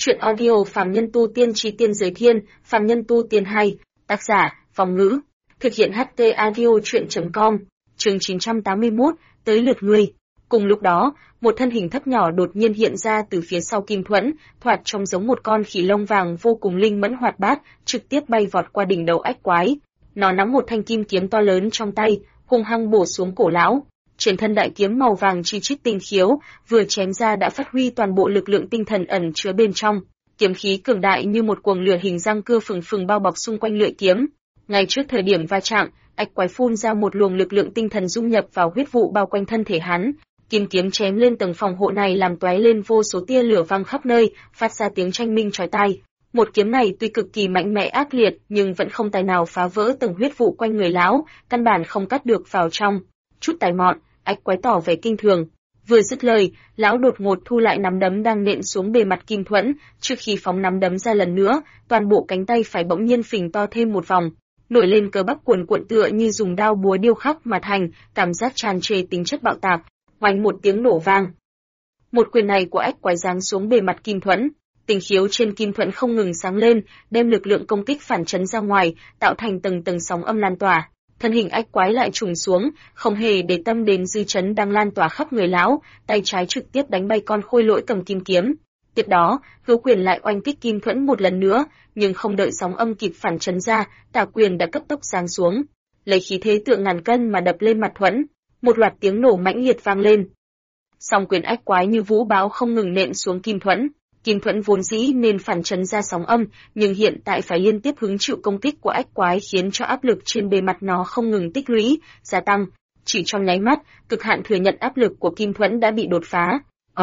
Chuyện audio Phàm Nhân Tu Tiên Chí Tiên Giới Thiên, Phàm Nhân Tu Tiên 2, tác giả, Phong Ngữ, thực hiện HT Audio Chuyện.com, chương 981, tới lượt ngươi. Cùng lúc đó, một thân hình thấp nhỏ đột nhiên hiện ra từ phía sau Kim Thuẫn, thoạt trông giống một con khỉ lông vàng vô cùng linh mẫn hoạt bát, trực tiếp bay vọt qua đỉnh đầu ách quái. Nó nắm một thanh kim kiếm to lớn trong tay, hung hăng bổ xuống cổ lão. Trên thân đại kiếm màu vàng chi chít tinh khiếu, vừa chém ra đã phát huy toàn bộ lực lượng tinh thần ẩn chứa bên trong. Kiếm khí cường đại như một cuồng lửa hình răng cưa phừng phừng bao bọc xung quanh lưỡi kiếm. Ngay trước thời điểm va chạm, ách quái phun ra một luồng lực lượng tinh thần dung nhập vào huyết vụ bao quanh thân thể hắn. Kim kiếm chém lên tầng phòng hộ này làm tóe lên vô số tia lửa văng khắp nơi, phát ra tiếng tranh minh chói tai. Một kiếm này tuy cực kỳ mạnh mẽ ác liệt, nhưng vẫn không tài nào phá vỡ tầng huyết vụ quanh người lão, căn bản không cắt được vào trong. Chút tài mọn, ách quái tỏ vẻ kinh thường. Vừa dứt lời, lão đột ngột thu lại nắm đấm đang nện xuống bề mặt Kim Thuẫn, trước khi phóng nắm đấm ra lần nữa, toàn bộ cánh tay phải bỗng nhiên phình to thêm một vòng, nổi lên cơ bắp cuồn cuộn tựa như dùng đao búa điêu khắc mà thành, cảm giác tràn trề tính chất bạo tạc. Oanh một tiếng nổ vang. Một quyền này của ách quái giáng xuống bề mặt Kim Thuẫn, tinh khiếu trên Kim Thuẫn không ngừng sáng lên, đem lực lượng công kích phản chấn ra ngoài, tạo thành tầng tầng sóng âm lan tỏa. Thân hình ách quái lại trùng xuống, không hề để tâm đến dư chấn đang lan tỏa khắp người lão, tay trái trực tiếp đánh bay con khôi lỗi cầm kim kiếm. Tiếp đó, hữu quyền lại oanh kích Kim Thuẫn một lần nữa, nhưng không đợi sóng âm kịp phản chấn ra, tả quyền đã cấp tốc giáng xuống, lấy khí thế tượng ngàn cân mà đập lên mặt Thuẫn. Một loạt tiếng nổ mãnh liệt vang lên. Song quyền ách quái như vũ bão không ngừng nện xuống Kim Thuẫn. Kim Thuẫn vốn dĩ nên phản chấn ra sóng âm, nhưng hiện tại phải liên tiếp hứng chịu công kích của ách quái khiến cho áp lực trên bề mặt nó không ngừng tích lũy, gia tăng. Chỉ trong nháy mắt, cực hạn thừa nhận áp lực của Kim Thuẫn đã bị đột phá.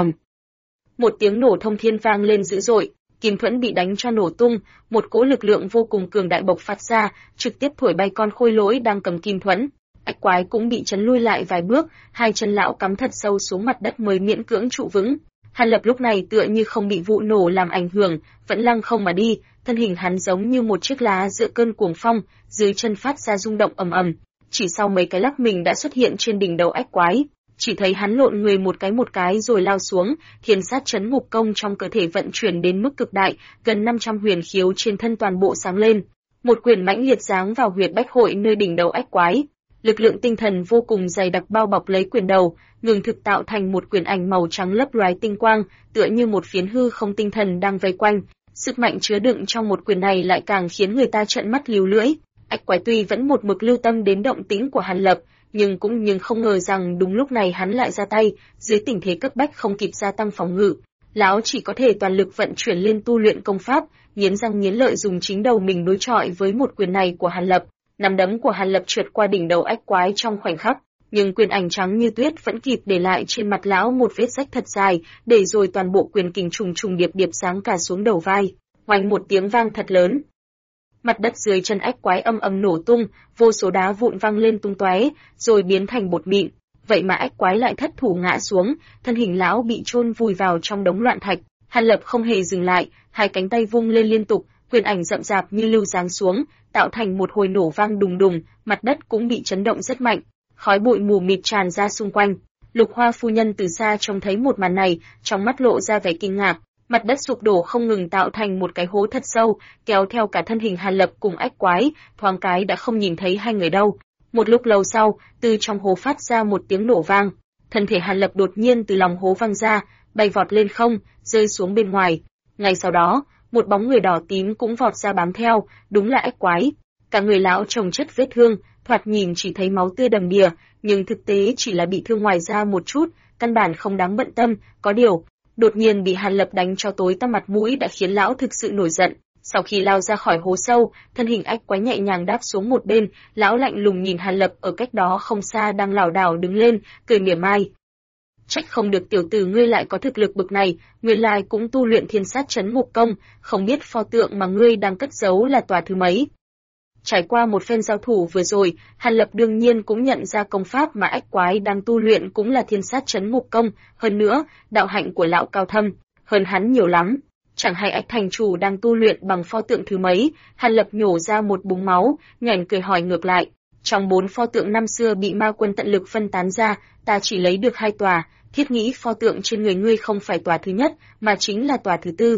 Một tiếng nổ thông thiên vang lên dữ dội, Kim Thuẫn bị đánh cho nổ tung, một cỗ lực lượng vô cùng cường đại bộc phát ra, trực tiếp thổi bay con khôi lỗi đang cầm Kim Thuẫn. Ách quái cũng bị chấn lui lại vài bước, hai chân lão cắm thật sâu xuống mặt đất mới miễn cưỡng trụ vững. Hàn Lập lúc này tựa như không bị vụ nổ làm ảnh hưởng, vẫn lăng không mà đi, thân hình hắn giống như một chiếc lá giữa cơn cuồng phong, dưới chân phát ra rung động ầm ầm. Chỉ sau mấy cái lắc mình đã xuất hiện trên đỉnh đầu ách quái, chỉ thấy hắn lộn người một cái rồi lao xuống, thiên sát chấn ngục công trong cơ thể vận chuyển đến mức cực đại, gần 500 huyền khiếu trên thân toàn bộ sáng lên. Một quyền mãnh liệt giáng vào huyệt bách hội nơi đỉnh đầu ách quái. Lực lượng tinh thần vô cùng dày đặc bao bọc lấy quyền đầu, ngừng thực tạo thành một quyền ảnh màu trắng lấp loái tinh quang, tựa như một phiến hư không tinh thần đang vây quanh. Sức mạnh chứa đựng trong một quyền này lại càng khiến người ta trợn mắt líu lưỡi. Ách quái tuy vẫn một mực lưu tâm đến động tĩnh của Hàn Lập, nhưng không ngờ rằng đúng lúc này hắn lại ra tay, dưới tình thế cấp bách không kịp gia tăng phòng ngự. Lão chỉ có thể toàn lực vận chuyển lên tu luyện công pháp, nghiến răng nghiến lợi dùng chính đầu mình đối chọi với một quyền này của Hàn Lập. Nắm đấm của Hàn Lập trượt qua đỉnh đầu ách quái trong khoảnh khắc, nhưng quyền ảnh trắng như tuyết vẫn kịp để lại trên mặt lão một vết rách thật dài, để rồi toàn bộ quyền kình trùng điệp giáng cả xuống đầu vai. Oanh một tiếng vang thật lớn. Mặt đất dưới chân ách quái âm ầm nổ tung, vô số đá vụn văng lên tung tóe, rồi biến thành bột mịn. Vậy mà ách quái lại thất thủ ngã xuống, thân hình lão bị chôn vùi vào trong đống loạn thạch. Hàn Lập không hề dừng lại, hai cánh tay vung lên liên tục, quyền ảnh rậm rạp như lưu giáng xuống, tạo thành một hồi nổ vang đùng đùng, mặt đất cũng bị chấn động rất mạnh, khói bụi mù mịt tràn ra xung quanh. Lục Hoa phu nhân từ xa trông thấy một màn này, trong mắt lộ ra vẻ kinh ngạc, mặt đất sụp đổ không ngừng tạo thành một cái hố thật sâu, kéo theo cả thân hình Hàn Lập cùng ách quái, thoáng cái đã không nhìn thấy hai người đâu. Một lúc lâu sau, từ trong hố phát ra một tiếng nổ vang, thân thể Hàn Lập đột nhiên từ lòng hố văng ra, bay vọt lên không, rơi xuống bên ngoài. Ngay sau đó, một bóng người đỏ tím cũng vọt ra bám theo, đúng là ách quái. Cả người lão chồng chất vết thương, thoạt nhìn chỉ thấy máu tươi đầm đìa, nhưng thực tế chỉ là bị thương ngoài da một chút, căn bản không đáng bận tâm. Có điều, đột nhiên bị Hàn Lập đánh cho tối tăm mặt mũi đã khiến lão thực sự nổi giận. Sau khi lao ra khỏi hố sâu, thân hình ách quái nhẹ nhàng đáp xuống một bên, lão lạnh lùng nhìn Hàn Lập ở cách đó không xa đang lảo đảo đứng lên, cười mỉa mai. Trách không được tiểu tử ngươi lại có thực lực bực này, nguyên lai cũng tu luyện thiên sát chấn ngục công, không biết pho tượng mà ngươi đang cất giấu là tòa thứ mấy. Trải qua một phen giao thủ vừa rồi, Hàn Lập đương nhiên cũng nhận ra công pháp mà ách quái đang tu luyện cũng là thiên sát chấn ngục công, hơn nữa, đạo hạnh của lão cao thâm, hơn hắn nhiều lắm. Chẳng hay ách thành chủ đang tu luyện bằng pho tượng thứ mấy. Hàn Lập nhổ ra một búng máu, nhoẻn cười hỏi ngược lại. Trong 4 pho tượng năm xưa bị ma quân tận lực phân tán ra, ta chỉ lấy được 2 tòa, thiết nghĩ pho tượng trên người ngươi không phải tòa thứ nhất, mà chính là tòa thứ tư.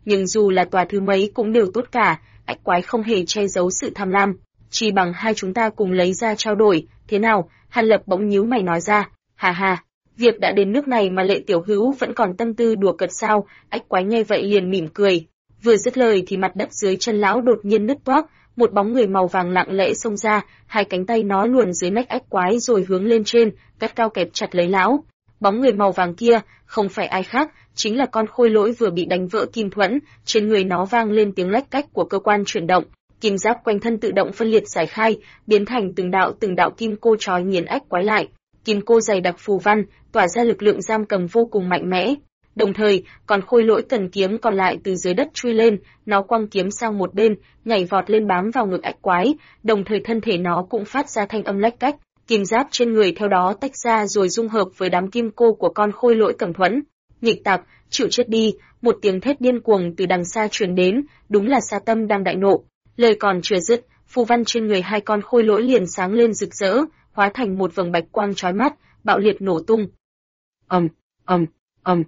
nhưng dù là tòa thứ mấy cũng đều tốt cả, ách quái không hề che giấu sự tham lam. Chỉ bằng hai chúng ta cùng lấy ra trao đổi, thế nào? Hàn Lập bỗng nhíu mày nói ra, hà hà, việc đã đến nước này mà Lệ tiểu hữu vẫn còn tâm tư đùa cợt sao? Ách quái nghe vậy liền mỉm cười. Vừa dứt lời thì mặt đất dưới chân lão đột nhiên nứt toác, một bóng người màu vàng lặng lẽ xông ra, hai cánh tay nó luồn dưới nách ách quái rồi hướng lên trên, gắt cao kẹp chặt lấy lão. Bóng người màu vàng kia không phải ai khác, chính là con khôi lỗi vừa bị đánh vỡ kim thuẫn, trên người nó vang lên tiếng lách cách của cơ quan chuyển động, kim giáp quanh thân tự động phân liệt giải khai, biến thành từng đạo kim cô trói nghiền ách quái lại. Kim cô dày đặc phù văn, tỏa ra lực lượng giam cầm vô cùng mạnh mẽ. Đồng thời, còn khôi lỗi cần kiếm còn lại từ dưới đất chui lên, nó quăng kiếm sang một bên, nhảy vọt lên bám vào ngực ách quái, đồng thời thân thể nó cũng phát ra thanh âm lách cách, kim giáp trên người theo đó tách ra rồi dung hợp với đám kim cô của con khôi lỗi cầm thuẫn. Nghịch tặc, chịu chết đi! Một tiếng thét điên cuồng từ đằng xa truyền đến, đúng là Sa Tâm đang đại nộ. Lời còn chưa dứt, phù văn trên người hai con khôi lỗi liền sáng lên rực rỡ, hóa thành một vầng bạch quang chói mắt, bạo liệt nổ tung. ầm.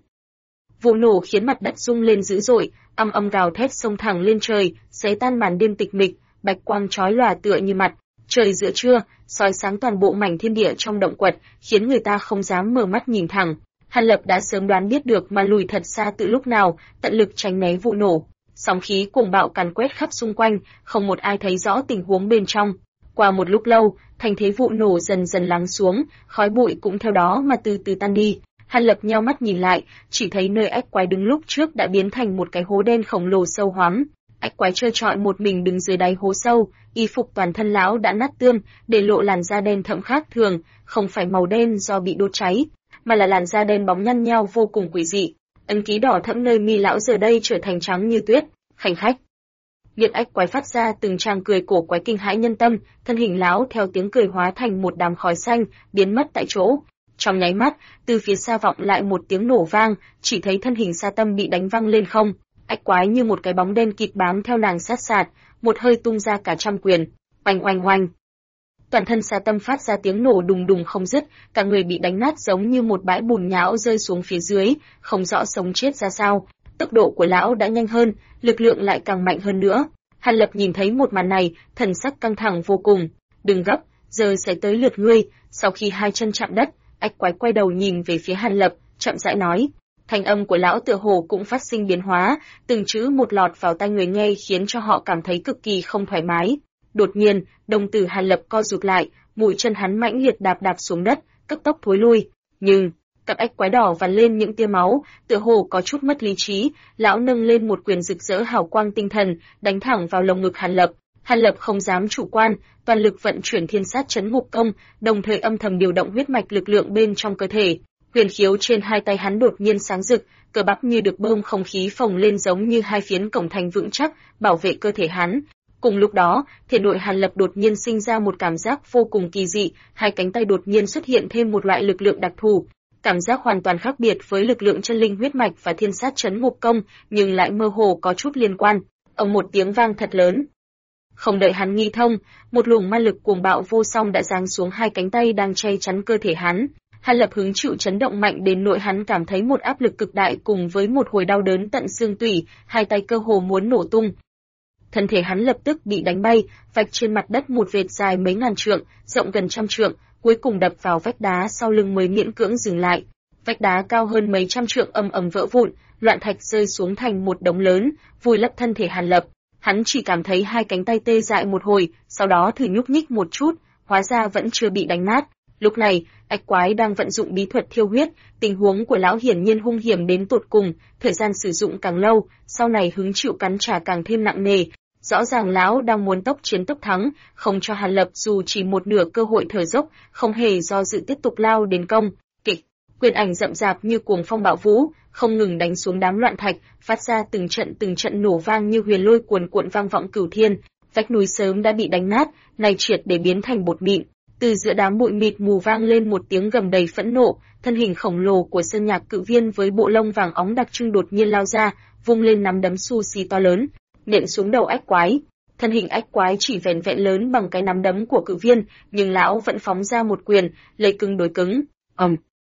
Vụ nổ khiến mặt đất rung lên dữ dội, âm gào thét xông thẳng lên trời, xé tan màn đêm tịch mịch, bạch quang chói lòa tựa như mặt trời giữa trưa, soi sáng toàn bộ mảnh thiên địa trong động quật, khiến người ta không dám mở mắt nhìn thẳng. Hàn Lập đã sớm đoán biết được mà lùi thật xa từ lúc nào, tận lực tránh né vụ nổ. Sóng khí cuồng bạo càn quét khắp xung quanh, không một ai thấy rõ tình huống bên trong. Qua một lúc lâu, thành thế vụ nổ dần dần lắng xuống, khói bụi cũng theo đó mà từ từ tan đi. Hàn Lập nheo mắt nhìn lại, chỉ thấy nơi ách quái đứng lúc trước đã biến thành một cái hố đen khổng lồ sâu hoắm. Ách quái trơ trọi một mình đứng dưới đáy hố sâu, y phục toàn thân lão đã nát tươm, để lộ làn da đen thẫm khác thường, không phải màu đen do bị đốt cháy, mà là làn da đen bóng nhăn nhao vô cùng quỷ dị. Ấn ký đỏ thẫm nơi mi lão giờ đây trở thành trắng như tuyết, khanh khách. Miệng ách quái phát ra từng tràng cười cổ quái kinh hãi nhân tâm, thân hình lão theo tiếng cười hóa thành một đám khói xanh, biến mất tại chỗ. Trong nháy mắt, từ phía xa vọng lại một tiếng nổ vang, chỉ thấy thân hình Sa Tâm bị đánh văng lên không. Ách quái như một cái bóng đen kịt bám theo nàng sát sạt, một hơi tung ra cả trăm quyền, oanh oanh oanh. Toàn thân Sa Tâm phát ra tiếng nổ đùng đùng không dứt, cả người bị đánh nát giống như một bãi bùn nhão rơi xuống phía dưới, không rõ sống chết ra sao. Tốc độ của lão đã nhanh hơn, lực lượng lại càng mạnh hơn nữa. Hàn Lập nhìn thấy một màn này, thần sắc căng thẳng vô cùng. Đừng gấp, giờ sẽ tới lượt ngươi. Sau khi hai chân chạm đất, ách quái quay đầu nhìn về phía Hàn Lập, chậm rãi nói. Thanh âm của lão tựa hồ cũng phát sinh biến hóa, từng chữ một lọt vào tai người nghe khiến cho họ cảm thấy cực kỳ không thoải mái. Đột nhiên, đồng tử Hàn Lập co rụt lại, mũi chân hắn mãnh liệt đạp xuống đất, cấp tốc thối lui. Nhưng cặp ách quái đỏ vằn lên những tia máu, tựa hồ có chút mất lý trí, lão nâng lên một quyền rực rỡ hào quang tinh thần, đánh thẳng vào lồng ngực Hàn Lập. Hàn Lập không dám chủ quan, toàn lực vận chuyển thiên sát chấn ngục công, đồng thời âm thầm điều động huyết mạch lực lượng bên trong cơ thể. Huyền khiếu trên hai tay hắn đột nhiên sáng rực, cơ bắp như được bơm không khí phồng lên giống như hai phiến cổng thành vững chắc, bảo vệ cơ thể hắn. Cùng lúc đó, thể nội Hàn Lập đột nhiên sinh ra một cảm giác vô cùng kỳ dị, hai cánh tay đột nhiên xuất hiện thêm một loại lực lượng đặc thù. Cảm giác hoàn toàn khác biệt với lực lượng chân linh huyết mạch và thiên sát chấn ngục công, nhưng lại mơ hồ có chút liên quan. Ầm một tiếng vang thật lớn. Không đợi hắn nghi thông, một luồng ma lực cuồng bạo vô song đã giáng xuống hai cánh tay đang che chắn cơ thể hắn. Hàn Lập hứng chịu chấn động mạnh đến nỗi hắn cảm thấy một áp lực cực đại cùng với một hồi đau đớn tận xương tủy, hai tay cơ hồ muốn nổ tung. Thân thể hắn lập tức bị đánh bay, vạch trên mặt đất một vệt dài mấy ngàn trượng, rộng gần trăm trượng, cuối cùng đập vào vách đá sau lưng mới miễn cưỡng dừng lại. Vách đá cao hơn mấy trăm trượng ầm vỡ vụn, loạn thạch rơi xuống thành một đống lớn, vùi lấp thân thể Hàn Lập. Hắn chỉ cảm thấy hai cánh tay tê dại một hồi, sau đó thử nhúc nhích một chút, hóa ra vẫn chưa bị đánh nát. Lúc này, ách quái đang vận dụng bí thuật thiêu huyết, tình huống của lão hiển nhiên hung hiểm đến tột cùng, thời gian sử dụng càng lâu, sau này hứng chịu cắn trả càng thêm nặng nề. Rõ ràng lão đang muốn tốc chiến tốc thắng, không cho Hàn Lập dù chỉ một nửa cơ hội thở dốc, không hề do dự tiếp tục lao đến công. Kịch, quyền ảnh rậm rạp như cuồng phong bạo vũ, không ngừng đánh xuống đám loạn thạch, phát ra từng trận nổ vang như huyền lôi cuồn cuộn vang vọng cửu thiên. Vách núi sớm đã bị đánh nát, nay triệt để biến thành bột mịn. Từ giữa đám bụi mịt mù vang lên một tiếng gầm đầy phẫn nộ, thân hình khổng lồ của Sơn Nhạc Cự Viên với bộ lông vàng óng đặc trưng đột nhiên lao ra, vung lên nắm đấm xu xì to lớn, nện xuống đầu ách quái. Thân hình ách quái chỉ vẻn vẹn lớn bằng cái nắm đấm của Cự Viên, nhưng lão vẫn phóng ra một quyền, lấy cứng đối cứng.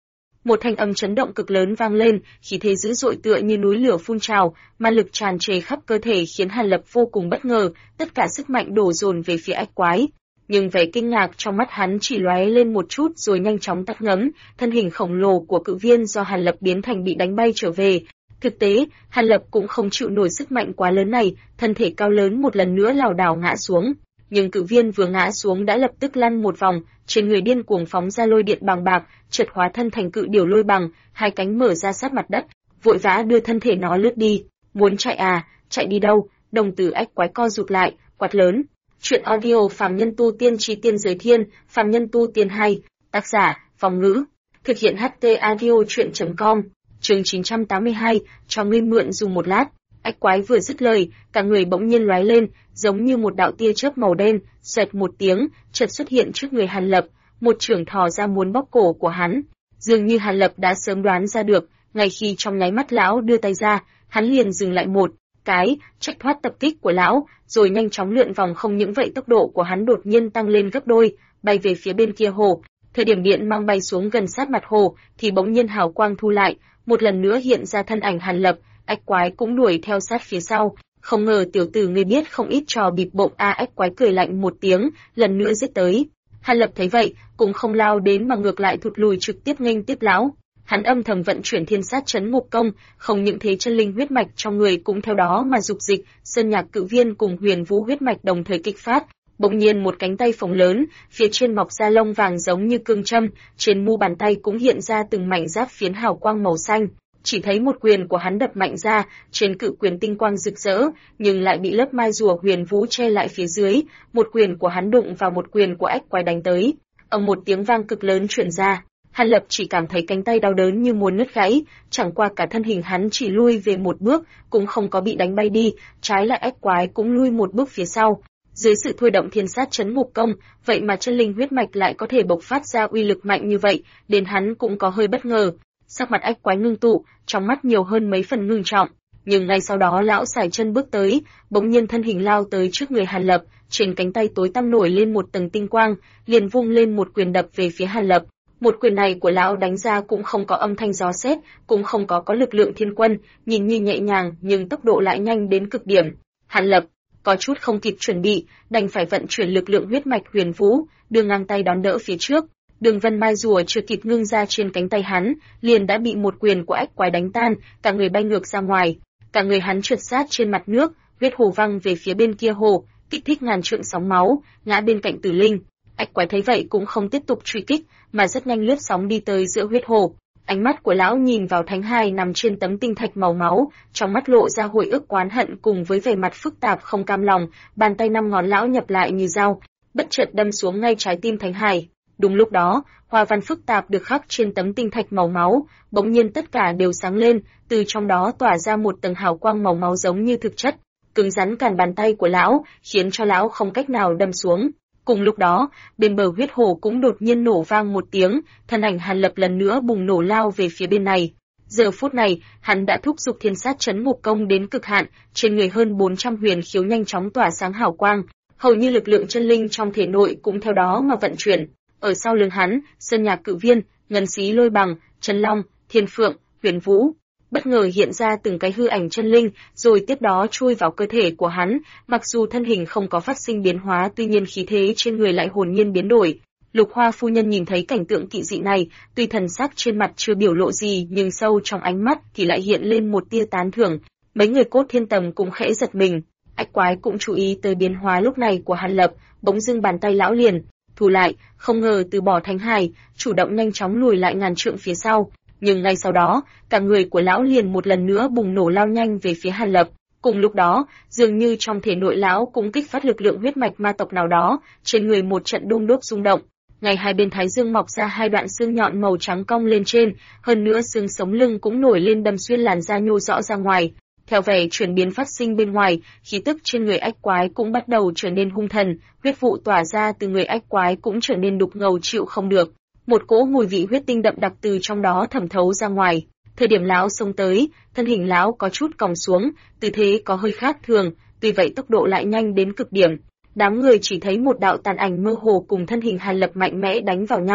Một thanh âm chấn động cực lớn vang lên, khí thế dữ dội tựa như núi lửa phun trào, ma lực tràn trề khắp cơ thể khiến Hàn Lập vô cùng bất ngờ, tất cả sức mạnh đổ dồn về phía ách quái. Nhưng vẻ kinh ngạc trong mắt hắn chỉ lóe lên một chút rồi nhanh chóng tắt ngấm, thân hình khổng lồ của cự viên do Hàn Lập biến thành bị đánh bay trở về. Thực tế, Hàn Lập cũng không chịu nổi sức mạnh quá lớn này, thân thể cao lớn một lần nữa lảo đảo ngã xuống. Nhưng cự viên vừa ngã xuống đã lập tức lăn một vòng, trên người điên cuồng phóng ra lôi điện bằng bạc, chợt hóa thân thành cự điểu lôi bằng, hai cánh mở ra sát mặt đất, vội vã đưa thân thể nó lướt đi. Muốn chạy à, chạy đi đâu? Đồng tử ách quái co rụt lại, quát lớn. Chuyện audio Phàm Nhân Tu Tiên Chí Tiên Giới Thiên, Phàm Nhân Tu Tiên 2, tác giả, Phong Ngữ. Thực hiện HT audio chuyện.com, chương 982, cho ngươi mượn dùng một lát. Ách quái vừa dứt lời, cả người bỗng nhiên lóe lên, giống như một đạo tia chớp màu đen, xoẹt một tiếng, chợt xuất hiện trước người Hàn Lập, một chưởng thò ra muốn bóp cổ của hắn. Dường như Hàn Lập đã sớm đoán ra được, ngay khi trong nháy mắt lão đưa tay ra, hắn liền dừng lại một cái, tránh thoát tập kích của lão, rồi nhanh chóng lượn vòng. Không những vậy, tốc độ của hắn đột nhiên tăng lên gấp đôi, bay về phía bên kia hồ. Thời điểm điện mang bay xuống gần sát mặt hồ, thì bỗng nhiên hào quang thu lại, một lần nữa hiện ra thân ảnh Hàn Lập. Ách quái cũng đuổi theo sát phía sau. Không ngờ tiểu tử ngươi biết không ít trò bịp bộm a. Ách quái cười lạnh một tiếng, lần nữa giết tới. Hàn Lập thấy vậy, cũng không lao đến mà ngược lại thụt lùi trực tiếp nghênh tiếp lão. Hắn âm thầm vận chuyển Thiên Sát Chấn Ngục Công, không những thế chân linh huyết mạch trong người cũng theo đó mà dục dịch, Sơn Nhạc Cự Viên cùng Huyền Vũ huyết mạch đồng thời kích phát. Bỗng nhiên một cánh tay phồng lớn, phía trên mọc ra lông vàng giống như cương châm, trên mu bàn tay cũng hiện ra từng mảnh giáp phiến hào quang màu xanh. Chỉ thấy một quyền của hắn đập mạnh ra, trên cự quyền tinh quang rực rỡ, nhưng lại bị lớp mai rùa Huyền Vũ che lại phía dưới. Một quyền của hắn đụng vào một quyền của ách quái đánh tới, một tiếng vang cực lớn truyền ra. Hàn Lập chỉ cảm thấy cánh tay đau đớn như muốn nứt gãy, chẳng qua cả thân hình hắn chỉ lui về một bước, cũng không có bị đánh bay đi, trái lại ách quái cũng lui một bước phía sau. Dưới sự thôi động Thiên Sát Chấn Ngục Công, vậy mà chân linh huyết mạch lại có thể bộc phát ra uy lực mạnh như vậy, đến hắn cũng có hơi bất ngờ. Sắc mặt ách quái ngưng tụ, trong mắt nhiều hơn mấy phần ngưng trọng. Nhưng ngay sau đó lão sải chân bước tới, bỗng nhiên thân hình lao tới trước người Hàn Lập, trên cánh tay tối tăm nổi lên một tầng tinh quang, liền vung lên một quyền đập về phía Hàn Lập. Một quyền này của lão đánh ra cũng không có âm thanh gió sét, cũng không có lực lượng thiên quân, nhìn như nhẹ nhàng nhưng tốc độ lại nhanh đến cực điểm. Hàn Lập có chút không kịp chuẩn bị, đành phải vận chuyển lực lượng huyết mạch Huyền Vũ, đưa ngang tay đón đỡ phía trước. Đường vân mai rùa chưa kịp ngưng ra trên cánh tay hắn, liền đã bị một quyền của ách quái đánh tan, cả người bay ngược ra ngoài. Cả người hắn trượt sát trên mặt nước, huyết hồ văng về phía bên kia hồ, kích thích ngàn trượng sóng máu, ngã bên cạnh Tử Linh. Ách quái thấy vậy cũng không tiếp tục truy kích, mà rất nhanh lướt sóng đi tới giữa huyết hồ. Ánh mắt của lão nhìn vào Thánh Hài nằm trên tấm tinh thạch màu máu, trong mắt lộ ra hồi ức oán hận cùng với vẻ mặt phức tạp không cam lòng, bàn tay năm ngón lão nhập lại như dao, bất chợt đâm xuống ngay trái tim Thánh Hài. Đúng lúc đó, hoa văn phức tạp được khắc trên tấm tinh thạch màu máu, bỗng nhiên tất cả đều sáng lên, từ trong đó tỏa ra một tầng hào quang màu máu giống như thực chất, cứng rắn cản bàn tay của lão, khiến cho lão không cách nào đâm xuống. Cùng lúc đó, bên bờ huyết hồ cũng đột nhiên nổ vang một tiếng, thân ảnh Hàn Lập lần nữa bùng nổ lao về phía bên này. Giờ phút này, hắn đã thúc giục Thiên Sát Chấn Ngục Công đến cực hạn, trên người hơn 400 huyền khiếu nhanh chóng tỏa sáng hào quang, hầu như lực lượng chân linh trong thể nội cũng theo đó mà vận chuyển. Ở sau lưng hắn, Sơn Nhạc Cự Viên, Ngân Xí Lôi Bằng, Trấn Long, Thiên Phượng, Huyền Vũ bất ngờ hiện ra từng cái hư ảnh chân linh, rồi tiếp đó chui vào cơ thể của hắn. Mặc dù thân hình không có phát sinh biến hóa, tuy nhiên khí thế trên người lại hồn nhiên biến đổi. Lục Hoa phu nhân nhìn thấy cảnh tượng kỳ dị này, tuy thần sắc trên mặt chưa biểu lộ gì, nhưng sâu trong ánh mắt thì lại hiện lên một tia tán thưởng. Mấy người Cốt Thiên Tầm cũng khẽ giật mình. Ách quái cũng chú ý tới biến hóa lúc này của Hàn Lập, bỗng dưng bàn tay lão liền thu lại, không ngờ từ bỏ Thánh Hài, chủ động nhanh chóng lùi lại ngàn trượng phía sau. Nhưng ngay sau đó, cả người của lão liền một lần nữa bùng nổ lao nhanh về phía Hàn Lập. Cùng lúc đó, dường như trong thể nội lão cũng kích phát lực lượng huyết mạch ma tộc nào đó, trên người một trận đung đốp rung động. Ngay hai bên thái dương mọc ra hai đoạn xương nhọn màu trắng cong lên trên, hơn nữa xương sống lưng cũng nổi lên đâm xuyên làn da nhô rõ ra ngoài. Theo vẻ chuyển biến phát sinh bên ngoài, khí tức trên người ách quái cũng bắt đầu trở nên hung thần, huyết vụ tỏa ra từ người ách quái cũng trở nên đục ngầu chịu không được. Một cỗ mùi vị huyết tinh đậm đặc từ trong đó thẩm thấu ra ngoài. Thời điểm lão xông tới, thân hình lão có chút còng xuống, tư thế có hơi khác thường, tuy vậy tốc độ lại nhanh đến cực điểm. Đám người chỉ thấy một đạo tàn ảnh mơ hồ cùng thân hình Hàn Lập mạnh mẽ đánh vào nhau.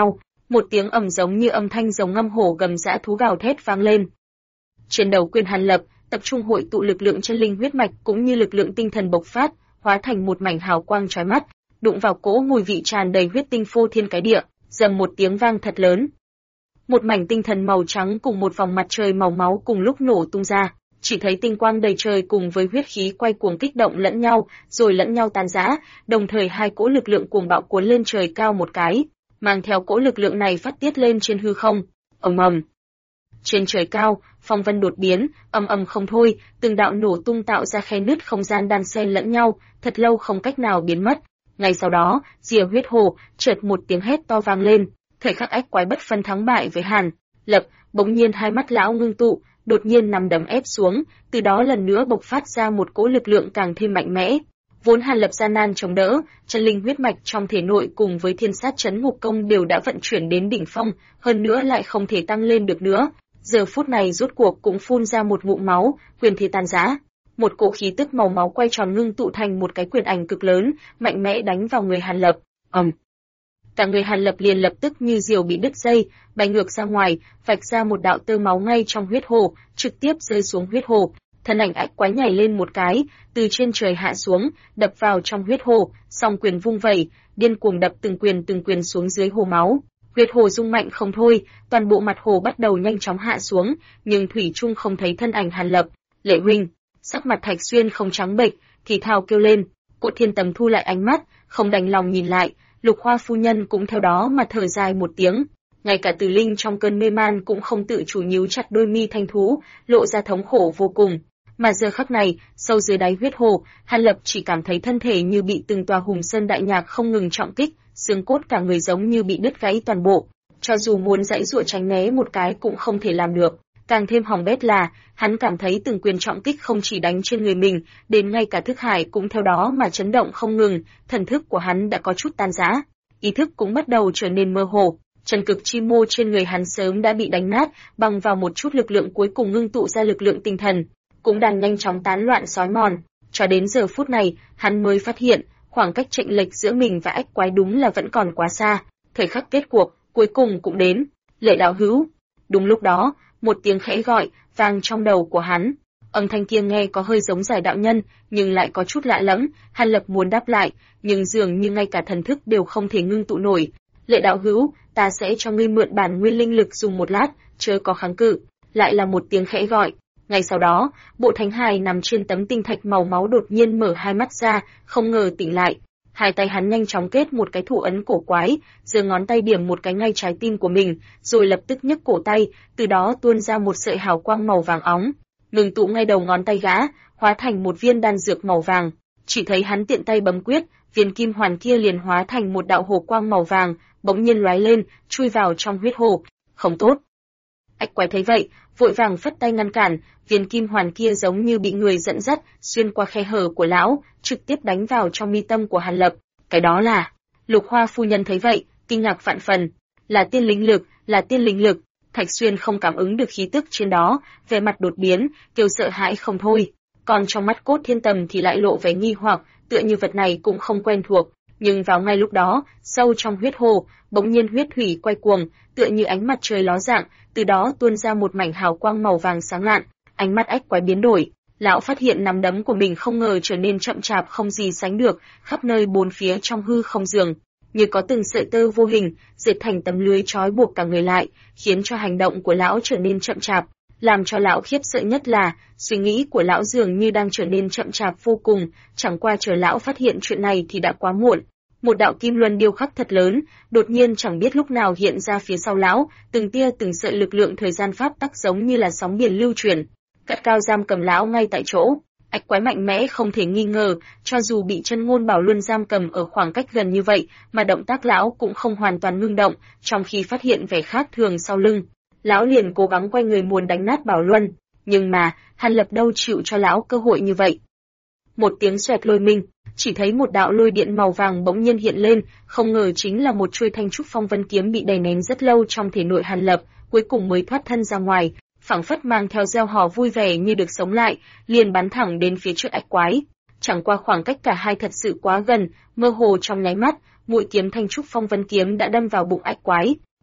Một tiếng ầm giống như âm thanh giống ngâm hổ gầm dã thú gào thét vang lên. Trên đầu Quyền Hàn Lập, tập trung hội tụ lực lượng chân linh huyết mạch cũng như lực lượng tinh thần bộc phát, hóa thành một mảnh hào quang chói mắt, đụng vào cỗ mùi vị tràn đầy huyết tinh phô thiên cái địa, dầm một tiếng vang thật lớn. Một mảnh tinh thần màu trắng cùng một vòng mặt trời màu máu cùng lúc nổ tung ra, chỉ thấy tinh quang đầy trời cùng với huyết khí quay cuồng kích động lẫn nhau, rồi lẫn nhau tan rã, đồng thời hai cỗ lực lượng cuồng bạo cuốn lên trời cao một cái, mang theo cỗ lực lượng này phát tiết lên trên hư không. Ầm ầm. Trên trời cao, phong vân đột biến, ầm ầm không thôi, từng đạo nổ tung tạo ra khe nứt không gian đan xen lẫn nhau, thật lâu không cách nào biến mất. Ngay sau đó, rìa huyết hồ, chợt một tiếng hét to vang lên, thời khắc ách quái bất phân thắng bại với Hàn Lập, bỗng nhiên hai mắt lão ngưng tụ, đột nhiên nằm đấm ép xuống, từ đó lần nữa bộc phát ra một cỗ lực lượng càng thêm mạnh mẽ. Vốn Hàn Lập gian nan chống đỡ, chân linh huyết mạch trong thể nội cùng với thiên sát chấn ngục công đều đã vận chuyển đến đỉnh phong, hơn nữa lại không thể tăng lên được nữa. Giờ phút này rốt cuộc cũng phun ra một ngụm máu, quyền thế tan rã. Một cỗ khí tức màu máu quay tròn ngưng tụ thành một cái quyền ảnh cực lớn, mạnh mẽ đánh vào người Hàn Lập. Cả người Hàn Lập liền lập tức như diều bị đứt dây, bay ngược ra ngoài, vạch ra một đạo tơ máu ngay trong huyết hồ, trực tiếp rơi xuống huyết hồ. Thân ảnh ách quái nhảy lên một cái, từ trên trời hạ xuống, đập vào trong huyết hồ, song quyền vung vẩy, điên cuồng đập từng quyền xuống dưới hồ máu. Huyết hồ rung mạnh không thôi, toàn bộ mặt hồ bắt đầu nhanh chóng hạ xuống, nhưng thủy chung không thấy thân ảnh Hàn Lập. Lệ huynh, sắc mặt Thạch Xuyên không trắng bệch, thì thào kêu lên. Cộ Thiên Tầm thu lại ánh mắt, không đành lòng nhìn lại. Lục Hoa phu nhân cũng theo đó mà thở dài một tiếng. Ngay cả Từ Linh trong cơn mê man cũng không tự chủ nhíu chặt đôi mi thanh thú, lộ ra thống khổ vô cùng. Mà giờ khắc này, sâu dưới đáy huyết hồ, Hàn Lập chỉ cảm thấy thân thể như bị từng tòa hùng sơn đại nhạc không ngừng trọng kích, xương cốt cả người giống như bị đứt gãy toàn bộ. Cho dù muốn giãy giụa tránh né một cái cũng không thể làm được. Càng thêm hỏng bét là, hắn cảm thấy từng quyền trọng kích không chỉ đánh trên người mình, đến ngay cả thức hải cũng theo đó mà chấn động không ngừng, thần thức của hắn đã có chút tan rã, ý thức cũng bắt đầu trở nên mơ hồ. Chân cực chi mô trên người hắn sớm đã bị đánh nát, bằng vào một chút lực lượng cuối cùng ngưng tụ ra lực lượng tinh thần, cũng đang nhanh chóng tán loạn xói mòn. Cho đến giờ phút này, hắn mới phát hiện, khoảng cách chênh lệch giữa mình và ách quái đúng là vẫn còn quá xa. Thời khắc kết cuộc, cuối cùng cũng đến. Lệ đạo hữu. Đúng lúc đó, một tiếng khẽ gọi vang trong đầu của hắn. Âm thanh kia nghe có hơi giống Giải đạo nhân, nhưng lại có chút lạ lẫm. Hàn Lập muốn đáp lại, nhưng dường như ngay cả thần thức đều không thể ngưng tụ nổi. Lệ đạo hữu, ta sẽ cho ngươi mượn bản nguyên linh lực dùng một lát, chớ có kháng cự. Lại là một tiếng khẽ gọi. Ngay sau đó, Bộ Thánh Hài nằm trên tấm tinh thạch màu máu đột nhiên mở hai mắt ra, không ngờ tỉnh lại. Hai tay hắn nhanh chóng kết một cái thủ ấn cổ quái, giơ ngón tay điểm một cái ngay trái tim của mình, rồi lập tức nhấc cổ tay, từ đó tuôn ra một sợi hào quang màu vàng óng, ngừng tụ ngay đầu ngón tay gã, hóa thành một viên đan dược màu vàng. Chỉ thấy hắn tiện tay bấm quyết, viên kim hoàn kia liền hóa thành một đạo hồ quang màu vàng, bỗng nhiên lóe lên, chui vào trong huyết hồ. Không tốt! Ách quái thấy vậy, vội vàng phất tay ngăn cản, viên kim hoàn kia giống như bị người dẫn dắt, xuyên qua khe hở của lão, trực tiếp đánh vào trong mi tâm của Hàn Lập. Cái đó là... Lục Hoa phu nhân thấy vậy, kinh ngạc vạn phần. Là tiên linh lực, là tiên linh lực. Thạch Xuyên không cảm ứng được khí tức trên đó, vẻ mặt đột biến, kêu sợ hãi không thôi. Còn trong mắt Cốt Thiên Tầm thì lại lộ vẻ nghi hoặc, tựa như vật này cũng không quen thuộc. Nhưng vào ngay lúc đó, sâu trong huyết hồ, bỗng nhiên huyết thủy quay cuồng, tựa như ánh mặt trời ló dạng, từ đó tuôn ra một mảnh hào quang màu vàng sáng lạn. Ánh mắt ách quái biến đổi, lão phát hiện nắm đấm của mình không ngờ trở nên chậm chạp không gì sánh được, khắp nơi bốn phía trong hư không dường như có từng sợi tơ vô hình dệt thành tấm lưới trói buộc cả người lại, khiến cho hành động của lão trở nên chậm chạp. Làm cho lão khiếp sợ nhất là suy nghĩ của lão dường như đang trở nên chậm chạp vô cùng, chẳng qua chờ lão phát hiện chuyện này thì đã quá muộn. Một đạo kim luân điêu khắc thật lớn, đột nhiên chẳng biết lúc nào hiện ra phía sau lão, từng tia từng sợi lực lượng thời gian pháp tắc giống như là sóng biển lưu chuyển, cắt cao giam cầm lão ngay tại chỗ. Ách quái mạnh mẽ không thể nghi ngờ, cho dù bị chân ngôn bảo luân giam cầm ở khoảng cách gần như vậy, mà động tác lão cũng không hoàn toàn ngưng động, trong khi phát hiện vẻ khác thường sau lưng. Lão liền cố gắng quay người muốn đánh nát bảo luân, nhưng mà, Hàn Lập đâu chịu cho lão cơ hội như vậy. Một tiếng xoẹt lôi minh, chỉ thấy một đạo lôi điện màu vàng bỗng nhiên hiện lên, không ngờ chính là một chuôi thanh trúc phong vân kiếm bị đè nén rất lâu trong thể nội Hàn Lập, cuối cùng mới thoát thân ra ngoài, phảng phất mang theo reo hò vui vẻ như được sống lại, liền bắn thẳng đến phía trước ách quái. Chẳng qua khoảng cách cả hai thật sự quá gần, mơ hồ trong nháy mắt, mũi kiếm thanh trúc phong vân kiếm đã đâm vào bụng ách quái.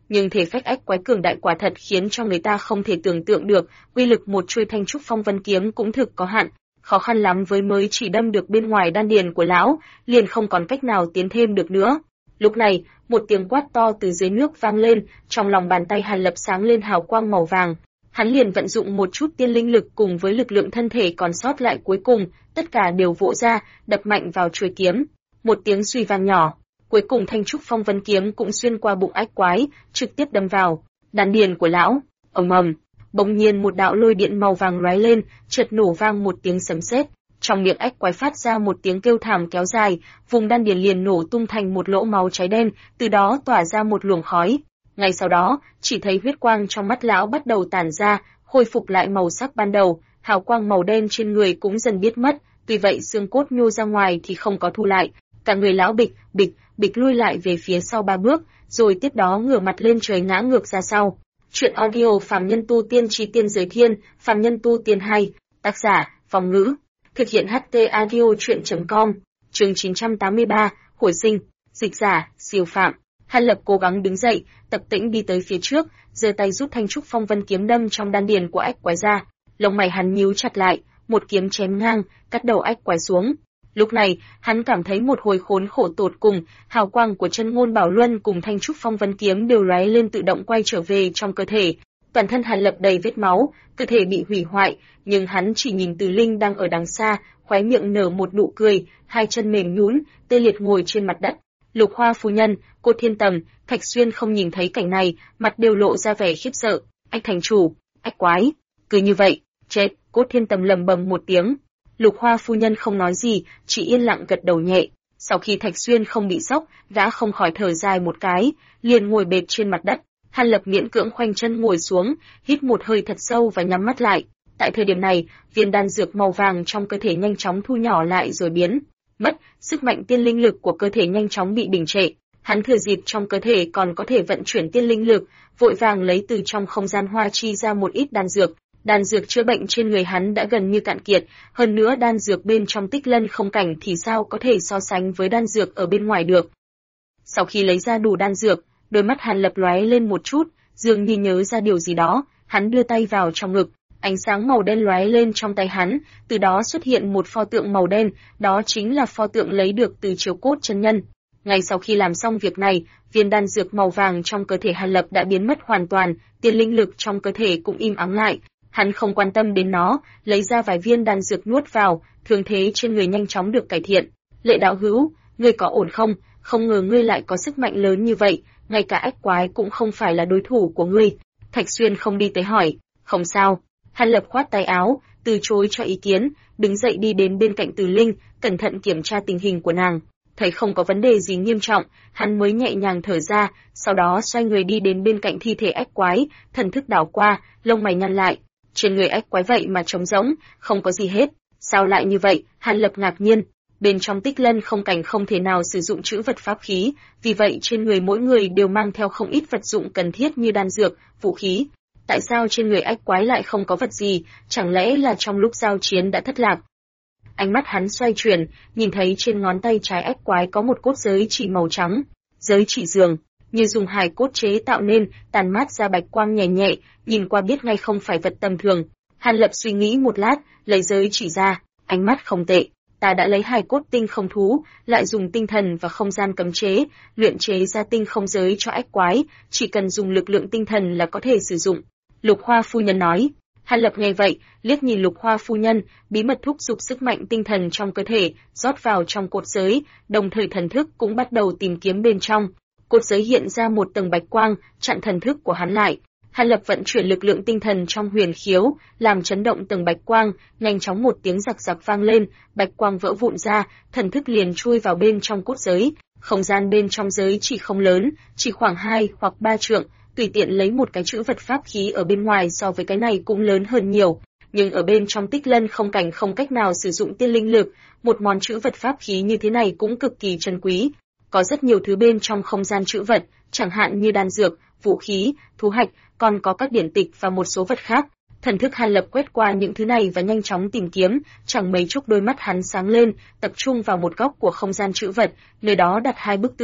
nhưng thể phách ách quái cường đại quả thật khiến cho người ta không thể tưởng tượng được, uy lực một chuôi Thanh Trúc Phong Vân kiếm cũng thực có hạn, khó khăn lắm với mới chỉ đâm được bên ngoài đan điền của lão, liền không còn cách nào tiến thêm được nữa. Lúc này, một tiếng quát to từ dưới nước vang lên, trong lòng bàn tay Hàn Lập sáng lên hào quang màu vàng. Hắn liền vận dụng một chút tiên linh lực cùng với lực lượng thân thể còn sót lại cuối cùng, tất cả đều vỗ ra, đập mạnh vào chuôi kiếm. Một tiếng suy vang nhỏ, cuối cùng Thanh Trúc Phong Vân kiếm cũng xuyên qua bụng ách quái, trực tiếp đâm vào đan điền của lão. Ầm ầm, bỗng nhiên một đạo lôi điện màu vàng lóe lên, chợt nổ vang một tiếng sấm sét. Trong miệng ách quái phát ra một tiếng kêu thảm kéo dài, vùng đan điền liền nổ tung thành một lỗ máu cháy đen, từ đó tỏa ra một luồng khói. Ngay sau đó, chỉ thấy huyết quang trong mắt lão bắt đầu tản ra, khôi phục lại màu sắc ban đầu, hào quang màu đen trên người cũng dần biến mất, tuy vậy xương cốt nhô ra ngoài thì không có thu lại, cả người lão bịch lui lại về phía sau 3 bước, rồi tiếp đó ngửa mặt lên trời ngã ngược ra sau. Chuyện audio Phàm Nhân Tu Tiên Chí Tiên Giới Thiên, Phàm Nhân Tu Tiên hay, tác giả, Phong Ngữ. Thực hiện HT Audio Chuyện.com, chương 983, Hồi sinh, dịch giả, Siêu Phạm. Hàn Lập cố gắng đứng dậy, tập tĩnh đi tới phía trước, giơ tay rút Thanh Trúc Phong Vân kiếm đâm trong đan điền của ách quái ra. Lông mày hắn nhíu chặt lại, một kiếm chém ngang, cắt đầu ách quái xuống. Lúc này, hắn cảm thấy một hồi khốn khổ tột cùng, hào quang của chân ngôn bảo luân cùng Thanh Trúc Phong Vân kiếm đều lóe lên tự động quay trở về trong cơ thể. Toàn thân Hàn Lập đầy vết máu, cơ thể bị hủy hoại, nhưng hắn chỉ nhìn Từ Linh đang ở đằng xa, khóe miệng nở một nụ cười, hai chân mềm nhũn, tê liệt ngồi trên mặt đất. Lục Hoa phu nhân, Cô Thiên Tầm, Thạch Xuyên không nhìn thấy cảnh này, mặt đều lộ ra vẻ khiếp sợ. Ách thành chủ, ách quái, cứ như vậy, chết. Cô Thiên Tầm lầm bầm một tiếng. Lục Hoa phu nhân không nói gì, chỉ yên lặng gật đầu nhẹ. Sau khi Thạch Xuyên không bị sốc, gã không khỏi thở dài một cái, liền ngồi bệt trên mặt đất. Hàn Lập miễn cưỡng khoanh chân ngồi xuống, hít một hơi thật sâu và nhắm mắt lại. Tại thời điểm này, viên đan dược màu vàng trong cơ thể nhanh chóng thu nhỏ lại rồi biến mất, sức mạnh tiên linh lực của cơ thể nhanh chóng bị đình trệ. Hắn thừa dịp trong cơ thể còn có thể vận chuyển tiên linh lực, vội vàng lấy từ trong không gian hoa chi ra một ít đan dược. Đan dược chữa bệnh trên người hắn đã gần như cạn kiệt, hơn nữa đan dược bên trong Tích Lân không cảnh thì sao có thể so sánh với đan dược ở bên ngoài được. Sau khi lấy ra đủ đan dược, đôi mắt Hàn Lập lóe lên một chút, dường như nhớ ra điều gì đó, hắn đưa tay vào trong ngực, ánh sáng màu đen lóe lên trong tay hắn, từ đó xuất hiện một pho tượng màu đen, đó chính là pho tượng lấy được từ chiếu cốt chân nhân. Ngay sau khi làm xong việc này, viên đan dược màu vàng trong cơ thể Hàn Lập đã biến mất hoàn toàn, tiên linh lực trong cơ thể cũng im ắng lại. Hắn không quan tâm đến nó, lấy ra vài viên đan dược nuốt vào, thương thế trên người nhanh chóng được cải thiện. Lệ đạo hữu, ngươi có ổn không? Không ngờ ngươi lại có sức mạnh lớn như vậy, ngay cả ách quái cũng không phải là đối thủ của ngươi. Thạch Xuyên không đi tới hỏi, không sao. Hàn Lập khoát tay áo, từ chối cho ý kiến, đứng dậy đi đến bên cạnh Từ Linh, cẩn thận kiểm tra tình hình của nàng. Thấy không có vấn đề gì nghiêm trọng, hắn mới nhẹ nhàng thở ra, sau đó xoay người đi đến bên cạnh thi thể ách quái, thần thức đảo qua, lông mày nhăn lại. Trên người ách quái vậy mà trống rỗng, không có gì hết. Sao lại như vậy? Hàn Lập ngạc nhiên. Bên trong Tích Lân không cảnh không thể nào sử dụng trữ vật pháp khí, vì vậy trên người mỗi người đều mang theo không ít vật dụng cần thiết như đan dược, vũ khí. Tại sao trên người ách quái lại không có vật gì, chẳng lẽ là trong lúc giao chiến đã thất lạc? Ánh mắt hắn xoay chuyển, nhìn thấy trên ngón tay trái ách quái có một cốt giới chỉ màu trắng, giới chỉ giường, như dùng hài cốt chế tạo nên, tàn mát ra bạch quang nhẹ nhẹ, nhìn qua biết ngay không phải vật tầm thường. Hàn Lập suy nghĩ một lát, lấy giới chỉ ra, ánh mắt không tệ. Ta đã lấy hài cốt tinh không thú, lại dùng tinh thần và không gian cấm chế, luyện chế ra tinh không giới cho ách quái, chỉ cần dùng lực lượng tinh thần là có thể sử dụng. Lục Hoa phu nhân nói. Hàn Lập nghe vậy, liếc nhìn Lục Hoa phu nhân, bí mật thúc giục sức mạnh tinh thần trong cơ thể, rót vào trong cột giới, đồng thời thần thức cũng bắt đầu tìm kiếm bên trong. Cột giới hiện ra một tầng bạch quang, chặn thần thức của hắn lại. Hàn Lập vận chuyển lực lượng tinh thần trong huyền khiếu, làm chấn động tầng bạch quang, nhanh chóng một tiếng rạc rạc vang lên, bạch quang vỡ vụn ra, thần thức liền chui vào bên trong cốt giới. Không gian bên trong giới chỉ không lớn, chỉ khoảng 2 hoặc 3 trượng, tùy tiện lấy một cái trữ vật pháp khí ở bên ngoài so với cái này cũng lớn hơn nhiều. Nhưng ở bên trong Tích Lân không cảnh không cách nào sử dụng tiên linh lực, một món trữ vật pháp khí như thế này cũng cực kỳ trân quý. Có rất nhiều thứ bên trong không gian trữ vật, chẳng hạn như đan dược, vũ khí, thú hạch, còn có các điển tịch và một số vật khác. Thần thức Hàn Lập quét qua những thứ này và nhanh chóng tìm kiếm, chẳng mấy chốc đôi mắt hắn sáng lên, tập trung vào một góc của không gian trữ vật, nơi đó đặt 2 bức tượng.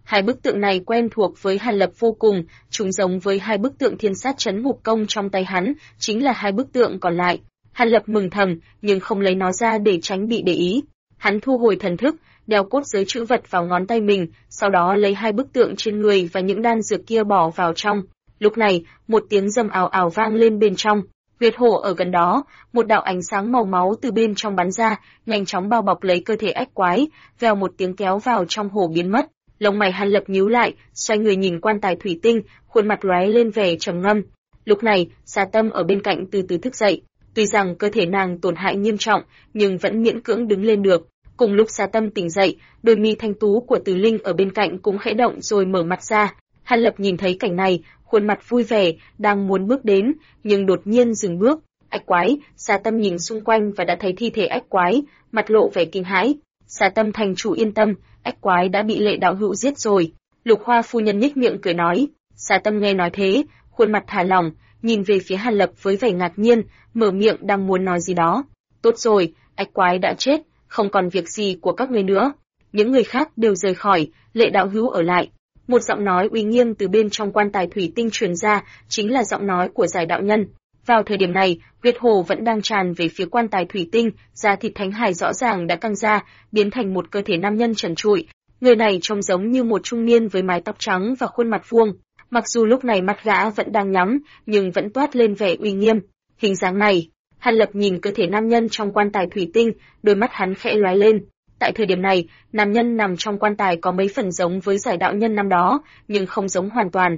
Hai bức tượng này quen thuộc với Hàn Lập vô cùng, chúng giống với hai bức tượng thiên sát chấn ngục công trong tay hắn, chính là hai bức tượng còn lại. Hàn Lập mừng thầm, nhưng không lấy nó ra để tránh bị để ý. Hắn thu hồi thần thức, đeo cốt giới chữ vật vào ngón tay mình, sau đó lấy hai bức tượng trên người và những đan dược kia bỏ vào trong. Lúc này, một tiếng rầm ào ào vang lên bên trong. Huyệt hồ ở gần đó, một đạo ánh sáng màu máu từ bên trong bắn ra, nhanh chóng bao bọc lấy cơ thể ách quái, vèo một tiếng kéo vào trong hồ biến mất. Lông mày Hàn Lập nhíu lại, xoay người nhìn quan tài thủy tinh, khuôn mặt lóe lên vẻ trầm ngâm. Lúc này, Sa Tâm ở bên cạnh từ từ thức dậy, tuy rằng cơ thể nàng tổn hại nghiêm trọng, nhưng vẫn miễn cưỡng đứng lên được. Cùng lúc Sa Tâm tỉnh dậy, đôi mi thanh tú của Từ Linh ở bên cạnh cũng khẽ động rồi mở mặt ra. Hàn Lập nhìn thấy cảnh này, khuôn mặt vui vẻ, đang muốn bước đến, nhưng đột nhiên dừng bước. Ách quái, Sa Tâm nhìn xung quanh và đã thấy thi thể ách quái, mặt lộ vẻ kinh hãi. Sa Tâm thành chủ yên tâm, ách quái đã bị Lệ đạo hữu giết rồi. Lục Hoa phu nhân nhếch miệng cười nói. Sa Tâm nghe nói thế, khuôn mặt thả lỏng, nhìn về phía Hàn Lập với vẻ ngạc nhiên, mở miệng đang muốn nói gì đó. Tốt rồi, ách quái đã chết, không còn việc gì của các ngươi nữa. Những người khác đều rời khỏi, Lệ đạo hữu ở lại. Một giọng nói uy nghiêm từ bên trong quan tài thủy tinh truyền ra, chính là giọng nói của Giải đạo nhân. Vào thời điểm này, huyết hồ vẫn đang tràn về phía quan tài thủy tinh, da thịt thánh hải rõ ràng đã căng ra, biến thành một cơ thể nam nhân trần trụi. Người này trông giống như một trung niên với mái tóc trắng và khuôn mặt vuông. Mặc dù lúc này mắt gã vẫn đang nhắm, nhưng vẫn toát lên vẻ uy nghiêm. Hình dáng này, Hàn Lập nhìn cơ thể nam nhân trong quan tài thủy tinh, đôi mắt hắn khẽ lóe lên. Tại thời điểm này, nam nhân nằm trong quan tài có mấy phần giống với Giải đạo nhân năm đó, nhưng không giống hoàn toàn.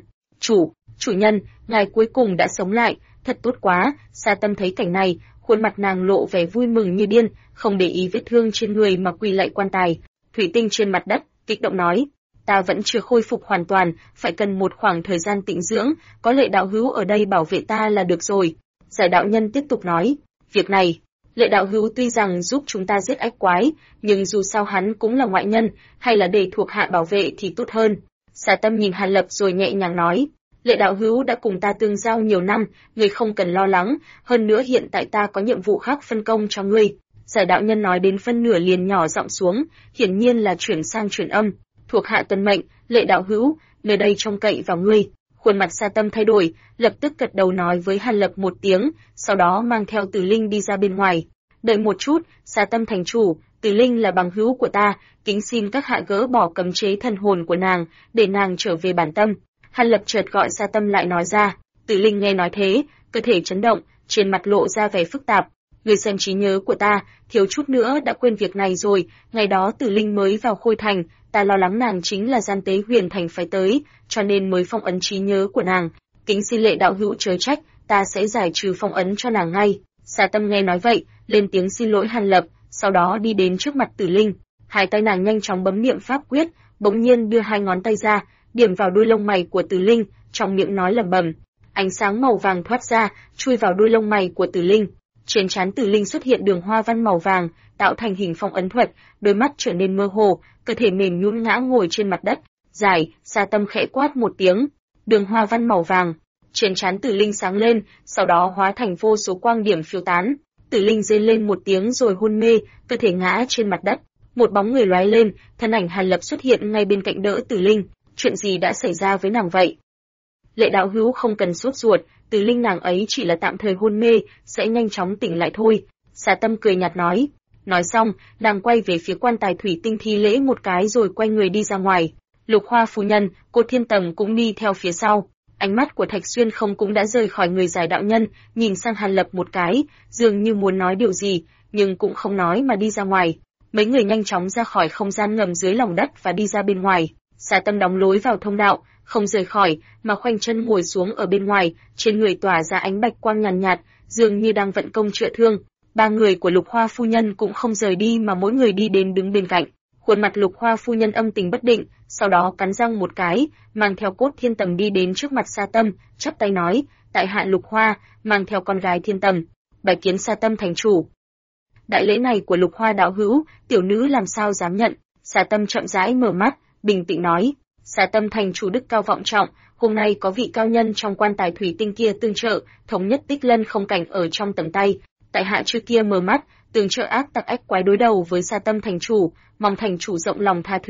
Chủ nhân, ngài cuối cùng đã sống lại, thật tốt quá. Sa Tâm thấy cảnh này, khuôn mặt nàng lộ vẻ vui mừng như điên, không để ý vết thương trên người mà quỳ lạy quan tài. Thủy tinh trên mặt đất, kích động nói, ta vẫn chưa khôi phục hoàn toàn, phải cần một khoảng thời gian tĩnh dưỡng, có Lệ đạo hữu ở đây bảo vệ ta là được rồi. Giải đạo nhân tiếp tục nói, việc này, Lệ đạo hữu tuy rằng giúp chúng ta giết ách quái, nhưng dù sao hắn cũng là ngoại nhân, hay là để thuộc hạ bảo vệ thì tốt hơn. Sa Tâm nhìn Hàn Lập rồi nhẹ nhàng nói, Lệ đạo hữu đã cùng ta tương giao nhiều năm, ngươi không cần lo lắng, hơn nữa hiện tại ta có nhiệm vụ khác phân công cho ngươi. Giải đạo nhân nói đến phân nửa liền nhỏ giọng xuống, hiển nhiên là chuyển sang truyền âm. Thuộc hạ tuân mệnh, Lệ đạo hữu, nơi đây trông cậy vào ngươi. Khuôn mặt Sa Tâm thay đổi, lập tức gật đầu nói với Hàn Lập một tiếng, sau đó mang theo Từ Linh đi ra bên ngoài. Đợi một chút, Sa Tâm thành chủ, Từ Linh là bằng hữu của ta, kính xin các hạ gỡ bỏ cấm chế thần hồn của nàng, để nàng trở về bản tâm. Hàn Lập chợt gọi Sa Tâm lại nói ra. Từ Linh nghe nói thế, cơ thể chấn động, trên mặt lộ ra vẻ phức tạp. Người xem trí nhớ của ta, thiếu chút nữa đã quên việc này rồi, ngày đó Từ Linh mới vào Khôi Thành, ta lo lắng nàng chính là gian tế Huyền Thành phải tới, cho nên mới phong ấn trí nhớ của nàng. Kính xin Lệ đạo hữu chớ trách, ta sẽ giải trừ phong ấn cho nàng ngay. Sa Tâm nghe nói vậy, lên tiếng xin lỗi Hàn Lập, sau đó đi đến trước mặt Từ Linh. Hai tay nàng nhanh chóng bấm niệm pháp quyết, bỗng nhiên đưa hai ngón tay ra, điểm vào đuôi lông mày của Từ Linh, trong miệng nói lẩm bẩm. Ánh sáng màu vàng thoát ra, chui vào đuôi lông mày của Từ Linh. Trên trán Từ Linh xuất hiện đường hoa văn màu vàng, tạo thành hình phong ấn thuật, đôi mắt trở nên mơ hồ, cơ thể mềm nhũn ngã ngồi trên mặt đất. Giải, Sa Tâm khẽ quát một tiếng. Đường hoa văn màu vàng. Trên trán Từ Linh sáng lên, sau đó hóa thành vô số quang điểm phiêu tán. Từ Linh rên lên một tiếng rồi hôn mê, cơ thể ngã trên mặt đất. Một bóng người lóe lên, thân ảnh Hàn Lập xuất hiện ngay bên cạnh đỡ Từ Linh. Chuyện gì đã xảy ra với nàng vậy? Lệ đạo hữu không cần sốt ruột, Từ Linh nàng ấy chỉ là tạm thời hôn mê, sẽ nhanh chóng tỉnh lại thôi. Sa Tâm cười nhạt nói. Nói xong, nàng quay về phía quan tài thủy tinh thi lễ một cái rồi quay người đi ra ngoài. Lục Hoa phu nhân, cô Thiên Tầm cũng đi theo phía sau. Ánh mắt của Thạch Xuyên không cũng đã rời khỏi người Giải đạo nhân, nhìn sang Hàn Lập một cái, dường như muốn nói điều gì, nhưng cũng không nói mà đi ra ngoài. Mấy người nhanh chóng ra khỏi không gian ngầm dưới lòng đất và đi ra bên ngoài. Sa Tâm đóng lối vào thông đạo, không rời khỏi, mà khoanh chân ngồi xuống ở bên ngoài, trên người tỏa ra ánh bạch quang nhàn nhạt, dường như đang vận công chữa thương. Ba người của Lục Hoa phu nhân cũng không rời đi mà mỗi người đi đến đứng bên cạnh. Khuôn mặt Lục Hoa phu nhân âm tình bất định, sau đó cắn răng một cái, mang theo cốt Thiên Tầm đi đến trước mặt Sa Tâm, chắp tay nói, tại hạ Lục Hoa, mang theo con gái Thiên Tầm, bái kiến Sa Tâm thành chủ. Đại lễ này của Lục Hoa đạo hữu, tiểu nữ làm sao dám nhận? Sa Tâm chậm rãi mở mắt, bình tĩnh nói, Sa Tâm thành chủ đức cao vọng trọng, hôm nay có vị cao nhân trong quan tài thủy tinh kia tương trợ, thống nhất Tích Lân không cảnh ở trong tầm tay. Tại hạ trước kia mở mắt, tương trợ ác tặc ách quái đối đầu với Sa Tâm thành chủ, mong thành chủ rộng lòng tha thứ,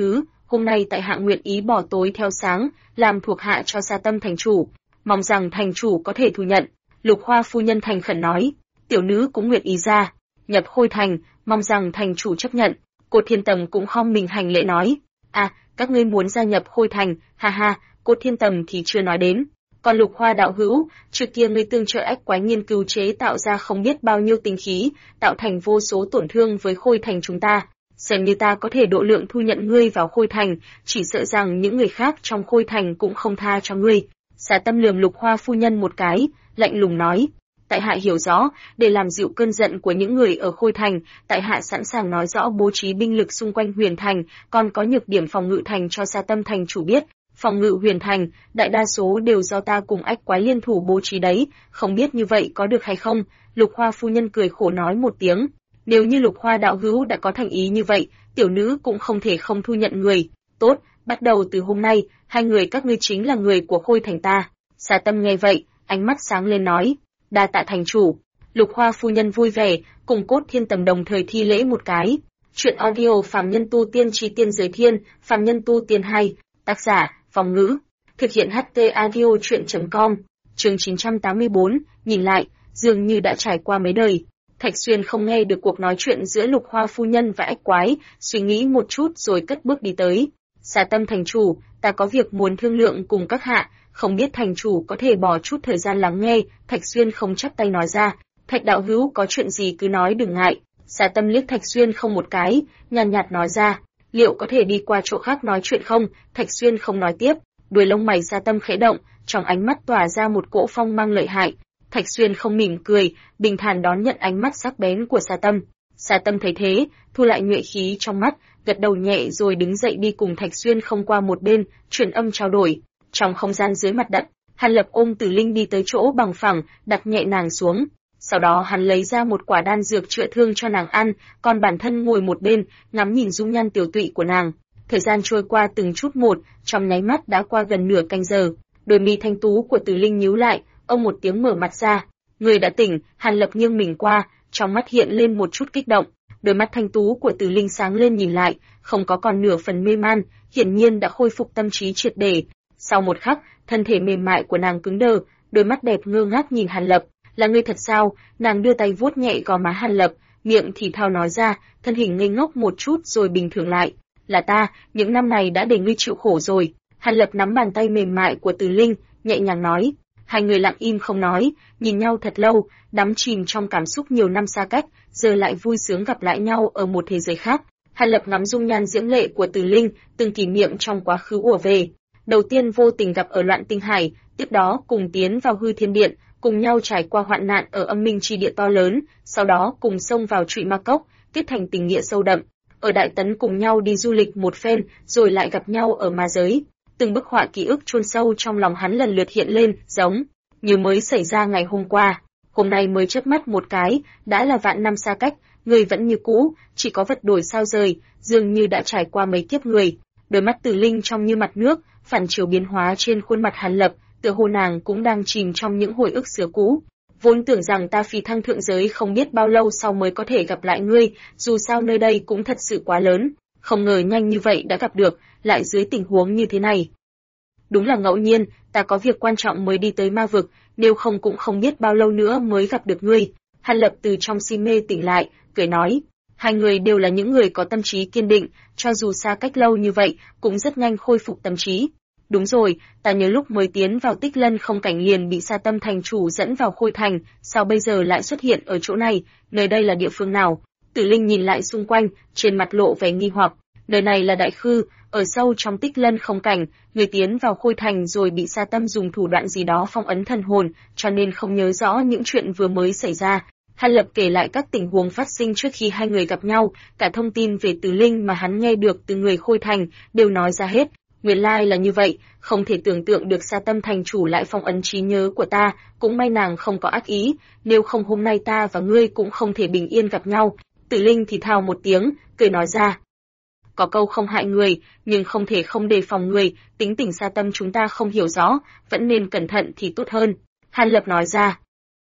hôm nay tại hạ nguyện ý bỏ tối theo sáng, làm thuộc hạ cho Sa Tâm thành chủ, mong rằng thành chủ có thể thu nhận. Lục Hoa phu nhân thành khẩn nói, tiểu nữ cũng nguyện ý ra nhập Khôi thành, mong rằng thành chủ chấp nhận. Cốt Thiên Tầm cũng khom mình hành lễ nói, các ngươi muốn gia nhập Khôi thành, ha ha, Cốt Thiên Tầm thì chưa nói đến. Còn Lục Hoa đạo hữu, trước kia ngươi tương trợ ách quái nghiên cứu chế tạo ra không biết bao nhiêu tinh khí, tạo thành vô số tổn thương với Khôi thành chúng ta. Xem như ta có thể độ lượng thu nhận ngươi vào Khôi thành, chỉ sợ rằng những người khác trong Khôi thành cũng không tha cho ngươi. Sa Tâm lườm Lục Hoa phu nhân một cái, lạnh lùng nói, tại hạ hiểu rõ, để làm dịu cơn giận của những người ở Khôi thành, tại hạ sẵn sàng nói rõ bố trí binh lực xung quanh Huyền thành, còn có nhược điểm phòng ngự thành cho Sa Tâm thành chủ biết. Phòng ngự Huyền thành, đại đa số đều do ta cùng ách quái liên thủ bố trí đấy, không biết như vậy có được hay không? Lục Hoa phu nhân cười khổ nói một tiếng, nếu như Lục Hoa đạo hữu đã có thành ý như vậy, tiểu nữ cũng không thể không thu nhận người. Tốt, bắt đầu từ hôm nay, hai người các ngươi chính là người của Khôi thành ta. Sa Tâm nghe vậy, ánh mắt sáng lên nói, đa tạ thành chủ. Lục Hoa phu nhân vui vẻ, cùng Cốt Thiên Tầm đồng thời thi lễ một cái. Chuyện audio Phàm Nhân Tu Tiên Chí Tiên Giới Thiên, Phàm Nhân Tu Tiên 2, tác giả Phong Ngữ, thực hiện HT audio chuyện.com. Chương 984, nhìn lại, dường như đã trải qua mấy đời. Thạch Xuyên không nghe được cuộc nói chuyện giữa Lục Hoa phu nhân và ách quái, suy nghĩ một chút rồi cất bước đi tới. Sa Tâm thành chủ, ta có việc muốn thương lượng cùng các hạ, không biết thành chủ có thể bỏ chút thời gian lắng nghe. Thạch Xuyên không chắp tay nói ra, Thạch đạo hữu có chuyện gì cứ nói đừng ngại. Sa Tâm liếc Thạch Xuyên không một cái, nhàn nhạt nói ra, liệu có thể đi qua chỗ khác nói chuyện không? Thạch Xuyên không nói tiếp, đuôi lông mày Sa Tâm khẽ động, trong ánh mắt tỏa ra một cỗ phong mang lợi hại. Thạch Xuyên không mỉm cười, bình thản đón nhận ánh mắt sắc bén của Sa Tâm. Sa Tâm thấy thế, thu lại nhuệ khí trong mắt, gật đầu nhẹ rồi đứng dậy đi cùng Thạch Xuyên không qua một bên, truyền âm trao đổi. Trong không gian dưới mặt đất, Hàn Lập ôm Tử Linh đi tới chỗ bằng phẳng, đặt nhẹ nàng xuống. Sau đó hắn lấy ra một quả đan dược chữa thương cho nàng ăn, còn bản thân ngồi một bên, ngắm nhìn dung nhan tiểu tụy của nàng. Thời gian trôi qua từng chút một, trong nháy mắt đã qua gần nửa canh giờ. Đôi mi thanh tú của Tử Linh nhíu lại, ông một tiếng mở mặt ra. Người đã tỉnh. Hàn Lập nghiêng mình qua, trong mắt hiện lên một chút kích động. Đôi mắt thanh tú của Tử Linh sáng lên nhìn lại, không có còn nửa phần mê man, hiển nhiên đã khôi phục tâm trí triệt để. Sau một khắc, thân thể mềm mại của nàng cứng đờ, đôi mắt đẹp ngơ ngác nhìn Hàn Lập. Là ngươi thật sao? Nàng đưa tay vuốt nhẹ gò má Hàn Lập, miệng thì thào nói ra, thân hình ngây ngốc một chút rồi bình thường lại. Là ta, những năm này đã để ngươi chịu khổ rồi. Hàn Lập nắm bàn tay mềm mại của Tử Linh, nhẹ nhàng nói. Hai người lặng im không nói, nhìn nhau thật lâu, đắm chìm trong cảm xúc nhiều năm xa cách, giờ lại vui sướng gặp lại nhau ở một thế giới khác. Hàn Lập ngắm dung nhan diễm lệ của Tử Linh, từng kỷ niệm trong quá khứ ùa về. Đầu tiên vô tình gặp ở Loạn Tinh Hải, tiếp đó cùng tiến vào Hư Thiên Điện, cùng nhau trải qua hoạn nạn ở Âm Minh Chi Địa to lớn, sau đó cùng xông vào Trụy Ma Cốc, kết thành tình nghĩa sâu đậm. Ở Đại Tấn cùng nhau đi du lịch một phen, rồi lại gặp nhau ở ma giới. Từng bức họa ký ức chôn sâu trong lòng hắn lần lượt hiện lên, giống như mới xảy ra ngày hôm qua. Hôm nay mới chớp mắt một cái, đã là vạn năm xa cách, người vẫn như cũ, chỉ có vật đổi sao rời, dường như đã trải qua mấy kiếp người. Đôi mắt Tử Linh trong như mặt nước, phản chiếu biến hóa trên khuôn mặt Hàn Lập, tựa hồ nàng cũng đang chìm trong những hồi ức xưa cũ. Vốn tưởng rằng ta phi thăng thượng giới không biết bao lâu sau mới có thể gặp lại ngươi, dù sao nơi đây cũng thật sự quá lớn, không ngờ nhanh như vậy đã gặp được, lại dưới tình huống như thế này. Đúng là ngẫu nhiên, ta có việc quan trọng mới đi tới ma vực, nếu không cũng không biết bao lâu nữa mới gặp được ngươi. Hàn Lập từ trong si mê tỉnh lại, cười nói, hai người đều là những người có tâm trí kiên định, cho dù xa cách lâu như vậy, cũng rất nhanh khôi phục tâm trí. Đúng rồi, ta nhớ lúc mới tiến vào Tích Lân không cảnh liền bị Sa Tâm thành chủ dẫn vào Khôi thành, sao bây giờ lại xuất hiện ở chỗ này, nơi đây là địa phương nào? Tử Linh nhìn lại xung quanh, trên mặt lộ vẻ nghi hoặc, nơi này là Đại Khư, ở sâu trong Tích Lân không cảnh, người tiến vào Khôi thành rồi bị Sa Tâm dùng thủ đoạn gì đó phong ấn thần hồn, cho nên không nhớ rõ những chuyện vừa mới xảy ra. Hàn Lập kể lại các tình huống phát sinh trước khi hai người gặp nhau, cả thông tin về Tử Linh mà hắn nghe được từ người Khôi thành đều nói ra hết. Nguyên lai là như vậy, không thể tưởng tượng được Sa Tâm thành chủ lại phong ấn trí nhớ của ta, cũng may nàng không có ác ý, nếu không hôm nay ta và ngươi cũng không thể bình yên gặp nhau. Tử Linh thì thào một tiếng, cười nói ra. Có câu không hại người, nhưng không thể không đề phòng người, tính tình Sa Tâm chúng ta không hiểu rõ, vẫn nên cẩn thận thì tốt hơn. Hàn Lập nói ra.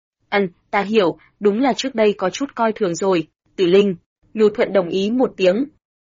Ta hiểu, đúng là trước đây có chút coi thường rồi. Tử Linh, nhu thuận đồng ý một tiếng.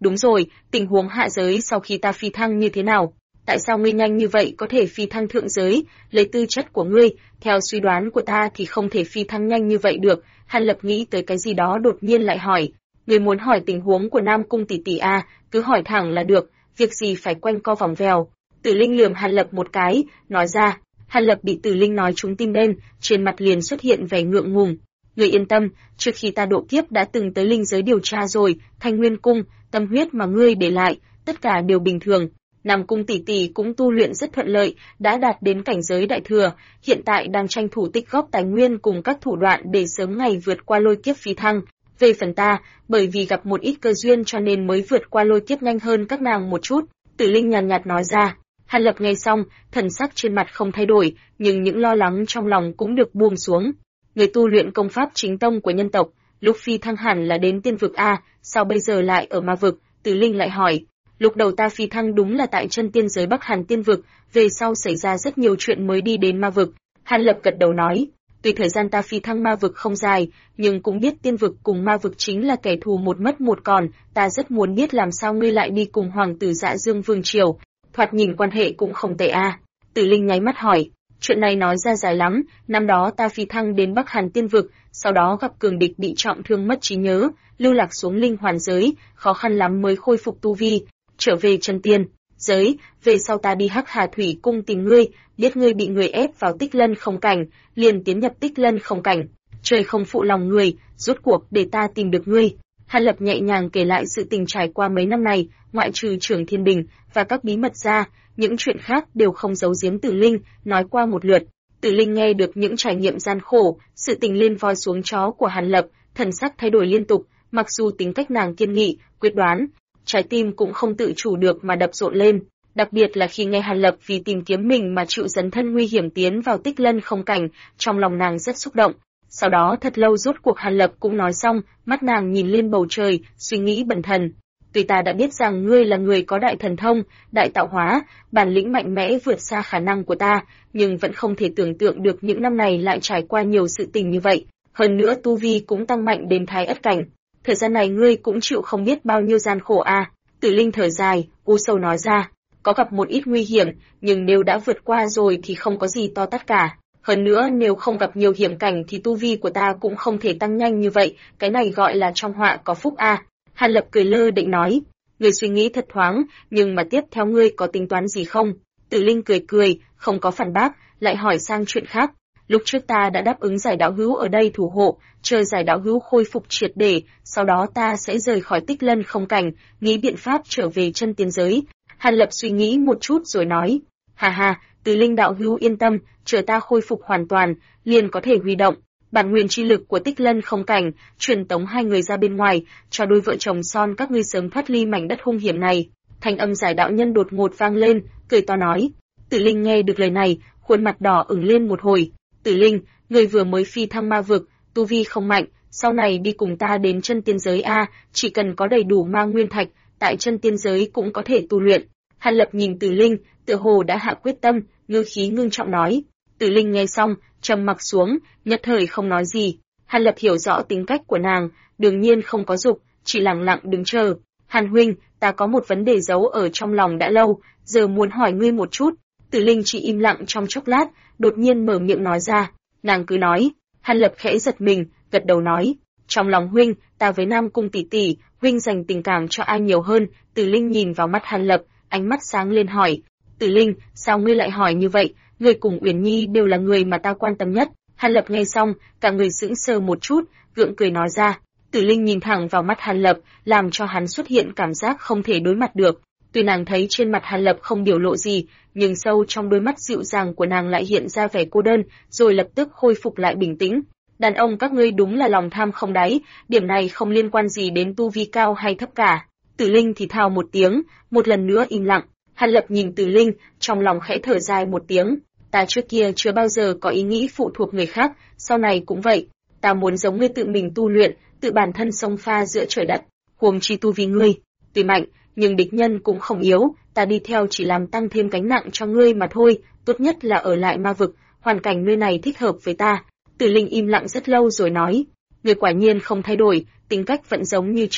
Đúng rồi, tình huống hạ giới sau khi ta phi thăng như thế nào? Tại sao ngươi nhanh như vậy có thể phi thăng thượng giới? Lấy tư chất của ngươi, theo suy đoán của ta thì không thể phi thăng nhanh như vậy được. Hàn Lập nghĩ tới cái gì đó đột nhiên lại hỏi. Ngươi muốn hỏi tình huống của Nam Cung tỷ tỷ à, cứ hỏi thẳng là được, việc gì phải quanh co vòng vèo. Tử Linh lườm Hàn Lập một cái, nói ra. Hàn Lập bị Tử Linh nói trúng tim đen, trên mặt liền xuất hiện vẻ ngượng ngùng. Ngươi yên tâm, trước khi ta độ kiếp đã từng tới linh giới điều tra rồi, Thanh Nguyên cung, tâm huyết mà ngươi để lại, tất cả đều bình thường. Nam Cung tỷ tỷ cũng tu luyện rất thuận lợi, đã đạt đến cảnh giới đại thừa, hiện tại đang tranh thủ tích góp tài nguyên cùng các thủ đoạn để sớm ngày vượt qua lôi kiếp phi thăng. Về phần ta, bởi vì gặp một ít cơ duyên cho nên mới vượt qua lôi kiếp nhanh hơn các nàng một chút. Tử Linh nhàn nhạt nói ra. Hàn Lập nghe xong, thần sắc trên mặt không thay đổi, nhưng những lo lắng trong lòng cũng được buông xuống. Người tu luyện công pháp chính tông của nhân tộc, lúc phi thăng hẳn là đến tiên vực a, sao bây giờ lại ở ma vực? Tử Linh lại hỏi. Lúc đầu ta phi thăng đúng là tại chân tiên giới Bắc Hàn tiên vực, về sau xảy ra rất nhiều chuyện mới đi đến ma vực. Hàn Lập gật đầu nói, tuy thời gian ta phi thăng ma vực không dài, nhưng cũng biết tiên vực cùng ma vực chính là kẻ thù một mất một còn, ta rất muốn biết làm sao ngươi lại đi cùng hoàng tử Dạ Dương Vương Triều, thoạt nhìn quan hệ cũng không tệ a. Tử Linh nháy mắt hỏi, chuyện này nói ra dài lắm, năm đó ta phi thăng đến Bắc Hàn tiên vực, sau đó gặp cường địch bị trọng thương mất trí nhớ, lưu lạc xuống linh hoàn giới, khó khăn lắm mới khôi phục tu vi, trở về chân tiên giới, về sau ta đi Hắc Hà Thủy cung tìm ngươi, biết ngươi bị người ép vào Tích Lân không cảnh, liền tiến nhập Tích Lân không cảnh. Trời không phụ lòng người, rốt cuộc để ta tìm được ngươi. Hàn Lập nhẹ nhàng kể lại sự tình trải qua mấy năm này, ngoại trừ Trưởng Thiên Đình và các bí mật ra, những chuyện khác đều không giấu giếm Tử Linh, nói qua một lượt. Tử Linh nghe được những trải nghiệm gian khổ, sự tình lên voi xuống chó của Hàn Lập, thần sắc thay đổi liên tục, mặc dù tính cách nàng kiên nghị, quyết đoán, trái tim cũng không tự chủ được mà đập rộn lên, đặc biệt là khi nghe Hàn Lập vì tìm kiếm mình mà chịu dấn thân nguy hiểm tiến vào Tích Lân không cảnh, trong lòng nàng rất xúc động. Sau đó thật lâu rốt cuộc Hàn Lập cũng nói xong, mắt nàng nhìn lên bầu trời, suy nghĩ bần thần. Tuy ta đã biết rằng ngươi là người có đại thần thông, đại tạo hóa, bản lĩnh mạnh mẽ vượt xa khả năng của ta, nhưng vẫn không thể tưởng tượng được những năm này lại trải qua nhiều sự tình như vậy. Hơn nữa tu vi cũng tăng mạnh đến thái ất cảnh. Thời gian này ngươi cũng chịu không biết bao nhiêu gian khổ à. Tử Linh thở dài, u sầu nói ra. Có gặp một ít nguy hiểm, nhưng nếu đã vượt qua rồi thì không có gì to tát cả. Hơn nữa nếu không gặp nhiều hiểm cảnh thì tu vi của ta cũng không thể tăng nhanh như vậy, cái này gọi là trong họa có phúc à. Hàn Lập cười lơ định nói, ngươi suy nghĩ thật thoáng, nhưng mà tiếp theo ngươi có tính toán gì không? Tử Linh cười cười, không có phản bác, lại hỏi sang chuyện khác. Lúc trước ta đã đáp ứng giải đạo hữu ở đây thủ hộ, chờ giải đạo hữu khôi phục triệt để, sau đó ta sẽ rời khỏi Tích Lân không cảnh, nghĩ biện pháp trở về chân tiên giới. Hàn Lập suy nghĩ một chút rồi nói, hà hà, Tử Linh đạo hữu yên tâm, chờ ta khôi phục hoàn toàn, liền có thể huy động bản nguyên chi lực của Tích Lân không cảnh, truyền tống hai người ra bên ngoài, cho đôi vợ chồng son các ngươi sớm thoát ly mảnh đất hung hiểm này. Thanh âm giải đạo nhân đột ngột vang lên, cười to nói. Tử Linh nghe được lời này, khuôn mặt đỏ ửng lên một hồi. Tử Linh, người vừa mới phi thăng ma vực, tu vi không mạnh, sau này đi cùng ta đến chân tiên giới a, chỉ cần có đầy đủ ma nguyên thạch, tại chân tiên giới cũng có thể tu luyện. Hàn Lập nhìn Tử Linh, tựa hồ đã hạ quyết tâm, ngữ khí ngưng trọng nói. Tử Linh nghe xong, trầm mặc xuống, nhất thời không nói gì. Hàn Lập hiểu rõ tính cách của nàng, đương nhiên không có dục, chỉ lặng lặng đứng chờ. Hàn huynh, ta có một vấn đề giấu ở trong lòng đã lâu, giờ muốn hỏi ngươi một chút. Tử Linh chỉ im lặng trong chốc lát, đột nhiên mở miệng nói ra. Nàng cứ nói. Hàn Lập khẽ giật mình, gật đầu nói. Trong lòng huynh, ta với Nam Cung tỷ tỷ, huynh dành tình cảm cho ai nhiều hơn? Tử Linh nhìn vào mắt Hàn Lập, ánh mắt sáng lên hỏi. Tử Linh, sao ngươi lại hỏi như vậy? Ngươi cùng Uyển Nhi đều là người mà ta quan tâm nhất. Hàn Lập nghe xong, cả người sững sờ một chút, gượng cười nói ra. Tử Linh nhìn thẳng vào mắt Hàn Lập, làm cho hắn xuất hiện cảm giác không thể đối mặt được. Tuy nàng thấy trên mặt Hàn Lập không biểu lộ gì, nhưng sâu trong đôi mắt dịu dàng của nàng lại hiện ra vẻ cô đơn, rồi lập tức khôi phục lại bình tĩnh. Đàn ông các ngươi đúng là lòng tham không đáy, điểm này không liên quan gì đến tu vi cao hay thấp cả. Tử Linh thì thào một tiếng, một lần nữa im lặng. Hàn Lập nhìn Tử Linh, trong lòng khẽ thở dài một tiếng. Ta trước kia chưa bao giờ có ý nghĩ phụ thuộc người khác, sau này cũng vậy. Ta muốn giống ngươi tự mình tu luyện, tự bản thân xông pha giữa trời đất. Huống chi tu vi ngươi, tuy mạnh, nhưng địch nhân cũng không yếu, ta đi theo chỉ làm tăng thêm gánh nặng cho ngươi mà thôi, tốt nhất là ở lại ma vực, hoàn cảnh nơi này thích hợp với ta. Tử Linh im lặng rất lâu rồi nói, ngươi quả nhiên không thay đổi, tính cách vẫn giống như trước,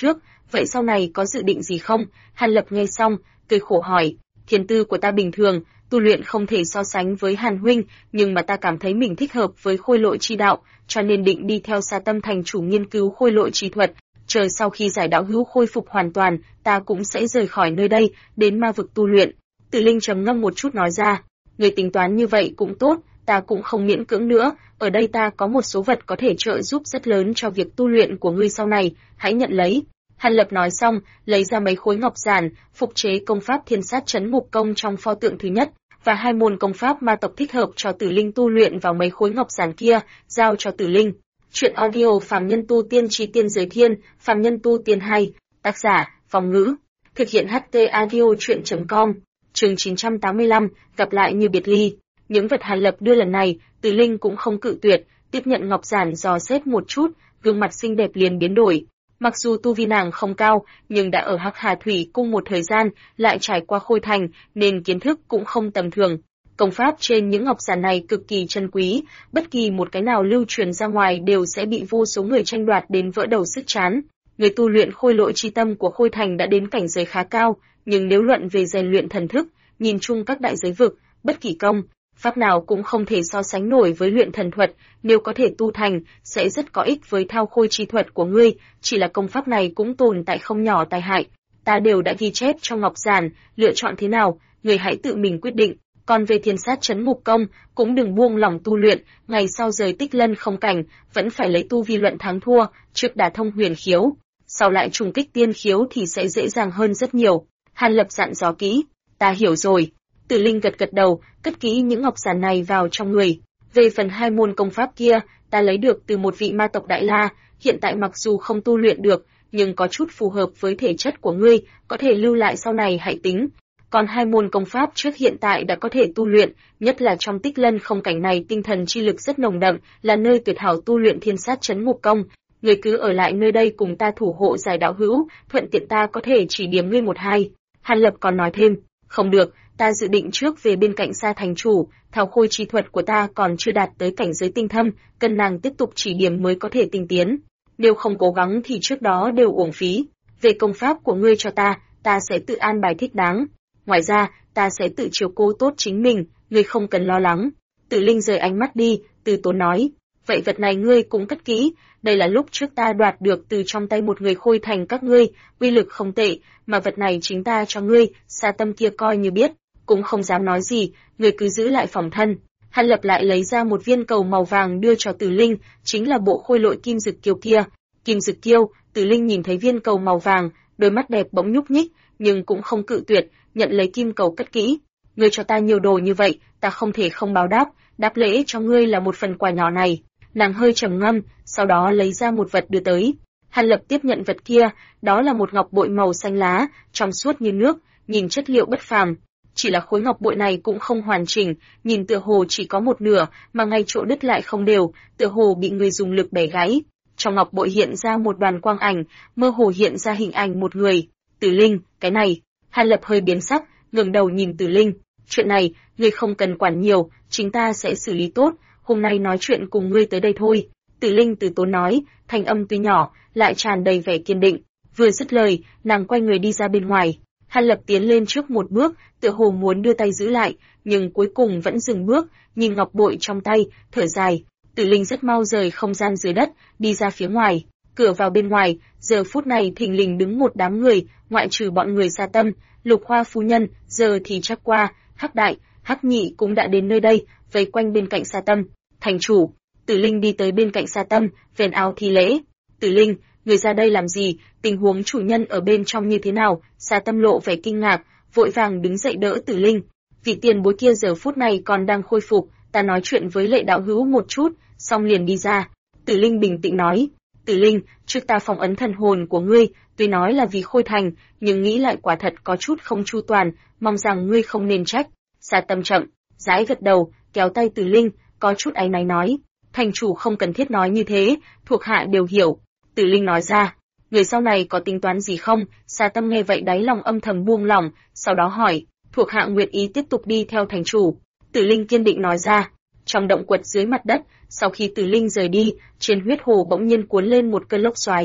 vậy sau này có dự định gì không? Hàn Lập nghe xong, cười khổ hỏi, thiên tư của ta bình thường, tu luyện không thể so sánh với Hàn huynh, nhưng mà ta cảm thấy mình thích hợp với khôi lỗi chi đạo, cho nên định đi theo Sa Tâm thành chủ nghiên cứu khôi lỗi chi thuật. Chờ sau khi giải đạo hữu khôi phục hoàn toàn, ta cũng sẽ rời khỏi nơi đây, đến ma vực tu luyện. Tử Linh trầm ngâm một chút nói ra, người tính toán như vậy cũng tốt, ta cũng không miễn cưỡng nữa, ở đây ta có một số vật có thể trợ giúp rất lớn cho việc tu luyện của ngươi sau này, hãy nhận lấy. Hàn Lập nói xong, lấy ra mấy khối ngọc giản, phục chế công pháp Thiên Sát Chấn Ngục Công trong pho tượng thứ nhất, và 2 môn công pháp ma tộc thích hợp cho Tử Linh tu luyện vào mấy khối ngọc giản kia, giao cho Tử Linh. Chuyện audio Phàm Nhân Tu Tiên Chí Tiên Giới Thiên, Phàm Nhân Tu Tiên 2, tác giả, Phong Ngữ, thực hiện HT audio chuyện.com, chương 985, gặp lại như biệt ly. Những vật Hàn Lập đưa lần này, Tử Linh cũng không cự tuyệt, tiếp nhận ngọc giản dò xét một chút, gương mặt xinh đẹp liền biến đổi. Mặc dù tu vi nàng không cao, nhưng đã ở Hắc Hà Thủy Cung một thời gian, lại trải qua Khôi Thành, nên kiến thức cũng không tầm thường. Công pháp trên những ngọc giản này cực kỳ chân quý, bất kỳ một cái nào lưu truyền ra ngoài đều sẽ bị vô số người tranh đoạt đến vỡ đầu sức chán. Người tu luyện khôi lỗi chi tâm của Khôi Thành đã đến cảnh giới khá cao, nhưng nếu luận về rèn luyện thần thức, nhìn chung các đại giới vực, bất kỳ công pháp nào cũng không thể so sánh nổi với luyện thần thuật, nếu có thể tu thành, sẽ rất có ích với thao khôi chi thuật của ngươi, chỉ là công pháp này cũng tồn tại không nhỏ tai hại. Ta đều đã ghi chép trong ngọc giản, lựa chọn thế nào, ngươi hãy tự mình quyết định. Còn về Thiên Sát Chấn Ngục Công, cũng đừng buông lỏng tu luyện, ngày sau rời Tích Lân không cảnh, vẫn phải lấy tu vi luận thắng thua, trước đả thông huyền khiếu, sau lại trùng kích tiên khiếu thì sẽ dễ dàng hơn rất nhiều. Hàn Lập dặn dò kỹ, ta hiểu rồi. Tử Linh gật gật đầu, cất kỹ những ngọc giản này vào trong người. Về phần 2 môn công pháp kia, ta lấy được từ một vị ma tộc Đại La, hiện tại mặc dù không tu luyện được, nhưng có chút phù hợp với thể chất của ngươi, có thể lưu lại sau này hãy tính. Còn 2 môn công pháp trước hiện tại đã có thể tu luyện, nhất là trong Tích Lân không cảnh này tinh thần chi lực rất nồng đậm, là nơi tuyệt hảo tu luyện Thiên Sát Chấn Ngục Công. Ngươi cứ ở lại nơi đây cùng ta thủ hộ giải đạo hữu, thuận tiện ta có thể chỉ điểm ngươi một hai. Hàn Lập còn nói thêm, không được, ta dự định trước về bên cạnh Sa thành chủ, thao khôi chi thuật của ta còn chưa đạt tới cảnh giới tinh thâm, cần nàng tiếp tục chỉ điểm mới có thể tinh tiến. Nếu không cố gắng thì trước đó đều uổng phí. Về công pháp của ngươi cho ta sẽ tự an bài thích đáng. Ngoài ra, ta sẽ tự chiếu cố tốt chính mình, ngươi không cần lo lắng. Tử Linh rời ánh mắt đi, từ tốn nói, vậy vật này ngươi cũng cất kỹ, đây là lúc trước ta đoạt được từ trong tay một người Khôi Thành các ngươi, uy lực không tệ, mà vật này chính ta cho ngươi, Sa Tâm kia coi như biết, cũng không dám nói gì, ngươi cứ giữ lại phòng thân. Hàn Lập lại lấy ra một viên cầu màu vàng đưa cho Tử Linh, chính là bộ khôi lỗi Kim Dực Kiêu kia. Kim Dực Kiêu, Tử Linh nhìn thấy viên cầu màu vàng, đôi mắt đẹp bỗng nhúc nhích, nhưng cũng không cự tuyệt, nhận lấy kim cầu cất kỹ. Ngươi cho ta nhiều đồ như vậy, ta không thể không báo đáp, đáp lễ cho ngươi là một phần quà nhỏ này. Nàng hơi trầm ngâm, sau đó lấy ra một vật đưa tới. Hàn Lập tiếp nhận vật kia, đó là một ngọc bội màu xanh lá, trong suốt như nước, nhìn chất liệu bất phàm. Chỉ là khối ngọc bội này cũng không hoàn chỉnh, nhìn tựa hồ chỉ có một nửa, mà ngay chỗ đứt lại không đều, tựa hồ bị người dùng lực bẻ gãy. Trong ngọc bội hiện ra một đoàn quang ảnh, mơ hồ hiện ra hình ảnh một người. Tử Linh, cái này. Hàn Lập hơi biến sắc, ngẩng đầu nhìn Tử Linh. Chuyện này, ngươi không cần quản nhiều, chính ta sẽ xử lý tốt, hôm nay nói chuyện cùng ngươi tới đây thôi. Tử Linh từ tốn nói, thanh âm tuy nhỏ, lại tràn đầy vẻ kiên định. Vừa dứt lời, nàng quay người đi ra bên ngoài. Hàn Lập tiến lên trước một bước, tựa hồ muốn đưa tay giữ lại, nhưng cuối cùng vẫn dừng bước, nhìn ngọc bội trong tay, thở dài. Tử Linh rất mau rời không gian dưới đất, đi ra phía ngoài. Cửa vào bên ngoài, giờ phút này thình lình đứng một đám người, ngoại trừ bọn người Sa Tâm, Lục Hoa phu nhân, giờ thì chắc qua, Hắc Đại, Hắc Nhị cũng đã đến nơi đây, vây quanh bên cạnh Sa Tâm. Thành chủ. Tử Linh đi tới bên cạnh Sa Tâm, vén áo thi lễ. Tử Linh, người ra đây làm gì, tình huống chủ nhân ở bên trong như thế nào? Sa Tâm lộ vẻ kinh ngạc, vội vàng đứng dậy đỡ Tử Linh. Vị tiền bối kia giờ phút này còn đang khôi phục, ta nói chuyện với Lệ đạo hữu một chút, xong liền đi ra. Tử Linh bình tĩnh nói, Tử Linh, trước ta phong ấn thần hồn của ngươi, tuy nói là vì Khôi Thành, nhưng nghĩ lại quả thật có chút không chu toàn, mong rằng ngươi không nên trách. Sa Tâm chậm rãi gật đầu, kéo tay Tử Linh, có chút áy náy nói, thành chủ không cần thiết nói như thế, thuộc hạ đều hiểu. Tử Linh nói ra, người sau này có tính toán gì không? Sa Tâm nghe vậy đáy lòng âm thầm buông lỏng, sau đó hỏi, thuộc hạ nguyện ý tiếp tục đi theo thành chủ. Tử Linh kiên định nói ra. Trong động quật dưới mặt đất, sau khi Tử Linh rời đi, trên huyết hồ bỗng nhiên cuốn lên một cơn lốc xoáy.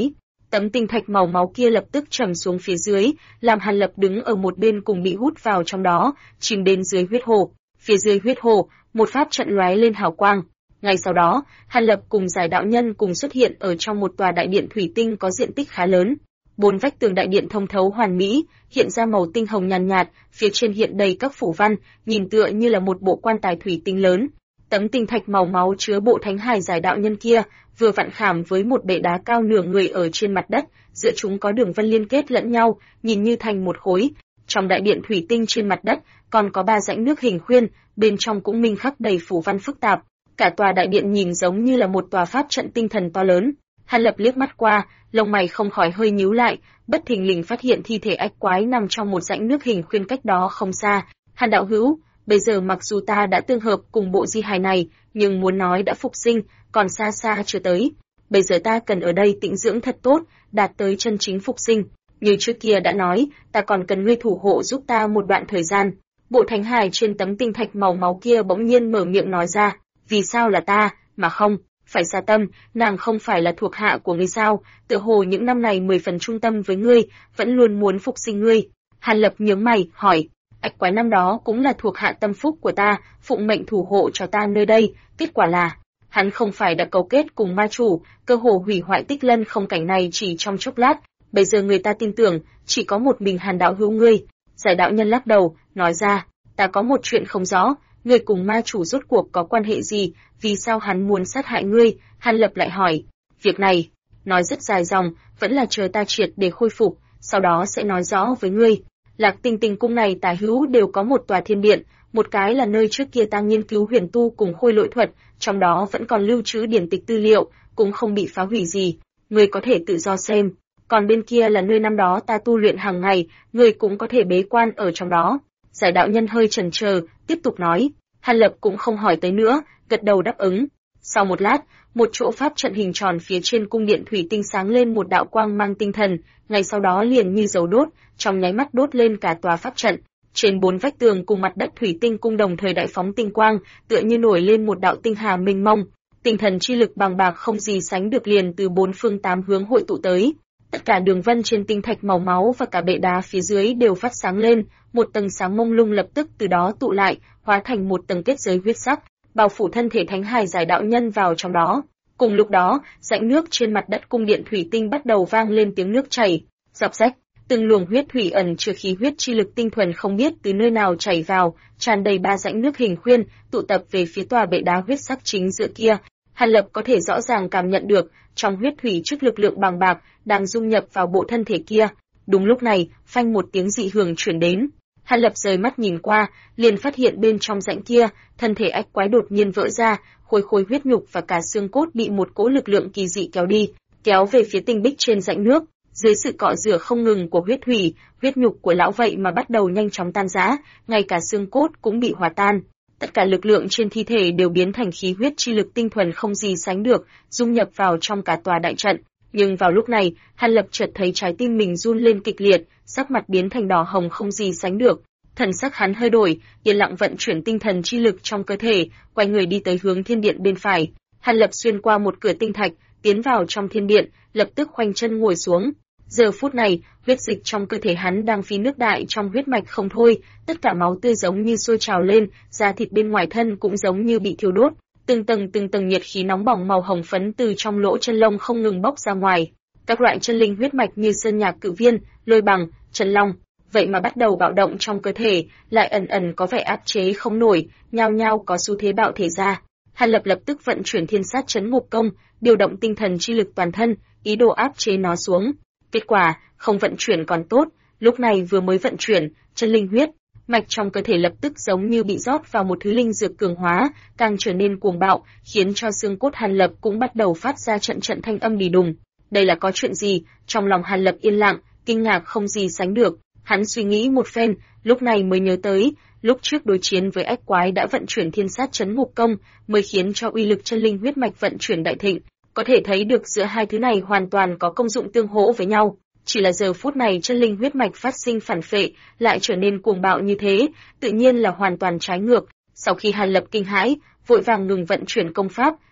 Tấm tinh thạch màu máu kia lập tức trầm xuống phía dưới, làm Hàn Lập đứng ở một bên cùng bị hút vào trong đó, chìm đến dưới huyết hồ. Phía dưới huyết hồ, một pháp trận lóe lên hào quang. Ngay sau đó, Hàn Lập cùng Giải đạo nhân cùng xuất hiện ở trong một tòa đại điện thủy tinh có diện tích khá lớn. 4 vách tường đại điện thông thấu hoàn mỹ, hiện ra màu tinh hồng nhàn nhạt, phía trên hiện đầy các phủ văn, nhìn tựa như là một bộ quan tài thủy tinh lớn. Tấm tinh thạch màu máu chứa bộ thánh hài Giải đạo nhân kia, vừa vặn khảm với một bệ đá cao nửa người ở trên mặt đất, giữa chúng có đường vân liên kết lẫn nhau, nhìn như thành một khối. Trong đại điện thủy tinh trên mặt đất, còn có 3 rãnh nước hình khuyên, bên trong cũng minh khắc đầy phủ văn phức tạp. Cả tòa đại điện nhìn giống như là một tòa pháp trận tinh thần to lớn. Hàn Lập liếc mắt qua, lông mày không khỏi hơi nhíu lại, bất thình lình phát hiện thi thể ách quái nằm trong một rãnh nước hình khuyên cách đó không xa. Hàn đạo hữu, bây giờ mặc dù ta đã tương hợp cùng bộ di hài này, nhưng muốn nói đã phục sinh, còn xa xa chưa tới. Bây giờ ta cần ở đây tĩnh dưỡng thật tốt, đạt tới chân chính phục sinh. Như trước kia đã nói, ta còn cần ngươi thủ hộ giúp ta một đoạn thời gian. Bộ thánh hài trên tấm tinh thạch màu máu kia bỗng nhiên mở miệng nói ra, vì sao là ta, mà không, phải Sa Tâm, nàng không phải là thuộc hạ của ngươi sao, tựa hồ những năm này 10 phần trung tâm với ngươi, vẫn luôn muốn phục sinh ngươi. Hàn Lập nhướng mày, hỏi, ách quái năm đó cũng là thuộc hạ tâm phúc của ta, phụng mệnh thủ hộ cho ta nơi đây, kết quả là, hắn không phải đã cấu kết cùng ma chủ, cơ hồ hủy hoại Tích Lân không cảnh này chỉ trong chốc lát, bây giờ người ta tin tưởng, chỉ có một mình Hàn đạo hữu ngươi. Giải đạo nhân lắc đầu, nói ra, ta có một chuyện không rõ, ngươi cùng ma chủ rốt cuộc có quan hệ gì, vì sao hắn muốn sát hại ngươi? Hàn Lập lại hỏi, việc này, nói rất dài dòng, vẫn là chờ ta triệt để khôi phục, sau đó sẽ nói rõ với ngươi. Lạc Tinh Tinh cung này tả hữu đều có một tòa thiên điện, một cái là nơi trước kia ta nghiên cứu huyền tu cùng khôi lỗi thuật, trong đó vẫn còn lưu trữ điển tịch tư liệu, cũng không bị phá hủy gì, ngươi có thể tự do xem. Còn bên kia là nơi năm đó ta tu luyện hàng ngày, ngươi cũng có thể bế quan ở trong đó. Giải đạo nhân hơi chần chờ, tiếp tục nói. Hàn Lập cũng không hỏi tới nữa, gật đầu đáp ứng. Sau một lát, một chỗ pháp trận hình tròn phía trên cung điện thủy tinh sáng lên một đạo quang mang tinh thần, ngay sau đó liền như dầu đốt, trong nháy mắt đốt lên cả tòa pháp trận. Trên 4 vách tường cùng mặt đất thủy tinh cung đồng thời đại phóng tinh quang, tựa như nổi lên một đạo tinh hà mênh mông. Tinh thần chi lực bằng bạc không gì sánh được liền từ 4 phương 8 hướng hội tụ tới. Tất cả đường vân trên tinh thạch màu máu và cả bệ đá phía dưới đều phát sáng lên, một tầng sáng mông lung lập tức từ đó tụ lại, hóa thành một tầng kết giới huyết sắc, bao phủ thân thể thánh hài Giải đạo nhân vào trong đó. Cùng lúc đó, rãnh nước trên mặt đất cung điện thủy tinh bắt đầu vang lên tiếng nước chảy, róc rách, từng luồng huyết thủy ẩn chứa khí huyết chi lực tinh thuần không biết từ nơi nào chảy vào, tràn đầy 3 rãnh nước hình khuyên, tụ tập về phía tòa bệ đá huyết sắc chính giữa kia. Hàn Lập có thể rõ ràng cảm nhận được, trong huyết thủy trước lực lượng bằng bạc đang dung nhập vào bộ thân thể kia. Đúng lúc này, phanh một tiếng dị hưởng truyền đến. Hàn Lập rời mắt nhìn qua, liền phát hiện bên trong rãnh kia, thân thể ách quái đột nhiên vỡ ra, khối khối huyết nhục và cả xương cốt bị một cỗ lực lượng kỳ dị kéo đi, kéo về phía tinh bích trên rãnh nước. Dưới sự cọ rửa không ngừng của huyết thủy, huyết nhục của lão vậy mà bắt đầu nhanh chóng tan rã, ngay cả xương cốt cũng bị hòa tan. Tất cả lực lượng trên thi thể đều biến thành khí huyết chi lực tinh thuần không gì sánh được, dung nhập vào trong cả tòa đại trận. Nhưng vào lúc này, Hàn Lập chợt thấy trái tim mình run lên kịch liệt, sắc mặt biến thành đỏ hồng không gì sánh được. Thần sắc hắn hơi đổi, yên lặng vận chuyển tinh thần chi lực trong cơ thể, quay người đi tới hướng thiên điện bên phải. Hàn Lập xuyên qua một cửa tinh thạch, tiến vào trong thiên điện, lập tức khoanh chân ngồi xuống. Giờ phút này, huyết dịch trong cơ thể hắn đang phi nước đại trong huyết mạch không thôi, tất cả máu tươi giống như sôi trào lên, da thịt bên ngoài thân cũng giống như bị thiêu đốt, từng tầng nhiệt khí nóng bỏng màu hồng phấn từ trong lỗ chân lông không ngừng bốc ra ngoài. Các loại chân linh huyết mạch như sơn nhạc cự viên, lôi bằng, chân long, vậy mà bắt đầu bạo động trong cơ thể, lại ẩn ẩn có vẻ áp chế không nổi, nhao nhao có xu thế bạo thể ra. Hàn Lập lập tức vận chuyển thiên sát chấn ngục công, điều động tinh thần chi lực toàn thân, ý đồ áp chế nó xuống. Kết quả, không vận chuyển còn tốt, lúc này vừa mới vận chuyển, chân linh huyết mạch trong cơ thể lập tức giống như bị rót vào một thứ linh dược cường hóa, càng trở nên cuồng bạo, khiến cho xương cốt Hàn Lập cũng bắt đầu phát ra trận trận thanh âm đì đùng. Đây là có chuyện gì? Trong lòng Hàn Lập yên lặng, kinh ngạc không gì sánh được. Hắn suy nghĩ một phen, lúc này mới nhớ tới, lúc trước đối chiến với ách quái đã vận chuyển thiên sát chấn ngục công, mới khiến cho uy lực chân linh huyết mạch vận chuyển đại thịnh. Có thể thấy được giữa hai thứ này hoàn toàn có công dụng tương hỗ với nhau. Chỉ là giờ phút này chân linh huyết mạch phát sinh phản phệ, lại trở nên cuồng bạo như thế, tự nhiên là hoàn toàn trái ngược. Sau khi Hàn Lập kinh hãi, vội vàng ngừng vận chuyển công pháp,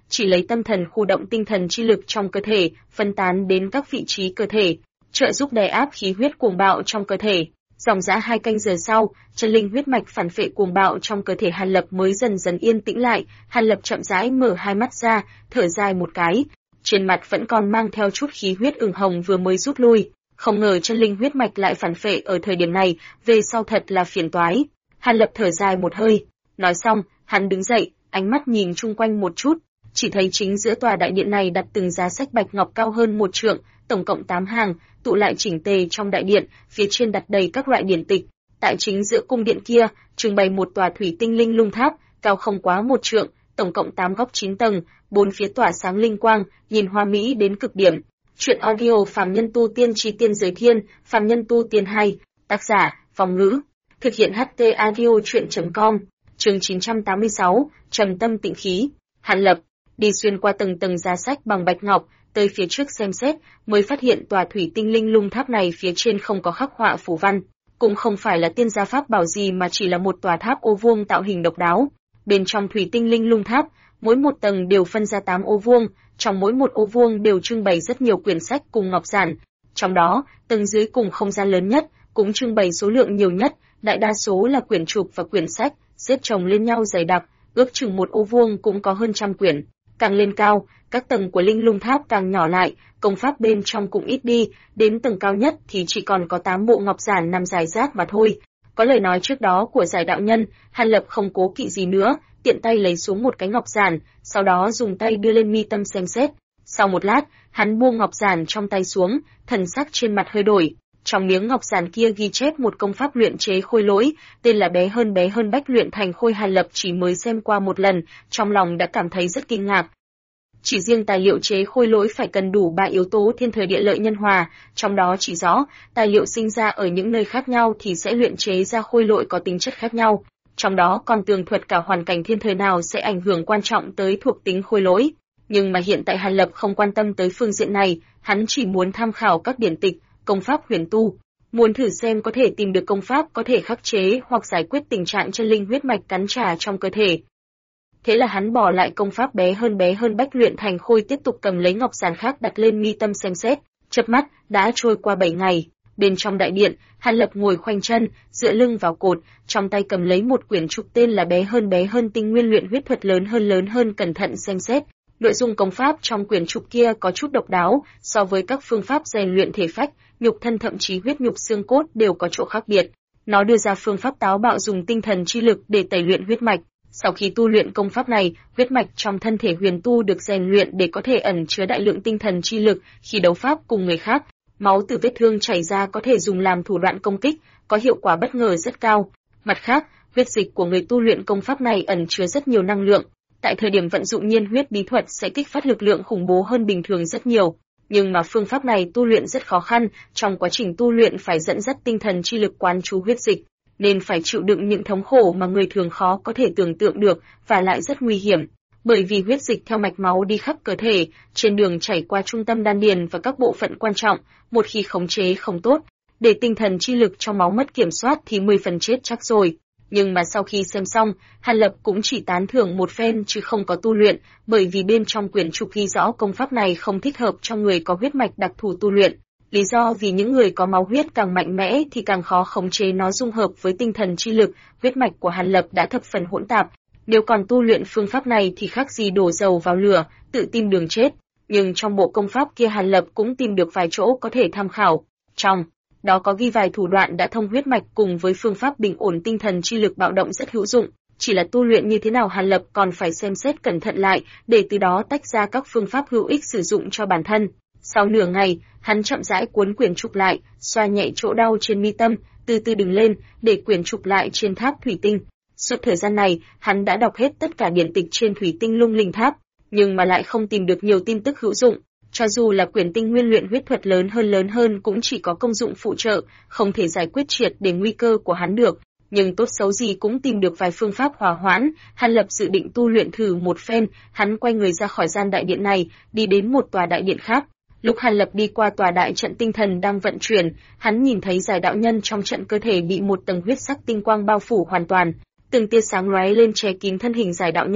chỉ lấy tâm thần khu động tinh thần chi lực trong cơ thể, phân tán đến các vị trí cơ thể, trợ giúp đè áp khí huyết cuồng bạo trong cơ thể. Dòng dã 2 canh giờ sau, chân linh huyết mạch phản phệ cuồng bạo trong cơ thể Hàn Lập mới dần dần yên tĩnh lại. Hàn Lập chậm rãi mở hai mắt ra, thở dài một cái, trên mặt vẫn còn mang theo chút khí huyết ửng hồng vừa mới rút lui. Không ngờ chân linh huyết mạch lại phản phệ ở thời điểm này, về sau thật là phiền toái. Hàn Lập thở dài một hơi, nói xong, hắn đứng dậy, ánh mắt nhìn chung quanh một chút, chỉ thấy chính giữa tòa đại điện này đặt từng giá sách bạch ngọc cao hơn 1 trượng, tổng cộng 8 hàng, tụ lại chỉnh tề trong đại điện, phía trên đặt đầy các loại điển tịch. Tại chính giữa cung điện kia, trưng bày một tòa thủy tinh linh lung tháp, cao không quá 1 trượng, tổng cộng 8 góc 9 tầng, 4 phía tỏa sáng linh quang, nhìn hoa mỹ đến cực điểm. Truyện audio Phàm Nhân Tu Tiên Chi Tiên Giới Thiên, Phàm Nhân Tu Tiên 2, tác giả, Phong Ngữ, thực hiện HT audio truyện.com, chương 986, trầm tâm tịnh khí. Hàn Lập đi xuyên qua tầng tầng giá sách bằng bạch ngọc, tới phía trước xem xét, mới phát hiện tòa thủy tinh linh lung tháp này phía trên không có khắc họa phù văn, cũng không phải là tiên gia pháp bảo gì mà chỉ là một tòa tháp ô vuông tạo hình độc đáo. Bên trong thủy tinh linh lung tháp, mỗi một tầng đều phân ra 8 ô vuông, trong mỗi một ô vuông đều trưng bày rất nhiều quyển sách cùng ngọc giản. Trong đó, tầng dưới cùng không gian lớn nhất, cũng trưng bày số lượng nhiều nhất, đại đa số là quyển trục và quyển sách, xếp chồng lên nhau dày đặc, ước chừng một ô vuông cũng có hơn 100 quyển. Càng lên cao, các tầng của linh lung tháp càng nhỏ lại, công pháp bên trong cũng ít đi, đến tầng cao nhất thì chỉ còn có 8 bộ ngọc giản nằm rải rác mà thôi. Có lời nói trước đó của giải đạo nhân, Hàn Lập không cố kỵ gì nữa, tiện tay lấy xuống một cái ngọc giản, sau đó dùng tay đưa lên mi tâm xem xét. Sau một lát, hắn buông ngọc giản trong tay xuống, thần sắc trên mặt hơi đổi. Trong miếng ngọc giản kia ghi chép một công pháp luyện chế khôi lỗi, tên là bé hơn bách luyện thành khôi. Hàn Lập chỉ mới xem qua một lần, trong lòng đã cảm thấy rất kinh ngạc. Chỉ riêng tài liệu chế khôi lỗi phải cần đủ 3 yếu tố thiên thời địa lợi nhân hòa, trong đó chỉ rõ, tài liệu sinh ra ở những nơi khác nhau thì sẽ luyện chế ra khôi lỗi có tính chất khác nhau. Trong đó còn tường thuật cả hoàn cảnh thiên thời nào sẽ ảnh hưởng quan trọng tới thuộc tính khôi lỗi. Nhưng mà hiện tại Hàn Lập không quan tâm tới phương diện này, hắn chỉ muốn tham khảo các điển tịch, công pháp huyền tu, muốn thử xem có thể tìm được công pháp có thể khắc chế hoặc giải quyết tình trạng chân linh huyết mạch cắn trả trong cơ thể. Thế là hắn bỏ lại công pháp bé hơn bách luyện thành khôi, tiếp tục cầm lấy ngọc giản khác đặt lên mi tâm xem xét. Chớp mắt, đã trôi qua 7 ngày. Bên trong đại điện, Hàn Lập ngồi khoanh chân, dựa lưng vào cột, trong tay cầm lấy một quyển trục tên là bé hơn tinh nguyên luyện huyết thuật lớn hơn, cẩn thận xem xét. Nội dung công pháp trong quyển trục kia có chút độc đáo, so với các phương pháp rèn luyện thể phách, nhục thân thậm chí huyết nhục xương cốt đều có chỗ khác biệt. Nó đưa ra phương pháp táo bạo dùng tinh thần chi lực để tẩy luyện huyết mạch. Sau khi tu luyện công pháp này, huyết mạch trong thân thể huyền tu được rèn luyện để có thể ẩn chứa đại lượng tinh thần chi lực, khi đấu pháp cùng người khác, máu từ vết thương chảy ra có thể dùng làm thủ đoạn công kích, có hiệu quả bất ngờ rất cao. Mặt khác, huyết dịch của người tu luyện công pháp này ẩn chứa rất nhiều năng lượng. Tại thời điểm vận dụng nhiên huyết bí thuật sẽ kích phát lực lượng khủng bố hơn bình thường rất nhiều. Nhưng mà phương pháp này tu luyện rất khó khăn, trong quá trình tu luyện phải dẫn dắt tinh thần chi lực quán chú huyết dịch, nên phải chịu đựng những thống khổ mà người thường khó có thể tưởng tượng được, và lại rất nguy hiểm. Bởi vì huyết dịch theo mạch máu đi khắp cơ thể, trên đường chảy qua trung tâm đan điền và các bộ phận quan trọng, một khi khống chế không tốt, để tinh thần chi lực trong máu mất kiểm soát thì 10 phần chết chắc rồi. Nhưng mà sau khi xem xong, Hàn Lập cũng chỉ tán thưởng một phen chứ không có tu luyện, bởi vì bên trong quyển trục ghi rõ công pháp này không thích hợp cho người có huyết mạch đặc thù tu luyện. Lý do vì những người có máu huyết càng mạnh mẽ thì càng khó khống chế nó dung hợp với tinh thần chi lực, huyết mạch của Hàn Lập đã thập phần hỗn tạp. Nếu còn tu luyện phương pháp này thì khác gì đổ dầu vào lửa, tự tìm đường chết. Nhưng trong bộ công pháp kia Hàn Lập cũng tìm được vài chỗ có thể tham khảo. Trong đó có ghi vài thủ đoạn đã thông huyết mạch cùng với phương pháp bình ổn tinh thần chi lực bạo động rất hữu dụng. Chỉ là tu luyện như thế nào Hàn Lập còn phải xem xét cẩn thận lại, để từ đó tách ra các phương pháp hữu ích sử dụng cho bản thân. Sau nửa ngày, hắn chậm rãi cuốn quyển trục lại, xoa nhẹ chỗ đau trên mi tâm, từ từ đứng lên, để quyển trục lại trên tháp thủy tinh. Suốt thời gian này, hắn đã đọc hết tất cả điển tịch trên thủy tinh lung linh tháp, nhưng mà lại không tìm được nhiều tin tức hữu dụng. Cho dù là quyển tinh nguyên luyện huyết thuật lớn hơn cũng chỉ có công dụng phụ trợ, không thể giải quyết triệt để nguy cơ của hắn được. Nhưng tốt xấu gì cũng tìm được vài phương pháp hòa hoãn, Hàn Lập dự định tu luyện thử một phen, hắn quay người ra khỏi gian đại điện này, đi đến một tòa đại điện khác. Lúc Hàn Lập đi qua tòa đại trận tinh thần đang vận chuyển, hắn nhìn thấy giải đạo nhân trong trận cơ thể bị một tầng huyết sắc tinh quang bao phủ hoàn toàn, từng tia sáng lóe lên che kín thân hình giải đạo nhân.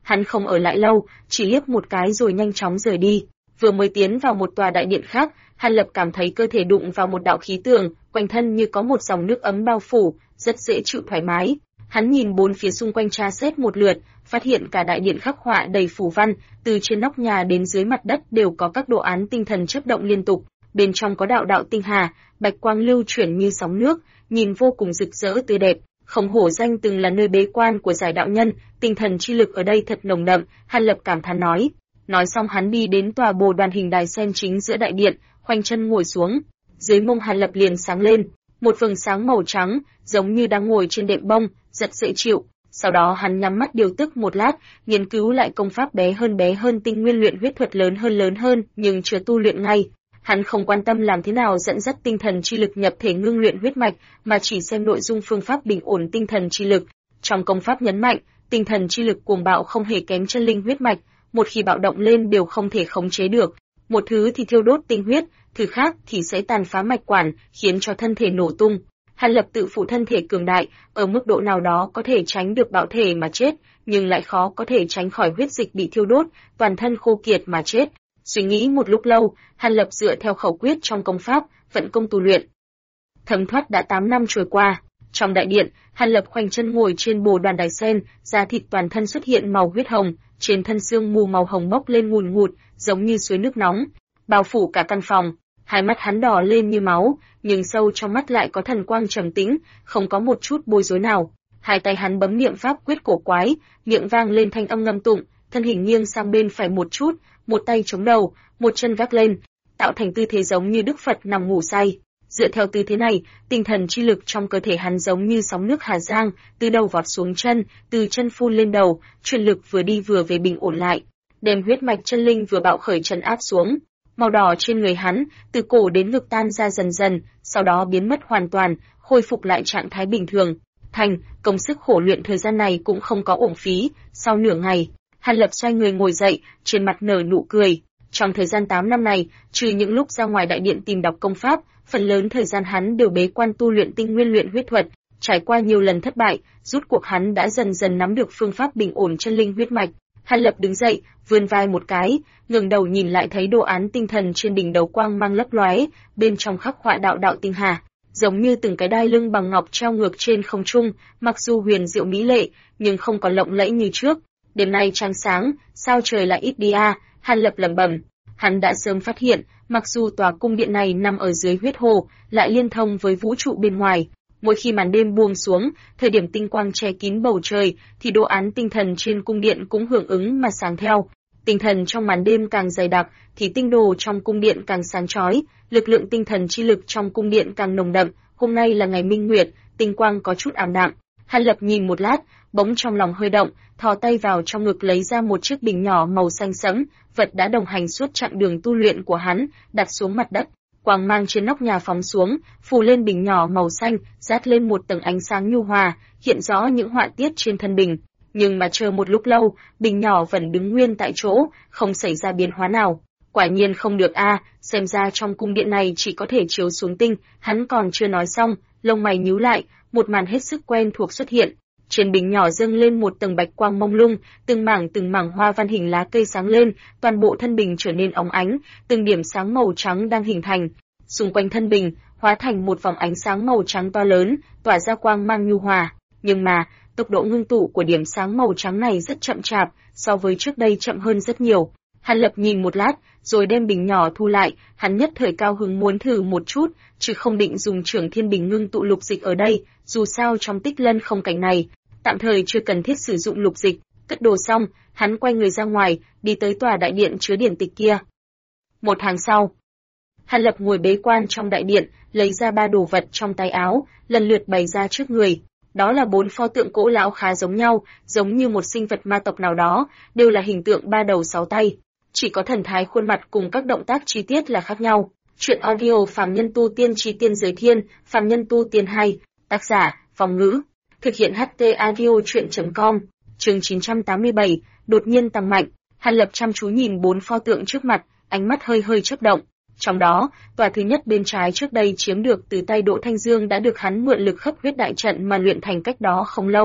Hắn không ở lại lâu, chỉ liếc một cái rồi nhanh chóng rời đi. Vừa mới tiến vào một tòa đại điện khác, Hàn Lập cảm thấy cơ thể đụng vào một đạo khí tường, quanh thân như có một dòng nước ấm bao phủ, rất dễ chịu thoải mái. Hắn nhìn bốn phía xung quanh tra xét một lượt, phát hiện cả đại điện khắc họa đầy phù văn, từ trên nóc nhà đến dưới mặt đất đều có các đồ án tinh thần chớp động liên tục. Bên trong có đạo đạo tinh hà, bạch quang lưu chuyển như sóng nước, nhìn vô cùng rực rỡ tươi đẹp. Không hổ danh từng là nơi bế quan của giải đạo nhân, tinh thần chi lực ở đây thật nồng đậm, Hàn Lập cảm thán nói. Nói xong hắn đi đến tòa bồ đoàn hình đài sen chính giữa đại điện, khoanh chân ngồi xuống. Dưới mông Hàn Lập liền sáng lên, một vầng sáng màu trắng, giống như đang ngồi trên đệm bông, rất dễ chịu. Sau đó hắn nhắm mắt điều tức một lát, nghiên cứu lại công pháp bé hơn tinh nguyên luyện huyết thuật lớn hơn, nhưng chưa tu luyện ngay. Hắn không quan tâm làm thế nào dẫn dắt tinh thần chi lực nhập thể ngưng luyện huyết mạch, mà chỉ xem nội dung phương pháp bình ổn tinh thần chi lực. Trong công pháp nhấn mạnh, tinh thần chi lực cuồng bạo không hề kém chân linh huyết mạch, một khi bạo động lên đều không thể khống chế được. Một thứ thì thiêu đốt tinh huyết, thứ khác thì sẽ tàn phá mạch quản, khiến cho thân thể nổ tung. Hàn Lập tự phụ thân thể cường đại, ở mức độ nào đó có thể tránh được bạo thể mà chết, nhưng lại khó có thể tránh khỏi huyết dịch bị thiêu đốt, toàn thân khô kiệt mà chết. Suy nghĩ một lúc lâu, Hàn Lập dựa theo khẩu quyết trong công pháp, vận công tu luyện. Thấm thoát đã 8 năm trôi qua, trong đại điện, Hàn Lập khoanh chân ngồi trên bồ đoàn đài sen, da thịt toàn thân xuất hiện màu huyết hồng, trên thân xương mù màu hồng bốc lên ngùn ngụt, giống như suối nước nóng, bao phủ cả căn phòng. Hai mắt hắn đỏ lên như máu, nhưng sâu trong mắt lại có thần quang trầm tĩnh, không có một chút bối rối nào. Hai tay hắn bấm niệm pháp quyết cổ quái, miệng vang lên thanh âm ngâm tụng, thân hình nghiêng sang bên phải một chút, một tay chống đầu, một chân gác lên, tạo thành tư thế giống như Đức Phật nằm ngủ say. Dựa theo tư thế này, tinh thần chi lực trong cơ thể hắn giống như sóng nước Hà Giang, từ đầu vọt xuống chân, từ chân phun lên đầu, truyền lực vừa đi vừa về bình ổn lại, đem huyết mạch chân linh vừa bạo khởi trấn áp xuống. Màu đỏ trên người hắn, từ cổ đến ngực tan ra dần dần, sau đó biến mất hoàn toàn, khôi phục lại trạng thái bình thường. Công sức khổ luyện thời gian này cũng không có uổng phí. Sau nửa ngày, Hàn Lập xoay người ngồi dậy, trên mặt nở nụ cười. Trong thời gian 8 năm này, trừ những lúc ra ngoài đại điện tìm đọc công pháp, phần lớn thời gian hắn đều bế quan tu luyện tinh nguyên luyện huyết thuật. Trải qua nhiều lần thất bại, rút cuộc hắn đã dần dần nắm được phương pháp bình ổn chân linh huyết mạch. Hàn Lập đứng dậy, vươn vai một cái, ngẩng đầu nhìn lại thấy đồ án tinh thần trên đỉnh đầu quang mang lấp lóe, bên trong khắc họa đạo đạo tinh hà, giống như từng cái đai lưng bằng ngọc treo ngược trên không trung, mặc dù huyền diệu mỹ lệ, nhưng không còn lộng lẫy như trước. Đêm nay trăng sáng, sao trời lại ít đi a, Hàn Lập lẩm bẩm. Hắn đã sớm phát hiện, mặc dù tòa cung điện này nằm ở dưới huyết hồ, lại liên thông với vũ trụ bên ngoài. Mỗi khi màn đêm buông xuống, thời điểm tinh quang che kín bầu trời, thì đồ án tinh thần trên cung điện cũng hưởng ứng mà sáng theo. Tinh thần trong màn đêm càng dày đặc, thì tinh đồ trong cung điện càng sáng chói, lực lượng tinh thần chi lực trong cung điện càng nồng đậm. Hôm nay là ngày minh nguyệt, tinh quang có chút ảm đạm. Hàn Lập nhìn một lát, bỗng trong lòng hơi động, thò tay vào trong ngực lấy ra một chiếc bình nhỏ màu xanh sẫm, vật đã đồng hành suốt chặng đường tu luyện của hắn, đặt xuống mặt đất. Quang mang trên nóc nhà phóng xuống, phủ lên bình nhỏ màu xanh, dát lên một tầng ánh sáng nhu hòa, hiện rõ những họa tiết trên thân bình. Nhưng mà chờ một lúc lâu, bình nhỏ vẫn đứng nguyên tại chỗ, không xảy ra biến hóa nào. Quả nhiên không được a, xem ra trong cung điện này chỉ có thể chiếu xuống tinh. Hắn còn chưa nói xong, lông mày nhíu lại, một màn hết sức quen thuộc xuất hiện. Trên bình nhỏ dâng lên một tầng bạch quang mông lung, từng mảng hoa văn hình lá cây sáng lên, toàn bộ thân bình trở nên óng ánh, từng điểm sáng màu trắng đang hình thành. Xung quanh thân bình, hóa thành một vòng ánh sáng màu trắng to lớn, tỏa ra quang mang nhu hòa. Nhưng mà, tốc độ ngưng tụ của điểm sáng màu trắng này rất chậm chạp, so với trước đây chậm hơn rất nhiều. Hàn Lập nhìn một lát, rồi đem bình nhỏ thu lại, hắn nhất thời cao hứng muốn thử một chút, chứ không định dùng Trưởng Thiên Bình ngưng tụ lục dịch ở đây, dù sao trong Tích Lân không cảnh này, tạm thời chưa cần thiết sử dụng lục dịch. Cất đồ xong, hắn quay người ra ngoài, đi tới tòa đại điện chứa điển tịch kia. Một tháng sau, Hàn Lập ngồi bế quan trong đại điện, lấy ra 3 đồ vật trong tay áo, lần lượt bày ra trước người. Đó là 4 pho tượng cổ lão khá giống nhau, giống như một sinh vật ma tộc nào đó, đều là hình tượng 3 đầu 6 tay. Chỉ có thần thái khuôn mặt cùng các động tác chi tiết là khác nhau. Truyện audio Phàm Nhân Tu Tiên Chi Tiên Giới Thiên, Phàm Nhân Tu Tiên 2, tác giả, Phong Ngữ. Thực hiện HT Audio Truyện.com. Chương 987, đột nhiên tăng mạnh. Hàn Lập chăm chú nhìn 4 pho tượng trước mặt, ánh mắt hơi chớp động. Trong đó, tòa thứ nhất bên trái trước đây chiếm được từ tay Đỗ Thanh Dương đã được hắn mượn lực khắp huyết đại trận mà luyện thành cách đó không lâu.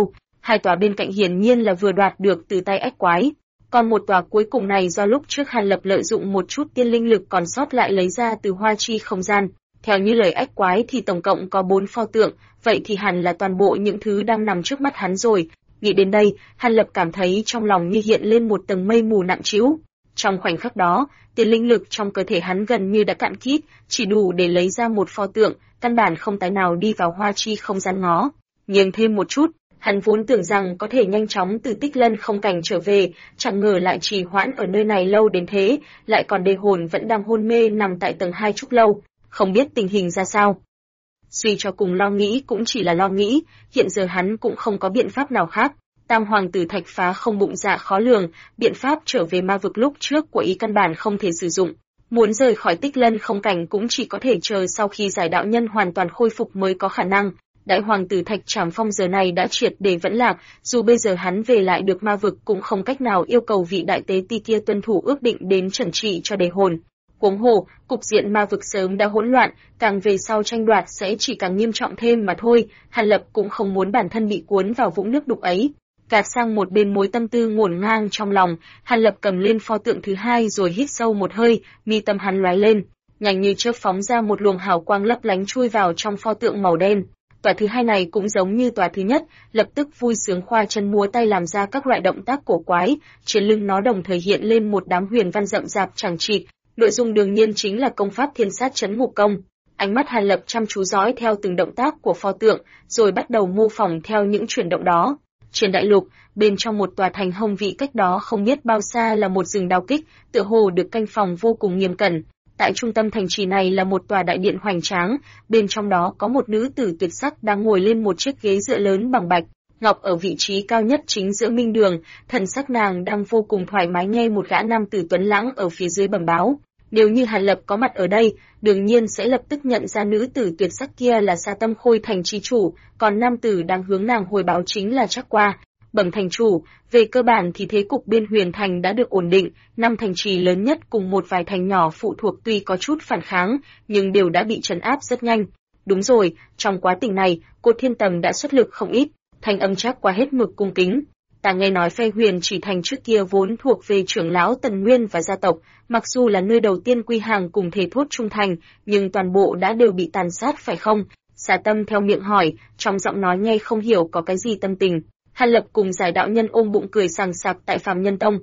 Hai tòa bên cạnh hiển nhiên là vừa đoạt được từ tay ách quái. Còn một tòa cuối cùng này do lúc trước Hàn Lập lợi dụng một chút tiên linh lực còn sót lại lấy ra từ hoa chi không gian. Theo như lời ách quái thì tổng cộng có 4 pho tượng, vậy thì hẳn là toàn bộ những thứ đang nằm trước mắt hắn rồi. Nghĩ đến đây, Hàn Lập cảm thấy trong lòng như hiện lên một tầng mây mù nặng trĩu. Trong khoảnh khắc đó, tiên linh lực trong cơ thể hắn gần như đã cạn kiệt, chỉ đủ để lấy ra một pho tượng, căn bản không tài nào đi vào hoa chi không gian ngó. Nghiêng thêm một chút, hắn vốn tưởng rằng có thể nhanh chóng từ Tích Lân không cảnh trở về, chẳng ngờ lại trì hoãn ở nơi này lâu đến thế, lại còn đề hồn vẫn đang hôn mê nằm tại tầng 2 Trúc Lâu, không biết tình hình ra sao. Suy cho cùng lo nghĩ cũng chỉ là lo nghĩ, hiện giờ hắn cũng không có biện pháp nào khác. Tam hoàng tử thạch phá không bụng dạ khó lường, biện pháp trở về ma vực lúc trước của ý căn bản không thể sử dụng. Muốn rời khỏi Tích Lân không cảnh cũng chỉ có thể chờ sau khi giải đạo nhân hoàn toàn khôi phục mới có khả năng. Đại hoàng tử Thạch Trảm Phong giờ này đã triệt để vẫn lạc, dù bây giờ hắn về lại được ma vực cũng không cách nào yêu cầu vị đại tế ti kia tuân thủ ước định đến trần trị cho đề hồn. Huống hồ, cục diện ma vực sớm đã hỗn loạn, càng về sau tranh đoạt sẽ chỉ càng nghiêm trọng thêm mà thôi, Hàn Lập cũng không muốn bản thân bị cuốn vào vũng nước đục ấy. Gạt sang một bên mối tâm tư ngổn ngang trong lòng, Hàn Lập cầm lên pho tượng thứ hai rồi hít sâu một hơi, mi tâm hắn lóe lên, nhanh như chớp phóng ra một luồng hào quang lấp lánh chui vào trong pho tượng màu đen. Tòa thứ hai này cũng giống như tòa thứ nhất, lập tức vui sướng khoa chân múa tay làm ra các loại động tác cổ quái, trên lưng nó đồng thời hiện lên một đám huyền văn rậm rạp chẳng chịt, nội dung đương nhiên chính là công pháp Thiên Sát Chấn Ngục Công. Ánh mắt Hàn Lập chăm chú dõi theo từng động tác của pho tượng, rồi bắt đầu mô phỏng theo những chuyển động đó. Trên đại lục, bên trong một tòa thành hồng vị cách đó không biết bao xa là một rừng đao kích, tựa hồ được canh phòng vô cùng nghiêm cẩn. Tại trung tâm thành trì này là một tòa đại điện hoành tráng, bên trong đó có một nữ tử tuyệt sắc đang ngồi lên một chiếc ghế dựa lớn bằng bạch ngọc ở vị trí cao nhất chính giữa minh đường, thần sắc nàng đang vô cùng thoải mái nghe một gã nam tử tuấn lãng ở phía dưới bẩm báo. Nếu như Hàn Lập có mặt ở đây, đương nhiên sẽ lập tức nhận ra nữ tử tuyệt sắc kia là Sa Tâm Khôi thành chi chủ, còn nam tử đang hướng nàng hồi báo chính là Trác Qua. Bẩm thành chủ, về cơ bản thì thế cục bên Huyền Thành đã được ổn định, 5 thành trì lớn nhất cùng một vài thành nhỏ phụ thuộc tuy có chút phản kháng, nhưng đều đã bị trấn áp rất nhanh. Đúng rồi, trong quá trình này, Cốt Thiên Tầm đã xuất lực không ít, thanh âm Trác Qua hết mực cung kính. Ta nghe nói phe Huyền Chỉ Thành trước kia vốn thuộc về trưởng lão Tần Nguyên và gia tộc, mặc dù là nơi đầu tiên quy hàng cùng thề thốt trung thành, nhưng toàn bộ đã đều bị tàn sát phải không? Xà Tâm theo miệng hỏi, trong giọng nói nghe không hiểu có cái gì tâm tình. Hàn Lập cùng giải đạo nhân ôm bụng cười sằng sặc tại Phàm Nhân Tông.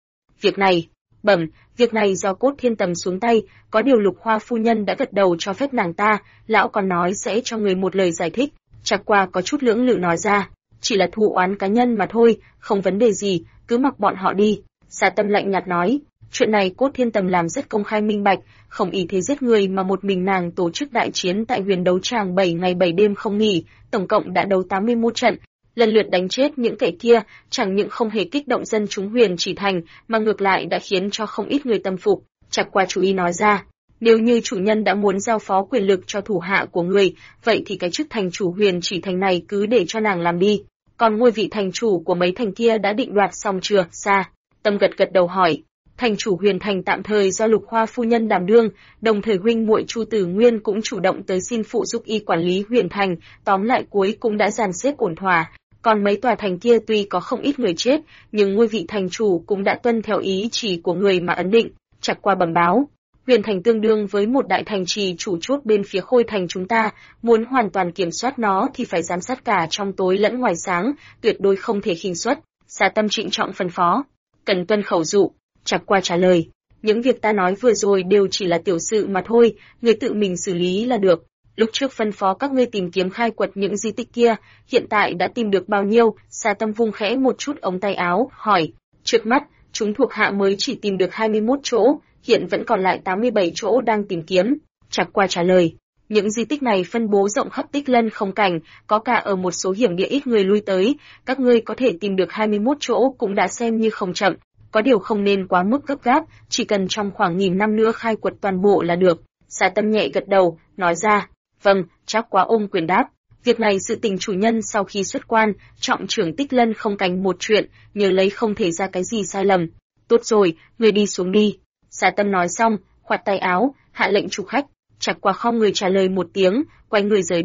Việc này do Cốt Thiên Tầm xuống tay, có điều Lục Hoa phu nhân đã gật đầu cho phép nàng ta, lão còn nói sẽ cho người một lời giải thích. Trác Qua có chút lưỡng lự nói ra, chỉ là thù oán cá nhân mà thôi, không vấn đề gì, cứ mặc bọn họ đi. Xà Tâm lạnh nhạt nói, chuyện này Cốt Thiên Tầm làm rất công khai minh bạch, không ý thế giết người mà một mình nàng tổ chức đại chiến tại Huyền Đấu Tràng 7 ngày 7 đêm không nghỉ, tổng cộng đã đấu 81 trận. Lần lượt đánh chết những kẻ kia, chẳng những không hề kích động dân chúng Huyền Chỉ Thành, mà ngược lại đã khiến cho không ít người tâm phục. Trác Qua chú ý nói ra, nếu như chủ nhân đã muốn giao phó quyền lực cho thủ hạ của người, vậy thì cái chức thành chủ Huyền Chỉ Thành này cứ để cho nàng làm đi. Còn ngôi vị thành chủ của mấy thành kia đã định đoạt xong chưa? Sa Tâm gật đầu hỏi. Thành chủ Huyền Thành tạm thời do Lục Hoa phu nhân đảm đương, đồng thời huynh muội Chu Tử Nguyên cũng chủ động tới xin phụ giúp y quản lý Huyền Thành, tóm lại cuối cũng đã dàn xếp ổn thỏa. Còn mấy tòa thành kia tuy có không ít người chết, nhưng ngôi vị thành chủ cũng đã tuân theo ý chỉ của người mà ấn định. Trác Qua bẩm báo, Huyền Thành tương đương với một đại thành trì chủ chốt bên phía Khôi Thành chúng ta, muốn hoàn toàn kiểm soát nó thì phải giám sát cả trong tối lẫn ngoài sáng, tuyệt đối không thể khinh suất. Xà Tâm trịnh trọng phân phó, cần tuân khẩu dụ. Trác Qua trả lời, những việc ta nói vừa rồi đều chỉ là tiểu sự mà thôi, người tự mình xử lý là được. Lúc trước phân phó các ngươi tìm kiếm khai quật những di tích kia, hiện tại đã tìm được bao nhiêu? Xà Tâm vung khẽ một chút ống tay áo, hỏi. Trước mắt, chúng thuộc hạ mới chỉ tìm được 21 chỗ, hiện vẫn còn lại 87 chỗ đang tìm kiếm. Trác Qua trả lời. Những di tích này phân bố rộng khắp Tích Lân không cảnh, có cả ở một số hiểm địa ít người lui tới, các ngươi có thể tìm được 21 chỗ cũng đã xem như không chậm. Có điều không nên quá mức gấp gáp, chỉ cần trong khoảng 1000 năm nữa khai quật toàn bộ là được. Xà Tâm nhẹ gật đầu, nói ra. Vâng, Trác Qua ôm quyền đáp. Việc này sự tình chủ nhân sau khi xuất quan, trọng trưởng Tích Lân không cảnh một chuyện, nhớ lấy không thể ra cái gì sai lầm. Tốt rồi, người đi xuống đi. Xà Tâm nói xong, khoát tay áo, hạ lệnh chủ khách. Trác Qua không người trả lời một tiếng, quay người rời đi.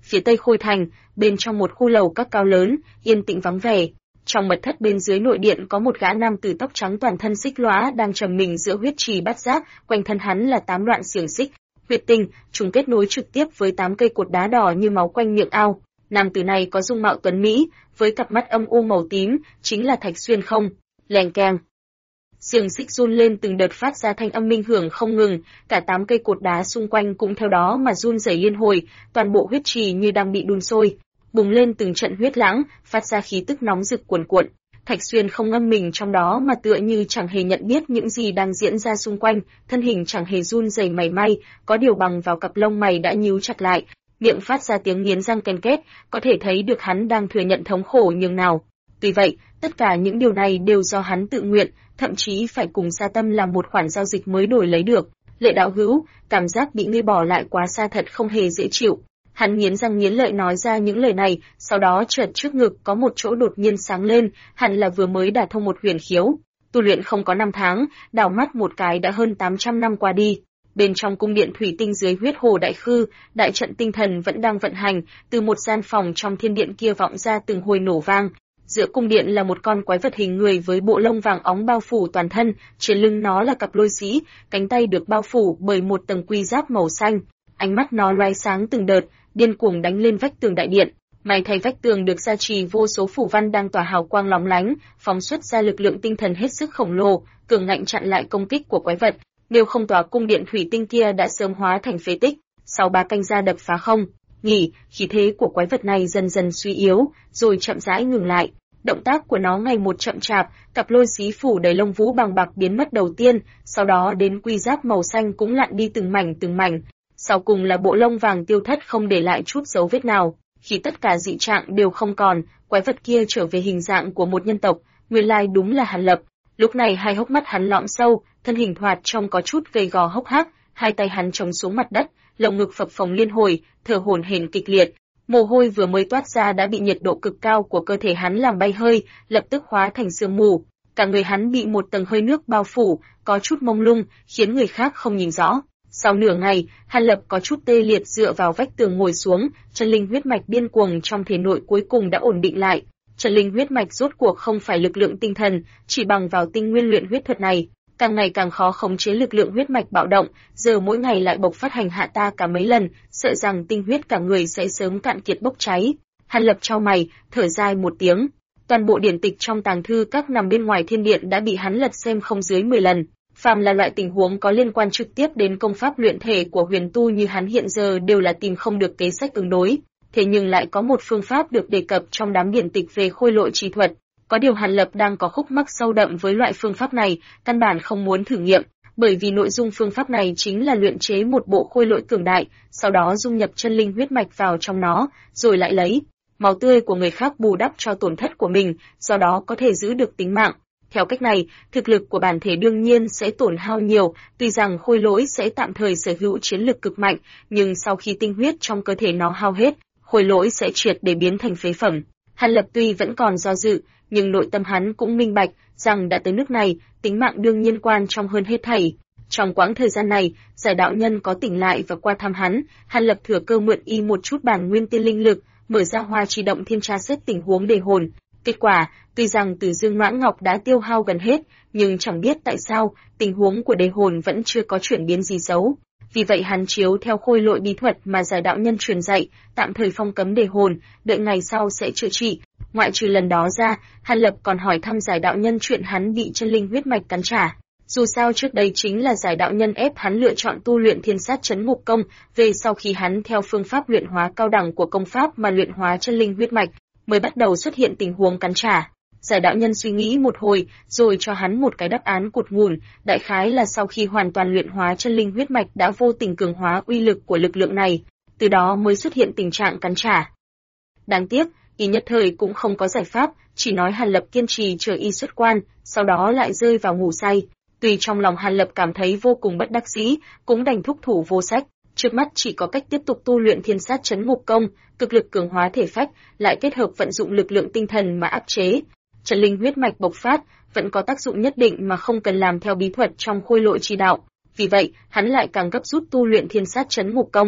Phía tây Khôi Thành, bên trong một khu lầu các cao lớn, yên tĩnh vắng vẻ. Trong mật thất bên dưới nội điện có một gã nam tử tóc trắng toàn thân xích lóa đang trầm mình giữa huyết trì bát giác, quanh thân hắn là 8 đoạn xiềng xích, huyết tinh, chúng kết nối trực tiếp với 8 cây cột đá đỏ như máu quanh miệng ao. Nam tử này có dung mạo tuấn mỹ, với cặp mắt âm u màu tím, chính là Thạch Xuyên không? Lèng keng. Xiềng xích run lên từng đợt phát ra thanh âm minh hưởng không ngừng, cả 8 cây cột đá xung quanh cũng theo đó mà run rẩy liên hồi, toàn bộ huyết trì như đang bị đun sôi, bùng lên từng trận huyết lãng, phát ra khí tức nóng rực cuồn cuộn. Thạch Xuyên không ngâm mình trong đó mà tựa như chẳng hề nhận biết những gì đang diễn ra xung quanh, thân hình chẳng hề run rẩy mảy may, có điều bằng vào cặp lông mày đã nhíu chặt lại, miệng phát ra tiếng nghiến răng ken két, có thể thấy được hắn đang thừa nhận thống khổ nhường nào. Tuy vậy, tất cả những điều này đều do hắn tự nguyện, thậm chí phải cùng Sa Tâm làm một khoản giao dịch mới đổi lấy được. Lệ đạo hữu, cảm giác bị ngươi bỏ lại quá xa thật không hề dễ chịu. Hắn nghiến răng nghiến lợi nói ra những lời này, sau đó chợt trước ngực có một chỗ đột nhiên sáng lên, hẳn là vừa mới đả thông một huyền khiếu. Tu luyện không có 5 tháng, đảo mắt một cái đã hơn 800 năm qua đi. Bên trong cung điện thủy tinh dưới huyết hồ đại khư, đại trận tinh thần vẫn đang vận hành, từ một gian phòng trong thiên điện kia vọng ra từng hồi nổ vang. Giữa cung điện là một con quái vật hình người với bộ lông vàng óng bao phủ toàn thân, trên lưng nó là cặp lôi sĩ, cánh tay được bao phủ bởi một tầng quy giáp màu xanh. Ánh mắt nó loé sáng từng đợt, điên cuồng đánh lên vách tường đại điện. May thay vách tường được gia trì vô số phủ văn đang tỏa hào quang lóng lánh, phóng xuất ra lực lượng tinh thần hết sức khổng lồ, cường ngạnh chặn lại công kích của quái vật. Nếu không tòa cung điện thủy tinh kia đã sớm hóa thành phế tích. Sau 3 canh ra đập phá không nghỉ, khí thế của quái vật này dần dần suy yếu, rồi chậm rãi ngừng lại. Động tác của nó ngày một chậm chạp, cặp lôi xí phủ đầy lông vũ bằng bạc biến mất đầu tiên, sau đó đến quy giáp màu xanh cũng lặn đi từng mảnh. Sau cùng là bộ lông vàng tiêu thất không để lại chút dấu vết nào. Khi tất cả dị trạng đều không còn, quái vật kia trở về hình dạng của một nhân tộc, nguyên lai đúng là Hàn Lập. Lúc này hai hốc mắt hắn lõm sâu, thân hình thoạt trông có chút gầy gò hốc hác, hai tay hắn chống xuống mặt đất, lồng ngực phập phồng liên hồi, thở hổn hển kịch liệt. Mồ hôi vừa mới toát ra đã bị nhiệt độ cực cao của cơ thể hắn làm bay hơi, lập tức hóa thành sương mù. Cả người hắn bị một tầng hơi nước bao phủ, có chút mông lung, khiến người khác không nhìn rõ. Sau nửa ngày, Hàn Lập có chút tê liệt dựa vào vách tường ngồi xuống, chân linh huyết mạch điên cuồng trong thể nội cuối cùng đã ổn định lại. Chân linh huyết mạch rốt cuộc không phải lực lượng tinh thần, chỉ bằng vào tinh nguyên luyện huyết thuật này, càng ngày càng khó khống chế lực lượng huyết mạch bạo động, giờ mỗi ngày lại bộc phát hành hạ ta cả mấy lần, sợ rằng tinh huyết cả người sẽ sớm cạn kiệt bốc cháy. Hàn Lập chau mày, thở dài một tiếng. Toàn bộ điển tịch trong tàng thư các nằm bên ngoài thiên điện đã bị hắn lật xem không dưới 10 lần. Phàm là loại tình huống có liên quan trực tiếp đến công pháp luyện thể của huyền tu như hắn hiện giờ đều là tìm không được kế sách ứng đối. Thế nhưng lại có một phương pháp được đề cập trong đám điển tịch về khôi lỗi chi thuật. Có điều Hàn Lập đang có khúc mắc sâu đậm với loại phương pháp này, căn bản không muốn thử nghiệm, bởi vì nội dung phương pháp này chính là luyện chế một bộ khôi lỗi cường đại, sau đó dung nhập chân linh huyết mạch vào trong nó, rồi lại lấy máu tươi của người khác bù đắp cho tổn thất của mình, do đó có thể giữ được tính mạng. Theo cách này, thực lực của bản thể đương nhiên sẽ tổn hao nhiều, tuy rằng khôi lỗi sẽ tạm thời sở hữu chiến lực cực mạnh, nhưng sau khi tinh huyết trong cơ thể nó hao hết, khôi lỗi sẽ triệt để biến thành phế phẩm. Hàn Lập tuy vẫn còn do dự, nhưng nội tâm hắn cũng minh bạch rằng đã tới nước này, tính mạng đương nhiên quan trọng hơn hết thảy. Trong quãng thời gian này, Giải đạo nhân có tỉnh lại và qua thăm hắn, Hàn Lập thừa cơ mượn y một chút bản nguyên tiên linh lực, mở ra hoa chi động thiên tra xét tình huống đề hồn. Kết quả, tuy rằng Từ Dương Noãn Ngọc đã tiêu hao gần hết, nhưng chẳng biết tại sao, tình huống của đề hồn vẫn chưa có chuyển biến gì xấu. Vì vậy hắn chiếu theo khôi lỗi bí thuật mà Giải đạo nhân truyền dạy, tạm thời phong cấm đề hồn, đợi ngày sau sẽ chữa trị. Ngoại trừ lần đó ra, Hàn Lập còn hỏi thăm Giải đạo nhân chuyện hắn bị chân linh huyết mạch cắn trả. Dù sao trước đây chính là Giải đạo nhân ép hắn lựa chọn tu luyện Thiên Sát Chấn Ngục Công, về sau khi hắn theo phương pháp luyện hóa cao đẳng của công pháp mà luyện hóa chân linh huyết mạch, mới bắt đầu xuất hiện tình huống cắn trả. Giải đạo nhân suy nghĩ một hồi, rồi cho hắn một cái đáp án cụt ngủn, đại khái là sau khi hoàn toàn luyện hóa chân linh huyết mạch đã vô tình cường hóa uy lực của lực lượng này, từ đó mới xuất hiện tình trạng cắn trả. Đáng tiếc, y nhất thời cũng không có giải pháp, chỉ nói Hàn Lập kiên trì chờ y xuất quan, sau đó lại rơi vào ngủ say. Tuy trong lòng Hàn Lập cảm thấy vô cùng bất đắc dĩ, cũng đành thúc thủ vô sách, trước mắt chỉ có cách tiếp tục tu luyện Thiên Sát Chấn Ngục Công, cực lực cường hóa thể phách, lại kết hợp vận dụng lực lượng tinh thần mà áp chế. Chân linh huyết mạch bộc phát vẫn có tác dụng nhất định mà không cần làm theo bí thuật trong khôi lỗi chi đạo. Vì vậy, hắn lại càng gấp rút tu luyện Thiên Sát Chấn Ngục Công.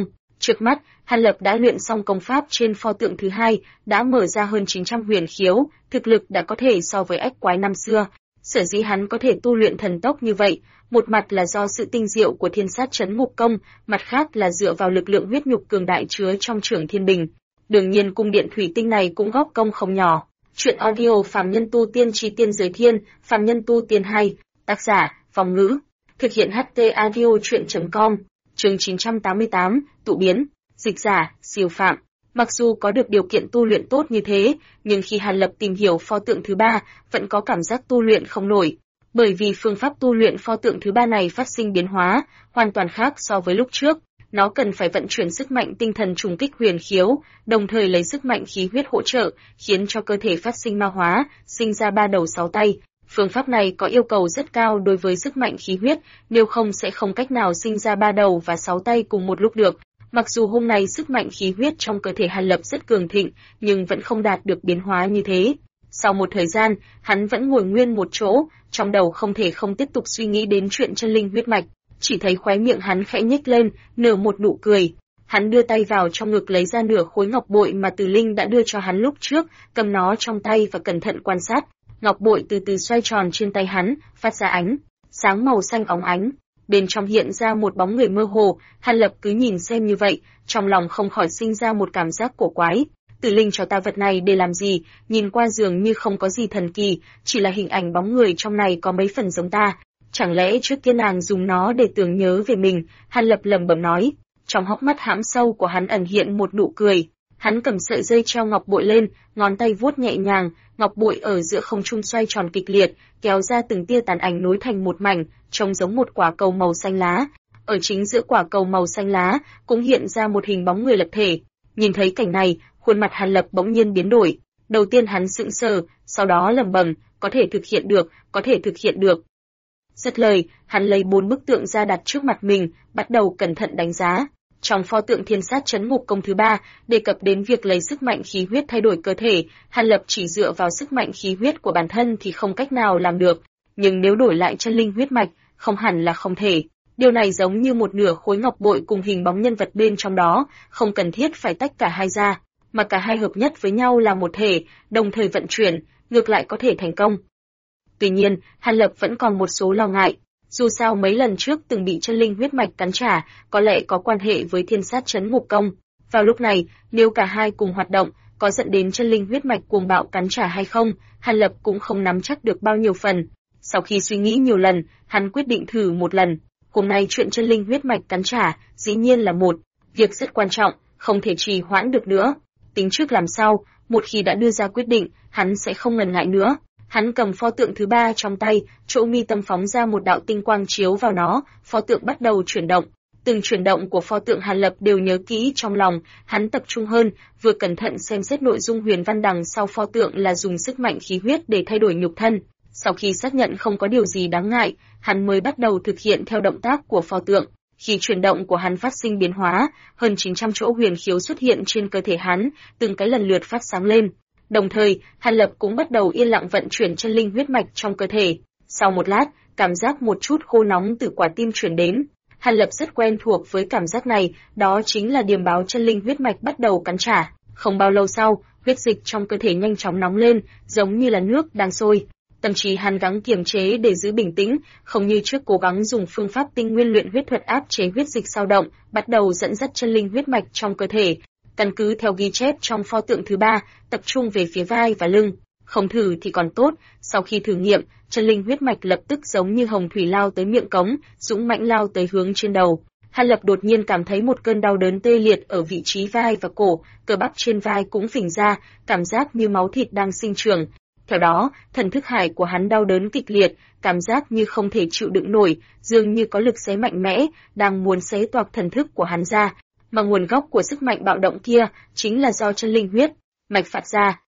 Trước mắt, Hàn Lập đã luyện xong công pháp trên pho tượng thứ hai, đã mở ra hơn 900 huyền khiếu, thực lực đã có thể so với ách quái năm xưa. Sở dĩ hắn có thể tu luyện thần tốc như vậy, một mặt là do sự tinh diệu của Thiên Sát Chấn Ngục Công, mặt khác là dựa vào lực lượng huyết nhục cường đại chứa trong Trưởng Thiên Bình. Đương nhiên cung điện thủy tinh này cũng góp công không nhỏ. Truyện audio Phàm Nhân Tu Tiên Chí Tiên Giới Thiên, Phàm Nhân Tu Tiên 2, tác giả, Phong Ngữ. Thực hiện HT audio truyện.com, chương 988, tụ biến, dịch giả, Siêu Phạm. Mặc dù có được điều kiện tu luyện tốt như thế, nhưng khi Hàn Lập tìm hiểu pho tượng thứ ba, vẫn có cảm giác tu luyện không nổi. Bởi vì phương pháp tu luyện pho tượng thứ ba này phát sinh biến hóa, hoàn toàn khác so với lúc trước. Nó cần phải vận chuyển sức mạnh tinh thần trùng kích huyền khiếu, đồng thời lấy sức mạnh khí huyết hỗ trợ, khiến cho cơ thể phát sinh ma hóa, sinh ra ba đầu sáu tay. Phương pháp này có yêu cầu rất cao đối với sức mạnh khí huyết, nếu không sẽ không cách nào sinh ra ba đầu và sáu tay cùng một lúc được. Mặc dù hôm nay sức mạnh khí huyết trong cơ thể Hàn Lập rất cường thịnh, nhưng vẫn không đạt được biến hóa như thế. Sau một thời gian, hắn vẫn ngồi nguyên một chỗ, trong đầu không thể không tiếp tục suy nghĩ đến chuyện chân linh huyết mạch. Chỉ thấy khóe miệng hắn khẽ nhếch lên, nở một nụ cười. Hắn đưa tay vào trong ngực lấy ra nửa khối ngọc bội mà Từ Linh đã đưa cho hắn lúc trước, cầm nó trong tay và cẩn thận quan sát. Ngọc bội từ từ xoay tròn trên tay hắn, phát ra ánh sáng màu xanh óng ánh. Bên trong hiện ra một bóng người mơ hồ, Hàn Lập cứ nhìn xem như vậy, trong lòng không khỏi sinh ra một cảm giác cổ quái. Từ Linh cho ta vật này để làm gì, nhìn qua dường như không có gì thần kỳ, chỉ là hình ảnh bóng người trong này có mấy phần giống ta. Chẳng lẽ trước kia nàng dùng nó để tưởng nhớ về mình? Hàn Lập lẩm bẩm nói. Trong hốc mắt hãm sâu của hắn ẩn hiện một nụ cười. Hắn cầm sợi dây treo ngọc bội lên, ngón tay vuốt nhẹ nhàng, ngọc bội ở giữa không trung xoay tròn kịch liệt, kéo ra từng tia tàn ảnh nối thành một mảnh, trông giống một quả cầu màu xanh lá. Ở chính giữa quả cầu màu xanh lá cũng hiện ra một hình bóng người lập thể. Nhìn thấy cảnh này, khuôn mặt Hàn Lập bỗng nhiên biến đổi. Đầu tiên hắn sững sờ, sau đó lẩm bẩm, có thể thực hiện được, có thể thực hiện được. Dứt lời, hắn lấy 4 bức tượng ra đặt trước mặt mình, bắt đầu cẩn thận đánh giá. Trong pho tượng Thiên Sát Chấn Ngục Công thứ 3, đề cập đến việc lấy sức mạnh khí huyết thay đổi cơ thể, Hàn Lập chỉ dựa vào sức mạnh khí huyết của bản thân thì không cách nào làm được, nhưng nếu đổi lại chân linh huyết mạch, không hẳn là không thể. Điều này giống như một nửa khối ngọc bội cùng hình bóng nhân vật bên trong đó, không cần thiết phải tách cả hai ra, mà cả hai hợp nhất với nhau là một thể, đồng thời vận chuyển, ngược lại có thể thành công. Tuy nhiên, Hàn Lập vẫn còn một số lo ngại. Dù sao mấy lần trước từng bị chân linh huyết mạch cắn trả, có lẽ có quan hệ với Thiên Sát Chấn Ngục Công. Vào lúc này, nếu cả hai cùng hoạt động, có dẫn đến chân linh huyết mạch cuồng bạo cắn trả hay không, Hàn Lập cũng không nắm chắc được bao nhiêu phần. Sau khi suy nghĩ nhiều lần, hắn quyết định thử một lần. Hôm nay chuyện chân linh huyết mạch cắn trả, dĩ nhiên là một việc rất quan trọng, không thể trì hoãn được nữa. Tính trước làm sao, một khi đã đưa ra quyết định, hắn sẽ không ngần ngại nữa. Hắn cầm pho tượng thứ 3 trong tay, chỗ mi tâm phóng ra một đạo tinh quang chiếu vào nó, pho tượng bắt đầu chuyển động. Từng chuyển động của pho tượng Hàn Lập đều nhớ kỹ trong lòng, hắn tập trung hơn, vừa cẩn thận xem xét nội dung huyền văn đằng sau pho tượng là dùng sức mạnh khí huyết để thay đổi nhục thân. Sau khi xác nhận không có điều gì đáng ngại, hắn mới bắt đầu thực hiện theo động tác của pho tượng. Khi chuyển động của hắn phát sinh biến hóa, hơn 900 chỗ huyền khiếu xuất hiện trên cơ thể hắn, từng cái lần lượt phát sáng lên. Đồng thời, Hàn Lập cũng bắt đầu yên lặng vận chuyển chân linh huyết mạch trong cơ thể. Sau một lát, cảm giác một chút khô nóng từ quả tim truyền đến. Hàn Lập rất quen thuộc với cảm giác này, đó chính là điềm báo chân linh huyết mạch bắt đầu cắn trả. Không bao lâu sau, huyết dịch trong cơ thể nhanh chóng nóng lên, giống như là nước đang sôi. Tâm trí hắn gắng kiềm chế để giữ bình tĩnh, không như trước cố gắng dùng phương pháp tinh nguyên luyện huyết thuật áp chế huyết dịch dao động, bắt đầu dẫn dắt chân linh huyết mạch trong cơ thể. Căn cứ theo ghi chép trong pho tượng thứ 3, tập trung về phía vai và lưng. Không thử thì còn tốt, sau khi thử nghiệm, chân linh huyết mạch lập tức giống như hồng thủy lao tới miệng cống, dũng mãnh lao tới hướng trên đầu. Hàn Lập đột nhiên cảm thấy một cơn đau đớn tê liệt ở vị trí vai và cổ, cơ bắp trên vai cũng phình ra, cảm giác như máu thịt đang sinh trưởng. Theo đó, thần thức hải của hắn đau đớn kịch liệt, cảm giác như không thể chịu đựng nổi, dường như có lực xé mạnh mẽ, đang muốn xé toạc thần thức của hắn ra. Mà nguồn gốc của sức mạnh bạo động kia chính là do chân linh huyết mạch phát ra.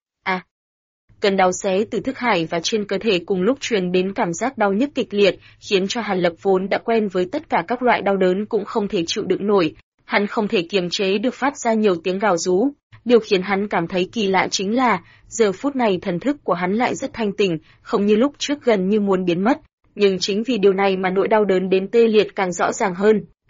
Cơn đau xé từ thức hải và trên cơ thể cùng lúc truyền đến cảm giác đau nhức kịch liệt, khiến cho Hàn Lập vốn đã quen với tất cả các loại đau đớn cũng không thể chịu đựng nổi. Hắn không thể kiềm chế được phát ra nhiều tiếng gào rú. Điều khiến hắn cảm thấy kỳ lạ chính là, giờ phút này thần thức của hắn lại rất thanh tỉnh, không như lúc trước gần như muốn biến mất. Nhưng chính vì điều này mà nỗi đau đớn đến tê liệt càng rõ ràng hơn.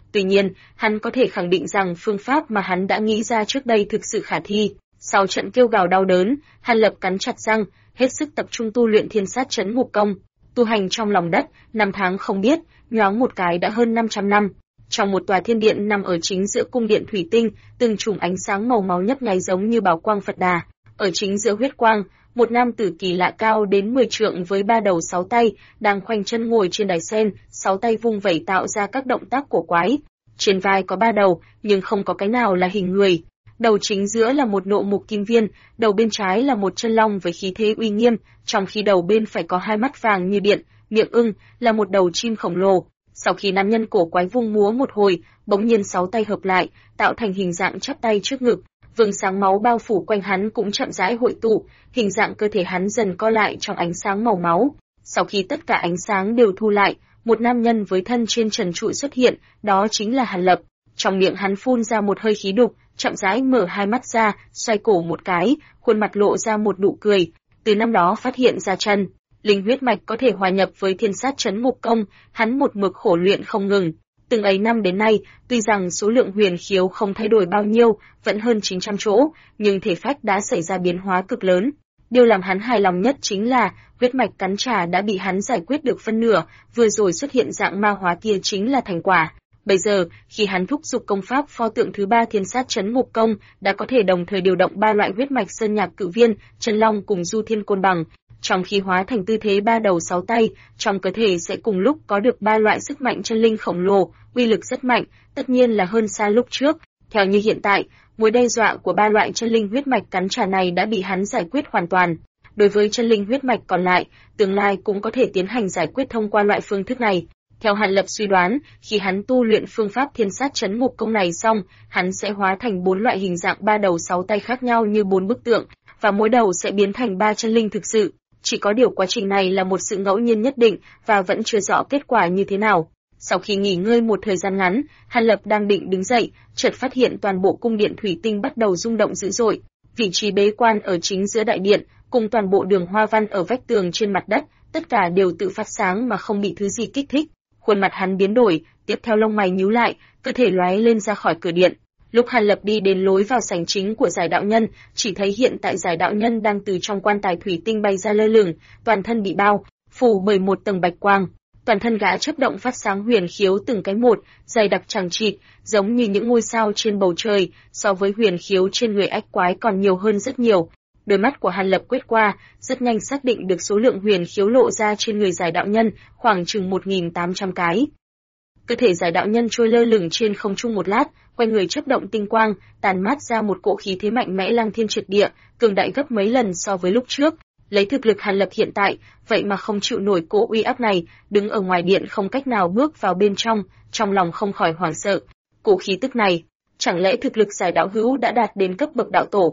Tuy nhiên, hắn có thể khẳng định rằng phương pháp mà hắn đã nghĩ ra trước đây thực sự khả thi. Sau trận kêu gào đau đớn, Hàn Lập cắn chặt răng, hết sức tập trung tu luyện Thiên Sát Chấn Ngục Công. Tu hành trong lòng đất, năm tháng không biết, nhoáng một cái đã hơn 500 năm. Trong một tòa thiên điện nằm ở chính giữa cung điện thủy tinh, từng chùm ánh sáng màu máu nhấp nháy giống như bảo quang Phật Đà. Ở chính giữa huyết quang, một nam tử kỳ lạ cao đến 10 trượng với 3 đầu 6 tay, đang khoanh chân ngồi trên đài sen, 6 tay vung vẩy tạo ra các động tác cổ quái. Trên vai có 3 đầu, nhưng không có cái nào là hình người. Đầu chính giữa là một nộ mục kim viên, đầu bên trái là một chân long với khí thế uy nghiêm, trong khi đầu bên phải có hai mắt vàng như điện, miệng ưng là một đầu chim khổng lồ. Sau khi nam nhân cổ quái vung múa một hồi, bỗng nhiên 6 tay hợp lại, tạo thành hình dạng chắp tay trước ngực. Vầng sáng máu bao phủ quanh hắn cũng chậm rãi hội tụ, hình dạng cơ thể hắn dần co lại trong ánh sáng màu máu. Sau khi tất cả ánh sáng đều thu lại, một nam nhân với thân trên trần trụi xuất hiện, đó chính là Hàn Lập. Trong miệng hắn phun ra một hơi khí đục, chậm rãi mở hai mắt ra, xoay cổ một cái, khuôn mặt lộ ra một nụ cười. Từ năm đó phát hiện ra chân linh huyết mạch có thể hòa nhập với Thiên Sát Chấn Ngục Công, hắn một mực khổ luyện không ngừng. Từng ấy năm đến nay, tuy rằng số lượng huyền khiếu không thay đổi bao nhiêu, vẫn hơn 900 chỗ, nhưng thể phách đã xảy ra biến hóa cực lớn. Điều làm hắn hài lòng nhất chính là huyết mạch cắn trả đã bị hắn giải quyết được phân nửa, vừa rồi xuất hiện dạng ma hóa kia chính là thành quả. Bây giờ, khi hắn thúc giục công pháp pho tượng thứ 3 Thiên Sát Chấn Ngục Công, đã có thể đồng thời điều động 3 loại huyết mạch sơn nhạc cự viên, chân long cùng du thiên côn bằng. Trong khi hóa thành tư thế 3 đầu 6 tay, trong cơ thể sẽ cùng lúc có được 3 loại sức mạnh chân linh khổng lồ, uy lực rất mạnh, tất nhiên là hơn xa lúc trước. Theo như hiện tại, mối đe dọa của 3 loại chân linh huyết mạch cắn trả này đã bị hắn giải quyết hoàn toàn. Đối với chân linh huyết mạch còn lại, tương lai cũng có thể tiến hành giải quyết thông qua loại phương thức này. Theo Hàn Lập suy đoán, khi hắn tu luyện phương pháp Thiên Sát Chấn Ngục Công này xong, hắn sẽ hóa thành 4 loại hình dạng 3 đầu 6 tay khác nhau như 4 bức tượng, và mỗi đầu sẽ biến thành 3 chân linh thực sự. Chỉ có điều quá trình này là một sự ngẫu nhiên nhất định và vẫn chưa rõ kết quả như thế nào. Sau khi nghỉ ngơi một thời gian ngắn, Hàn Lập đang định đứng dậy, chợt phát hiện toàn bộ cung điện thủy tinh bắt đầu rung động dữ dội. Vị trí bế quan ở chính giữa đại điện, cùng toàn bộ đường hoa văn ở vách tường trên mặt đất, tất cả đều tự phát sáng mà không bị thứ gì kích thích. Khuôn mặt hắn biến đổi, tiếp theo lông mày nhíu lại, cơ thể lóe lên ra khỏi cửa điện. Lúc Hàn Lập đi đến lối vào sảnh chính của Giải Đạo Nhân, chỉ thấy hiện tại Giải Đạo Nhân đang từ trong quan tài thủy tinh bay ra lơ lửng, toàn thân bị bao phủ bởi một tầng bạch quang. Toàn thân gã chớp động phát sáng huyền khiếu từng cái một, dày đặc chằng chịt, giống như những ngôi sao trên bầu trời, so với huyền khiếu trên người ách quái còn nhiều hơn rất nhiều. Đôi mắt của Hàn Lập quét qua, rất nhanh xác định được số lượng huyền khiếu lộ ra trên người Giải Đạo Nhân, khoảng chừng 1.800 cái. Cơ thể Giải Đạo Nhân trôi lơ lửng trên không trung một lát, quanh người chớp động tinh quang, tàn mát ra một cỗ khí thế mạnh mẽ lang thiên triệt địa, cường đại gấp mấy lần so với lúc trước. Lấy thực lực Hàn Lập hiện tại, vậy mà không chịu nổi cỗ uy áp này, đứng ở ngoài điện không cách nào bước vào bên trong lòng không khỏi hoảng sợ. Cỗ khí tức này, chẳng lẽ thực lực Giải Đạo Hữu đã đạt đến cấp bậc đạo tổ?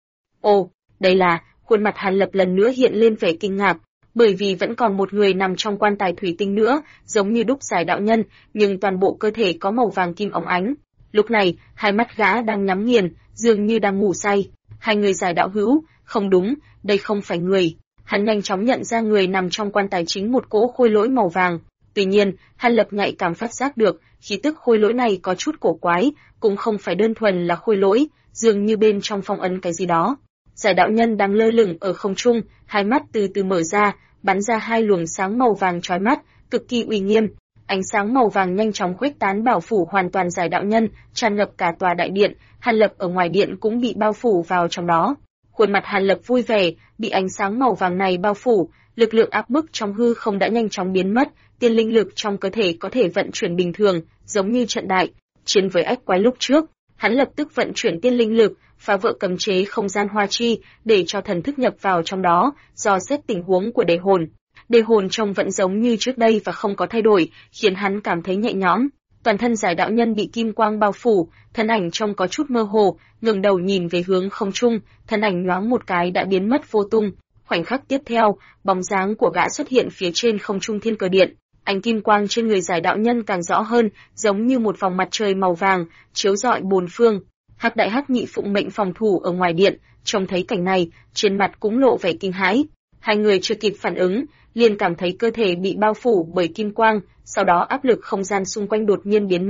Ồ, đây là, khuôn mặt Hàn Lập lần nữa hiện lên vẻ kinh ngạc, bởi vì vẫn còn một người nằm trong quan tài thủy tinh nữa, giống như đúc Giải Đạo Nhân, nhưng toàn bộ cơ thể có màu vàng kim óng ánh. Lúc này, hai mắt gã đang nhắm nghiền, dường như đang ngủ say. Hai người Giải Đạo Hữu, không đúng, đây không phải người. Hắn nhanh chóng nhận ra người nằm trong quan tài chính một cỗ khôi lỗi màu vàng. Tuy nhiên, Hàn Lập nhạy cảm phát giác được, khí tức khôi lỗi này có chút cổ quái, cũng không phải đơn thuần là khôi lỗi, dường như bên trong phong ấn cái gì đó. Giải Đạo Nhân đang lơ lửng ở không trung, hai mắt từ từ mở ra, bắn ra hai luồng sáng màu vàng chói mắt, cực kỳ uy nghiêm. Ánh sáng màu vàng nhanh chóng khuếch tán bao phủ hoàn toàn Giải Đạo Nhân, tràn ngập cả tòa đại điện. Hàn Lập ở ngoài điện cũng bị bao phủ vào trong đó. Khuôn mặt Hàn Lập vui vẻ, bị ánh sáng màu vàng này bao phủ, lực lượng áp bức trong hư không đã nhanh chóng biến mất, tiên linh lực trong cơ thể có thể vận chuyển bình thường, giống như trận đại chiến với ách quái lúc trước. Hắn lập tức vận chuyển tiên linh lực, phá vỡ cấm chế không gian hoa chi, để cho thần thức nhập vào trong đó, dò xét tình huống của đề hồn. Đề hồn trông vẫn giống như trước đây và không có thay đổi, khiến hắn cảm thấy nhẹ nhõm. Toàn thân Giải Đạo Nhân bị kim quang bao phủ, thân ảnh trông có chút mơ hồ, ngẩng đầu nhìn về hướng không trung, thân ảnh nhoáng một cái đã biến mất vô tung. Khoảnh khắc tiếp theo, bóng dáng của gã xuất hiện phía trên không trung thiên cờ điện. Ánh kim quang trên người Giải Đạo Nhân càng rõ hơn, giống như một vòng mặt trời màu vàng, chiếu rọi bốn phương. Hắc Đại Hắc Nhị phụng mệnh phòng thủ ở ngoài điện, trông thấy cảnh này, trên mặt cũng lộ vẻ kinh hãi. Hai người chưa kịp phản ứng, liền cảm thấy cơ thể bị bao phủ bởi kim quang, sau đó áp lực không gian xung quanh đột nhiên biến mất,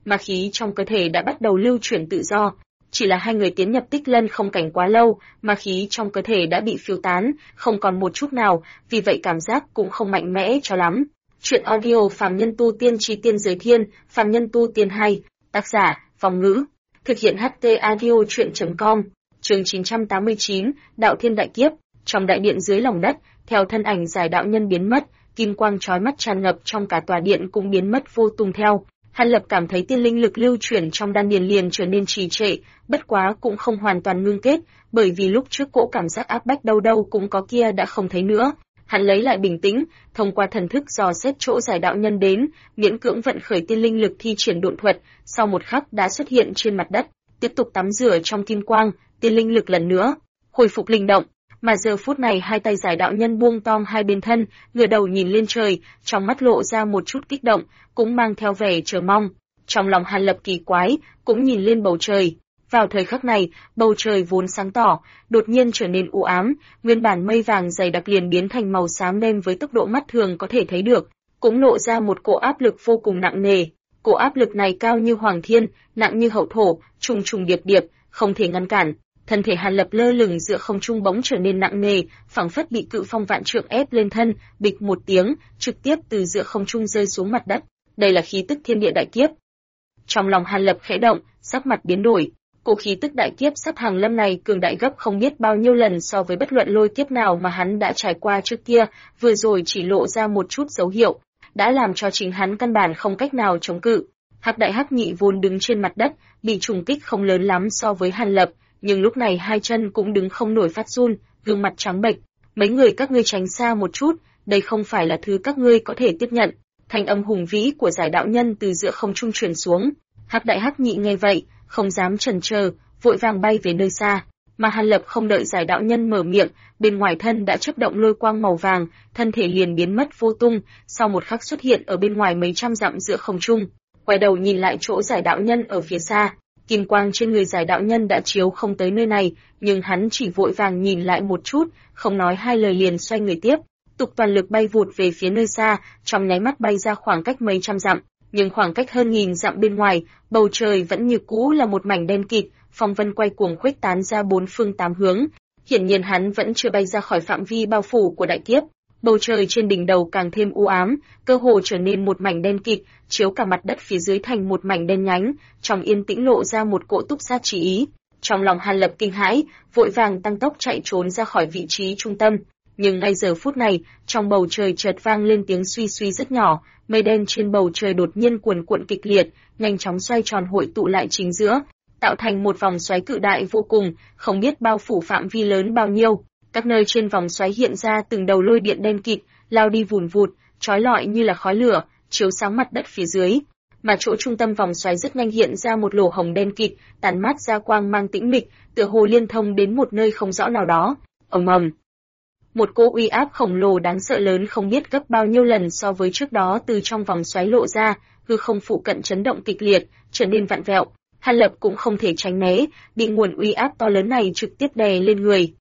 ma khí trong cơ thể đã bắt đầu lưu chuyển tự do. Chỉ là hai người tiến nhập Tích Lân không cảnh quá lâu, ma khí trong cơ thể đã bị phiêu tán, không còn một chút nào, vì vậy cảm giác cũng không mạnh mẽ cho lắm. Chuyện audio Phàm Nhân Tu Tiên Chí Tiên Giới Thiên, Phàm Nhân Tu Tiên 2, tác giả, Vong Ngữ, thực hiện HT Audio Chuyện.com, chương 989, Đạo Thiên Đại Kiếp, trong đại điện dưới lòng đất, theo thân ảnh giải đạo nhân biến mất, kim quang chói mắt tràn ngập trong cả tòa điện cũng biến mất vô tung theo. Hàn Lập cảm thấy tiên linh lực lưu chuyển trong đan điền liền trở nên trì trệ, bất quá cũng không hoàn toàn ngưng kết, bởi vì lúc trước cỗ cảm giác áp bách đâu đâu cũng có kia đã không thấy nữa. Hắn lấy lại bình tĩnh, thông qua thần thức dò xét chỗ giải đạo nhân đến, miễn cưỡng vận khởi tiên linh lực thi triển độn thuật, sau một khắc đã xuất hiện trên mặt đất, tiếp tục tắm rửa trong kim quang, tiên linh lực lần nữa hồi phục linh động. Mà giờ phút này hai tay giải đạo nhân buông tong hai bên thân, ngửa đầu nhìn lên trời, trong mắt lộ ra một chút kích động, cũng mang theo vẻ chờ mong. Trong lòng Hàn Lập kỳ quái, cũng nhìn lên bầu trời. Vào thời khắc này, bầu trời vốn sáng tỏ, đột nhiên trở nên u ám, nguyên bản mây vàng dày đặc liền biến thành màu xám đen với tốc độ mắt thường có thể thấy được, cũng lộ ra một cỗ áp lực vô cùng nặng nề. Cỗ áp lực này cao như hoàng thiên, nặng như hậu thổ, trùng trùng điệp điệp, không thể ngăn cản. Thân thể Hàn Lập lơ lửng giữa không trung bỗng trở nên nặng nề, phảng phất bị cự phong vạn trượng ép lên thân, bịch một tiếng, trực tiếp từ giữa không trung rơi xuống mặt đất. Đây là khí tức thiên địa đại kiếp. Trong lòng Hàn Lập khẽ động, sắc mặt biến đổi. Cỗ khí tức đại kiếp sắp hàng lâm này cường đại gấp không biết bao nhiêu lần so với bất luận lôi kiếp nào mà hắn đã trải qua trước kia, vừa rồi chỉ lộ ra một chút dấu hiệu, đã làm cho chính hắn căn bản không cách nào chống cự. Hắc Đại Hắc Nhị vốn đứng trên mặt đất, bị trùng kích không lớn lắm so với Hàn Lập, nhưng lúc này hai chân cũng đứng không nổi phát run, gương mặt trắng bệch. Mấy người các ngươi tránh xa một chút, đây không phải là thứ các ngươi có thể tiếp nhận. Thanh âm hùng vĩ của giải đạo nhân từ giữa không trung truyền xuống. Hắc Đại Hắc Nhị nghe vậy, không dám chần chờ, vội vàng bay về nơi xa. Mà Hàn Lập không đợi giải đạo nhân mở miệng, bên ngoài thân đã chớp động lôi quang màu vàng, thân thể liền biến mất vô tung, sau một khắc xuất hiện ở bên ngoài mấy trăm dặm giữa không trung. Quay đầu nhìn lại chỗ giải đạo nhân ở phía xa, kim quang trên người giải đạo nhân đã chiếu không tới nơi này, nhưng hắn chỉ vội vàng nhìn lại một chút, không nói hai lời liền xoay người tiếp, tục toàn lực bay vụt về phía nơi xa, trong nháy mắt bay ra khoảng cách mấy trăm dặm, nhưng khoảng cách hơn nghìn dặm bên ngoài, bầu trời vẫn như cũ là một mảnh đen kịt, phong vân quay cuồng khuếch tán ra bốn phương tám hướng. Hiển nhiên hắn vẫn chưa bay ra khỏi phạm vi bao phủ của đại kiếp. Bầu trời trên đỉnh đầu càng thêm u ám, cơ hồ trở nên một mảnh đen kịt, chiếu cả mặt đất phía dưới thành một mảnh đen nhánh, trong yên tĩnh lộ ra một cỗ túc sát chí ý. Trong lòng Hàn Lập kinh hãi, vội vàng tăng tốc chạy trốn ra khỏi vị trí trung tâm. Nhưng ngay giờ phút này, trong bầu trời chợt vang lên tiếng suy suy rất nhỏ, mây đen trên bầu trời đột nhiên cuồn cuộn kịch liệt, nhanh chóng xoay tròn hội tụ lại chính giữa, tạo thành một vòng xoáy cự đại vô cùng, không biết bao phủ phạm vi lớn bao nhiêu. Các nơi trên vòng xoáy hiện ra từng đầu lôi điện đen kịt, lao đi vùn vụt, chói lọi như là khói lửa, chiếu sáng mặt đất phía dưới. Mà chỗ trung tâm vòng xoáy rất nhanh hiện ra một lỗ hổng đen kịt, tàn mát ra quang mang tĩnh mịch, tựa hồ liên thông đến một nơi không rõ nào đó. Ầm ầm. Một cỗ uy áp khổng lồ đáng sợ lớn không biết gấp bao nhiêu lần so với trước đó từ trong vòng xoáy lộ ra, hư không phụ cận chấn động kịch liệt, trở nên vặn vẹo. Hàn Lập cũng không thể tránh né, bị nguồn uy áp to lớn này trực tiếp đè lên người.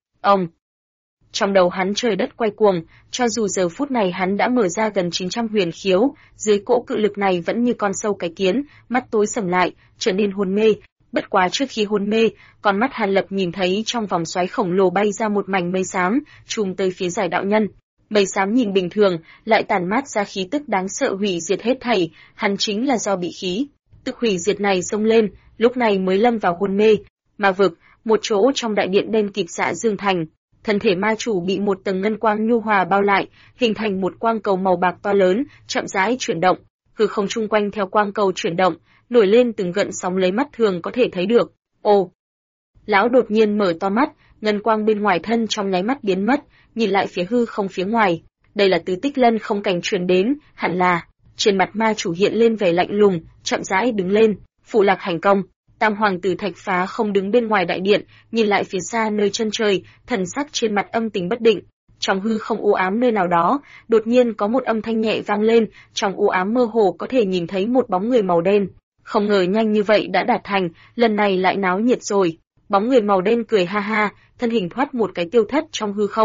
Trong đầu hắn trời đất quay cuồng, cho dù giờ phút này hắn đã mở ra gần 900 huyền khiếu, dưới cỗ cự lực này vẫn như con sâu cái kiến, mắt tối sầm lại, trở nên hôn mê. Bất quá trước khi hôn mê, con mắt Hàn Lập nhìn thấy trong vòng xoáy khổng lồ bay ra một mảnh mây xám, trùm tới phía giải đạo nhân. Mây xám nhìn bình thường, lại tản mát ra khí tức đáng sợ hủy diệt hết thảy, hắn chính là do bị khí tức hủy diệt này xông lên, lúc này mới lâm vào hôn mê. Ma vực, một chỗ trong đại điện đen kịt dạ Dương Thành. Thân thể ma chủ bị một tầng ngân quang nhu hòa bao lại, hình thành một quang cầu màu bạc to lớn, chậm rãi chuyển động. Hư không chung quanh theo quang cầu chuyển động, nổi lên từng gợn sóng lấy mắt thường có thể thấy được. Ồ! Lão đột nhiên mở to mắt, ngân quang bên ngoài thân trong nháy mắt biến mất, nhìn lại phía hư không phía ngoài. Đây là từ Tích Lân không cảnh truyền đến, hẳn là. Trên mặt ma chủ hiện lên vẻ lạnh lùng, chậm rãi đứng lên, phụ lạc hành công. Tam hoàng tử Thạch Phá không đứng bên ngoài đại điện, nhìn lại phía xa nơi chân trời, thần sắc trên mặt âm tình bất định. Trong hư không u ám nơi nào đó, đột nhiên có một âm thanh nhẹ vang lên, trong u ám mơ hồ có thể nhìn thấy một bóng người màu đen. Không ngờ nhanh như vậy đã đạt thành, lần này lại náo nhiệt rồi. Bóng người màu đen cười ha ha, thân hình thoát một cái tiêu thất trong hư không.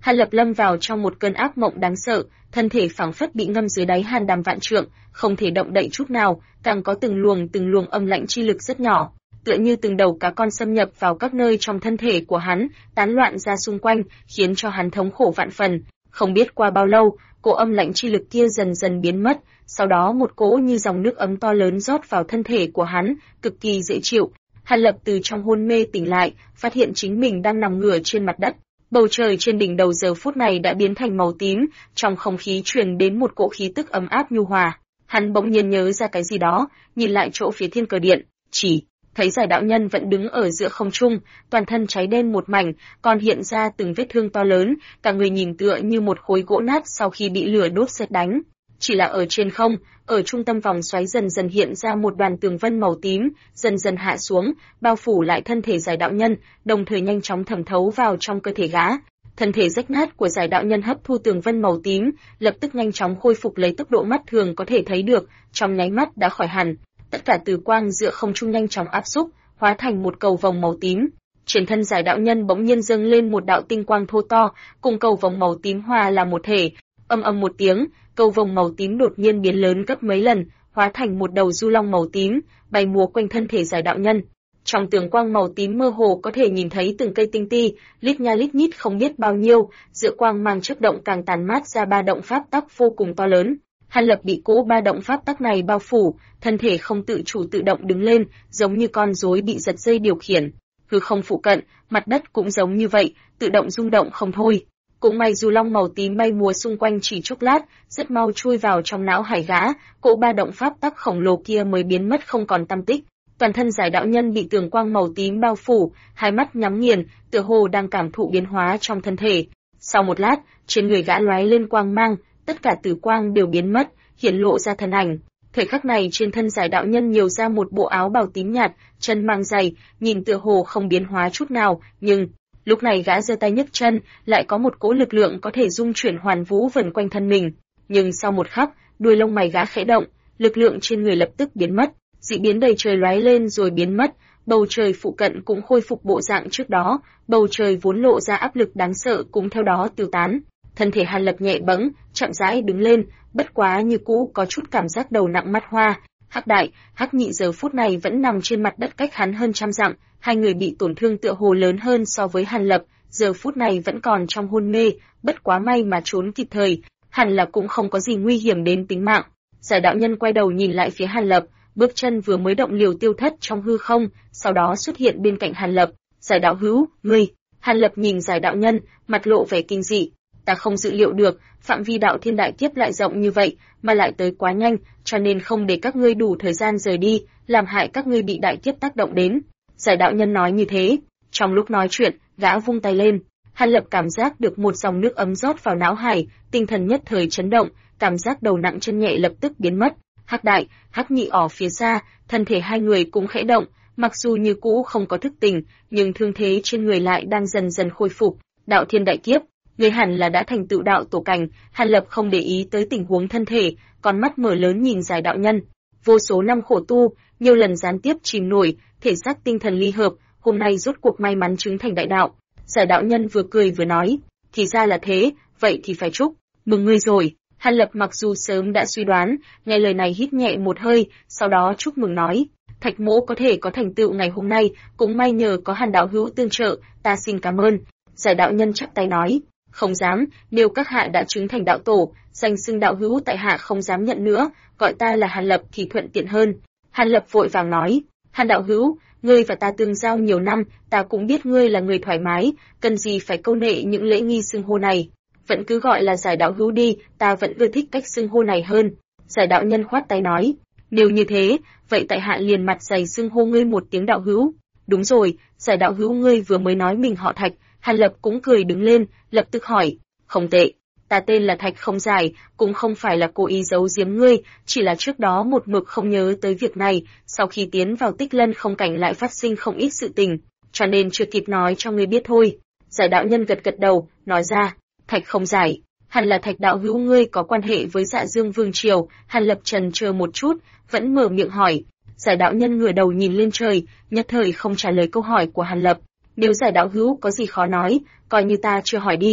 Hàn Lập lâm vào trong một cơn ác mộng đáng sợ, thân thể phảng phất bị ngâm dưới đáy hàn đàm vạn trượng, không thể động đậy chút nào, càng có từng luồng âm lạnh chi lực rất nhỏ, tựa như từng đầu cá con xâm nhập vào các nơi trong thân thể của hắn, tán loạn ra xung quanh, khiến cho hắn thống khổ vạn phần. Không biết qua bao lâu, cỗ âm lạnh chi lực kia dần dần biến mất, sau đó một cỗ như dòng nước ấm to lớn rót vào thân thể của hắn, cực kỳ dễ chịu. Hàn Lập từ trong hôn mê tỉnh lại, phát hiện chính mình đang nằm ngửa trên mặt đất. Bầu trời trên đỉnh đầu giờ phút này đã biến thành màu tím, trong không khí truyền đến một cỗ khí tức ấm áp nhu hòa. Hắn bỗng nhiên nhớ ra cái gì đó, nhìn lại chỗ phía thiên cờ điện, chỉ thấy Giải đạo nhân vẫn đứng ở giữa không trung, toàn thân cháy đen một mảnh, còn hiện ra từng vết thương to lớn, cả người nhìn tựa như một khối gỗ nát sau khi bị lửa đốt sét đánh. Chỉ là ở trên không, ở trung tâm vòng xoáy dần dần hiện ra một đoàn tường vân màu tím, dần dần hạ xuống, bao phủ lại thân thể Giải đạo nhân, đồng thời nhanh chóng thẩm thấu vào trong cơ thể gã. Thân thể rách nát của Giải đạo nhân hấp thu tường vân màu tím, lập tức nhanh chóng khôi phục lấy tốc độ mắt thường có thể thấy được, trong nháy mắt đã khỏi hẳn. Tất cả từ quang giữa không trung nhanh chóng áp xúc, hóa thành một cầu vồng màu tím. Trên thân Giải đạo nhân bỗng nhiên dâng lên một đạo tinh quang thô to, cùng cầu vồng màu tím hòa là một thể. Ầm ầm một tiếng, cầu vồng màu tím đột nhiên biến lớn gấp mấy lần, hóa thành một đầu du long màu tím, bay múa quanh thân thể Giải đạo nhân. Trong tường quang màu tím mơ hồ có thể nhìn thấy từng cây tinh ti, lít nha lít nhít không biết bao nhiêu, giữa quang mang chớp động càng tàn mát ra ba động pháp tắc vô cùng to lớn. Hàn Lập bị cỗ ba động pháp tắc này bao phủ, thân thể không tự chủ tự động đứng lên, giống như con rối bị giật dây điều khiển. Hư không phụ cận, mặt đất cũng giống như vậy, tự động rung động không thôi. Cũng may dù long màu tím bay múa xung quanh chỉ chốc lát, rất mau chui vào trong não hải gã, cỗ ba động pháp tắc khổng lồ kia mới biến mất không còn tăm tích. Toàn thân Giải đạo nhân bị tường quang màu tím bao phủ, hai mắt nhắm nghiền, tựa hồ đang cảm thụ biến hóa trong thân thể. Sau một lát, trên người gã lóe lên quang mang, tất cả tử quang đều biến mất, hiển lộ ra thân ảnh. Thời khắc này trên thân Giải đạo nhân nhiều ra một bộ áo bào tím nhạt, chân mang giày, nhìn tựa hồ không biến hóa chút nào, nhưng lúc này gã giơ tay nhấc chân, lại có một cỗ lực lượng có thể dung chuyển hoàn vũ vần quanh thân mình. Nhưng sau một khắc, đuôi lông mày gã khẽ động, lực lượng trên người lập tức biến mất, dị biến đầy trời lóe lên rồi biến mất, bầu trời phụ cận cũng khôi phục bộ dạng trước đó, bầu trời vốn lộ ra áp lực đáng sợ cũng theo đó tiêu tán. Thân thể Hàn Lập nhẹ bẫng, chậm rãi đứng lên, bất quá như cũ có chút cảm giác đầu nặng mắt hoa. Hắc Đại, Hắc Nhị giờ phút này vẫn nằm trên mặt đất cách hắn hơn trăm dặm, hai người bị tổn thương tựa hồ lớn hơn so với Hàn Lập, giờ phút này vẫn còn trong hôn mê, bất quá may mà trốn kịp thời, hẳn là cũng không có gì nguy hiểm đến tính mạng. Giải đạo nhân quay đầu nhìn lại phía Hàn Lập, bước chân vừa mới động liều tiêu thất trong hư không, sau đó xuất hiện bên cạnh Hàn Lập. Giải đạo hữu, ngươi. Hàn Lập nhìn Giải đạo nhân, mặt lộ vẻ kinh dị. Ta không dự liệu được, phạm vi đạo thiên đại kiếp lại rộng như vậy, mà lại tới quá nhanh, cho nên không để các ngươi đủ thời gian rời đi, làm hại các ngươi bị đại kiếp tác động đến. Giải đạo nhân nói như thế. Trong lúc nói chuyện, gã vung tay lên. Hàn Lập cảm giác được một dòng nước ấm rót vào não hải, tinh thần nhất thời chấn động, cảm giác đầu nặng chân nhẹ lập tức biến mất. Hắc Đại, Hắc Nhị ở phía xa, thân thể hai người cũng khẽ động, mặc dù như cũ không có thức tỉnh, nhưng thương thế trên người lại đang dần dần khôi phục. Đạo thiên đại kiếp, người hẳn là đã thành tựu đạo tổ cảnh. Hàn Lập không để ý tới tình huống thân thể, con mắt mở lớn nhìn Giải đạo nhân. Vô số năm khổ tu, nhiều lần gián tiếp chìm nổi, thể xác tinh thần ly hợp, hôm nay rốt cuộc may mắn chứng thành đại đạo. Giải đạo nhân vừa cười vừa nói, thì ra là thế, vậy thì phải chúc mừng ngươi rồi. Hàn Lập mặc dù sớm đã suy đoán, nghe lời này hít nhẹ một hơi, sau đó chúc mừng nói, Thạch Mỗ có thể có thành tựu ngày hôm nay, cũng may nhờ có Hàn đạo hữu tương trợ, ta xin cảm ơn. Giải đạo nhân chắp tay nói, không dám, nếu các hạ đã chứng thành đạo tổ, danh xưng đạo hữu tại hạ không dám nhận nữa, gọi ta là Hàn Lập thì thuận tiện hơn. Hàn Lập vội vàng nói, Hàn đạo hữu, ngươi và ta tương giao nhiều năm, ta cũng biết ngươi là người thoải mái, cần gì phải câu nệ những lễ nghi xưng hô này. Vẫn cứ gọi là Giải đạo hữu đi, ta vẫn ưa thích cách xưng hô này hơn. Giải đạo nhân khoát tay nói, nếu như thế, vậy tại hạ liền mặt dày xưng hô ngươi một tiếng đạo hữu. Đúng rồi, Giải đạo hữu ngươi vừa mới nói mình họ Thạch. Hàn Lập cũng cười đứng lên, lập tức hỏi, không tệ, ta tên là Thạch Không Giải, cũng không phải là cố ý giấu giếm ngươi, chỉ là trước đó một mực không nhớ tới việc này, sau khi tiến vào Tích Lân không cảnh lại phát sinh không ít sự tình, cho nên chưa kịp nói cho ngươi biết thôi. Giải đạo nhân gật gật đầu, nói ra, Thạch Không Giải, hẳn là Thạch đạo hữu ngươi có quan hệ với Dạ Dương Vương Triều. Hàn Lập trần chờ một chút, vẫn mở miệng hỏi. Giải đạo nhân ngửa đầu nhìn lên trời, nhất thời không trả lời câu hỏi của Hàn Lập. Nếu Giải đạo hữu có gì khó nói, coi như ta chưa hỏi đi.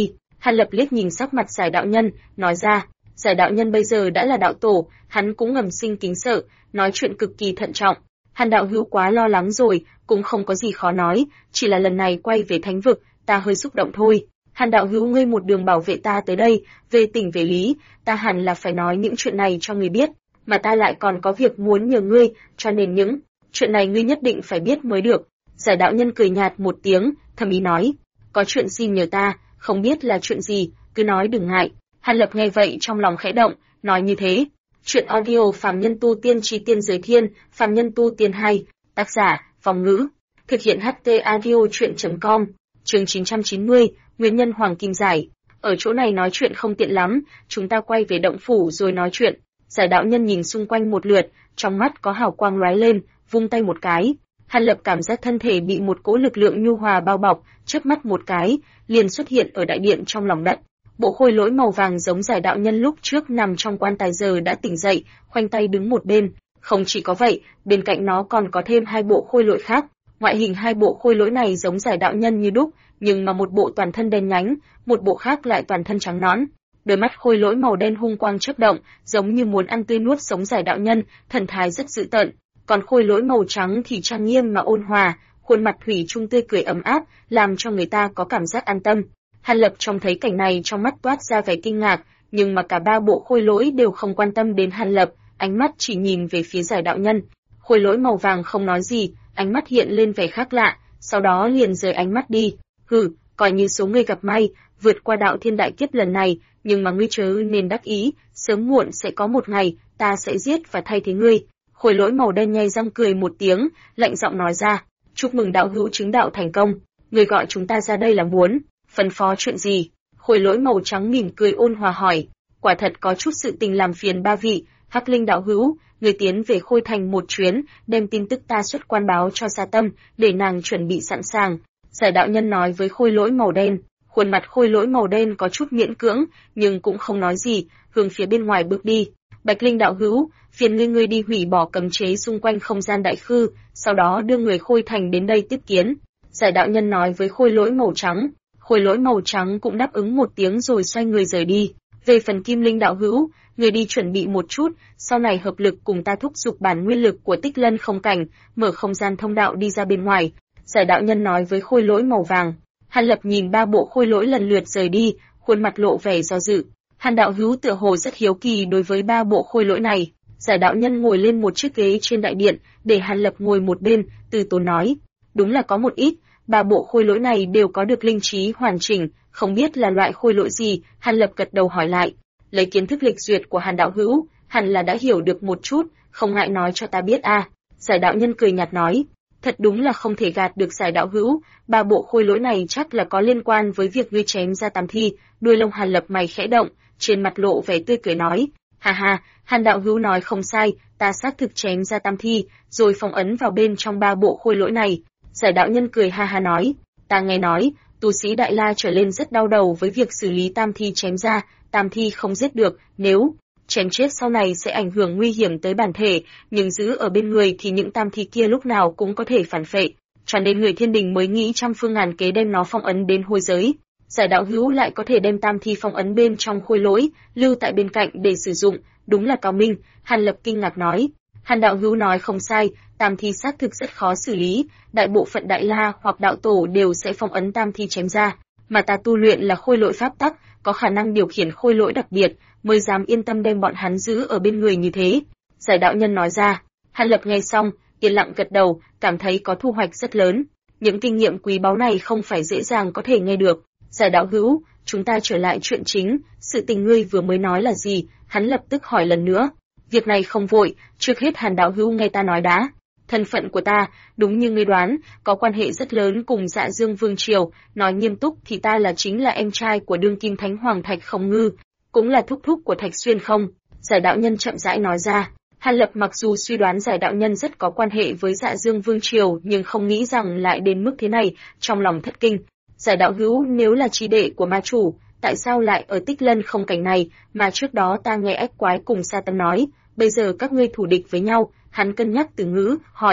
Hàn Lập liếc nhìn sắc mặt Giải đạo nhân, nói ra, Giải đạo nhân bây giờ đã là đạo tổ, hắn cũng ngầm sinh kính sợ, nói chuyện cực kỳ thận trọng. Hàn đạo hữu quá lo lắng rồi, cũng không có gì khó nói, chỉ là lần này quay về thánh vực, ta hơi xúc động thôi. Hàn đạo hữu ngươi một đường bảo vệ ta tới đây, về tình về lý, ta hẳn là phải nói những chuyện này cho ngươi biết, mà ta lại còn có việc muốn nhờ ngươi, cho nên những chuyện này ngươi nhất định phải biết mới được. Giải đạo nhân cười nhạt một tiếng, thầm ý nói, có chuyện xin nhờ ta, không biết là chuyện gì, cứ nói đừng ngại. Hàn Lập nghe vậy trong lòng khẽ động, nói như thế. Chuyện audio Phàm Nhân Tu Tiên Chi Tiên Giới Thiên, Phàm Nhân Tu Tiên 2, tác giả, Phong Ngữ, thực hiện HT audio chuyện.com, chương 990, Nguyên nhân Hoàng Kim Giải. Ở chỗ này nói chuyện không tiện lắm, chúng ta quay về động phủ rồi nói chuyện. Giải đạo nhân nhìn xung quanh một lượt, trong mắt có hào quang lóe lên, vung tay một cái. Hàn Lập cảm giác thân thể bị một cỗ lực lượng nhu hòa bao bọc, chớp mắt một cái, liền xuất hiện ở đại điện trong lòng đất. Bộ khôi lỗi màu vàng giống Giải đạo nhân lúc trước nằm trong quan tài giờ đã tỉnh dậy, khoanh tay đứng một bên. Không chỉ có vậy, bên cạnh nó còn có thêm hai bộ khôi lỗi khác. Ngoại hình hai bộ khôi lỗi này giống Giải đạo nhân như đúc, nhưng mà một bộ toàn thân đen nhánh, một bộ khác lại toàn thân trắng nõn. Đôi mắt khôi lỗi màu đen hung quang chớp động, giống như muốn ăn tươi nuốt sống Giải đạo nhân, thần thái rất dữ tợn. Còn khôi lỗi màu trắng thì trang nghiêm mà ôn hòa, khuôn mặt thủy chung tươi cười ấm áp, làm cho người ta có cảm giác an tâm. Hàn Lập trông thấy cảnh này trong mắt toát ra vẻ kinh ngạc, nhưng mà cả ba bộ khôi lỗi đều không quan tâm đến Hàn Lập, ánh mắt chỉ nhìn về phía Giải đạo nhân. Khôi lỗi màu vàng không nói gì, ánh mắt hiện lên vẻ khác lạ, sau đó liền rời ánh mắt đi. Hừ, coi như số ngươi gặp may, vượt qua đạo thiên đại kiếp lần này, nhưng mà ngươi chớ nên đắc ý, sớm muộn sẽ có một ngày, ta sẽ giết và thay thế ngươi. Khôi lỗi màu đen nhay răng cười một tiếng, lạnh giọng nói ra, chúc mừng đạo hữu chứng đạo thành công, người gọi chúng ta ra đây là muốn phân phó chuyện gì? Khôi lỗi màu trắng mỉm cười ôn hòa hỏi, quả thật có chút sự tình làm phiền ba vị. Hắc Linh đạo hữu, người tiến về Khôi Thành một chuyến, đem tin tức ta xuất quan báo cho Sa Tâm, để nàng chuẩn bị sẵn sàng. Giải đạo nhân nói với khôi lỗi màu đen. Khuôn mặt khôi lỗi màu đen có chút miễn cưỡng, nhưng cũng không nói gì, hướng phía bên ngoài bước đi. Bạch Linh đạo hữu, phiền ngươi đi hủy bỏ cấm chế xung quanh không gian đại khư, sau đó đưa người Khôi Thành đến đây tiếp kiến. Giải đạo nhân nói với khôi lỗi màu trắng. Khôi lỗi màu trắng cũng đáp ứng một tiếng rồi xoay người rời đi. Về phần Kim Linh đạo hữu, người đi chuẩn bị một chút, sau này hợp lực cùng ta thúc giục bản nguyên lực của Tích Lân không cảnh, mở không gian thông đạo đi ra bên ngoài. Giải đạo nhân nói với khôi lỗi màu vàng. Hàn Lập nhìn ba bộ khôi lỗi lần lượt rời đi, khuôn mặt lộ vẻ do dự. Hàn đạo hữu tựa hồ rất hiếu kỳ đối với ba bộ khôi lỗi này. Giải đạo nhân ngồi lên một chiếc ghế trên đại điện, để Hàn Lập ngồi một bên, từ tốn nói. Đúng là có một ít, ba bộ khôi lỗi này đều có được linh trí hoàn chỉnh, không biết là loại khôi lỗi gì. Hàn Lập gật đầu hỏi lại. Lấy kiến thức lịch duyệt của Hàn đạo hữu, hẳn là đã hiểu được một chút, không ngại nói cho ta biết a. Giải đạo nhân cười nhạt nói. Thật đúng là không thể gạt được Giải đạo hữu, ba bộ khôi lỗi này chắc là có liên quan với việc ngươi chém ra tam thi. Đuôi lông Hàn Lập mày khẽ động, trên mặt lộ vẻ tươi cười nói, ha ha, Hàn đạo hữu nói không sai, ta xác thực chém ra tam thi, rồi phong ấn vào bên trong ba bộ khôi lỗi này. Giải đạo nhân cười ha ha nói, ta nghe nói, tu sĩ Đại La trở lên rất đau đầu với việc xử lý tam thi chém ra, tam thi không giết được, nếu chém chết sau này sẽ ảnh hưởng nguy hiểm tới bản thể, nhưng giữ ở bên người thì những tam thi kia lúc nào cũng có thể phản phệ, cho nên người thiên đình mới nghĩ trăm phương ngàn kế đem nó phong ấn đến hôi giới. Giải đạo hữu lại có thể đem tam thi phong ấn bên trong khôi lỗi, lưu tại bên cạnh để sử dụng, đúng là cao minh. Hàn Lập kinh ngạc nói. Hàn đạo hữu nói không sai, tam thi xác thực rất khó xử lý, đại bộ phận Đại La hoặc đạo tổ đều sẽ phong ấn tam thi chém ra, mà ta tu luyện là khôi lỗi pháp tắc, có khả năng điều khiển khôi lỗi đặc biệt, mới dám yên tâm đem bọn hắn giữ ở bên người như thế. Giải đạo nhân nói ra. Hàn Lập nghe xong, yên lặng gật đầu, cảm thấy có thu hoạch rất lớn. Những kinh nghiệm quý báu này không phải dễ dàng có thể nghe được. Giải đạo hữu, chúng ta trở lại chuyện chính, sự tình ngươi vừa mới nói là gì? Hắn lập tức hỏi lần nữa. Việc này không vội, trước hết Hàn đạo hữu nghe ta nói đã. Thân phận của ta, đúng như ngươi đoán, có quan hệ rất lớn cùng Dạ Dương Vương Triều, nói nghiêm túc thì ta chính là em trai của đương kim Thánh Hoàng Thạch Không Ngư, cũng là thúc thúc của Thạch Xuyên Không. Giải đạo nhân chậm rãi nói ra. Hàn Lập mặc dù suy đoán Giải đạo nhân rất có quan hệ với Dạ Dương Vương Triều, nhưng không nghĩ rằng lại đến mức thế này, trong lòng thất kinh. Giải đạo hữu, nếu là chi đệ của ma chủ, tại sao lại ở Tích Lân không cảnh này, mà trước đó ta nghe Ách Quái cùng Sa Tâm nói, bây giờ các ngươi thù địch với nhau? Hắn cân nhắc từ ngữ, hỏi,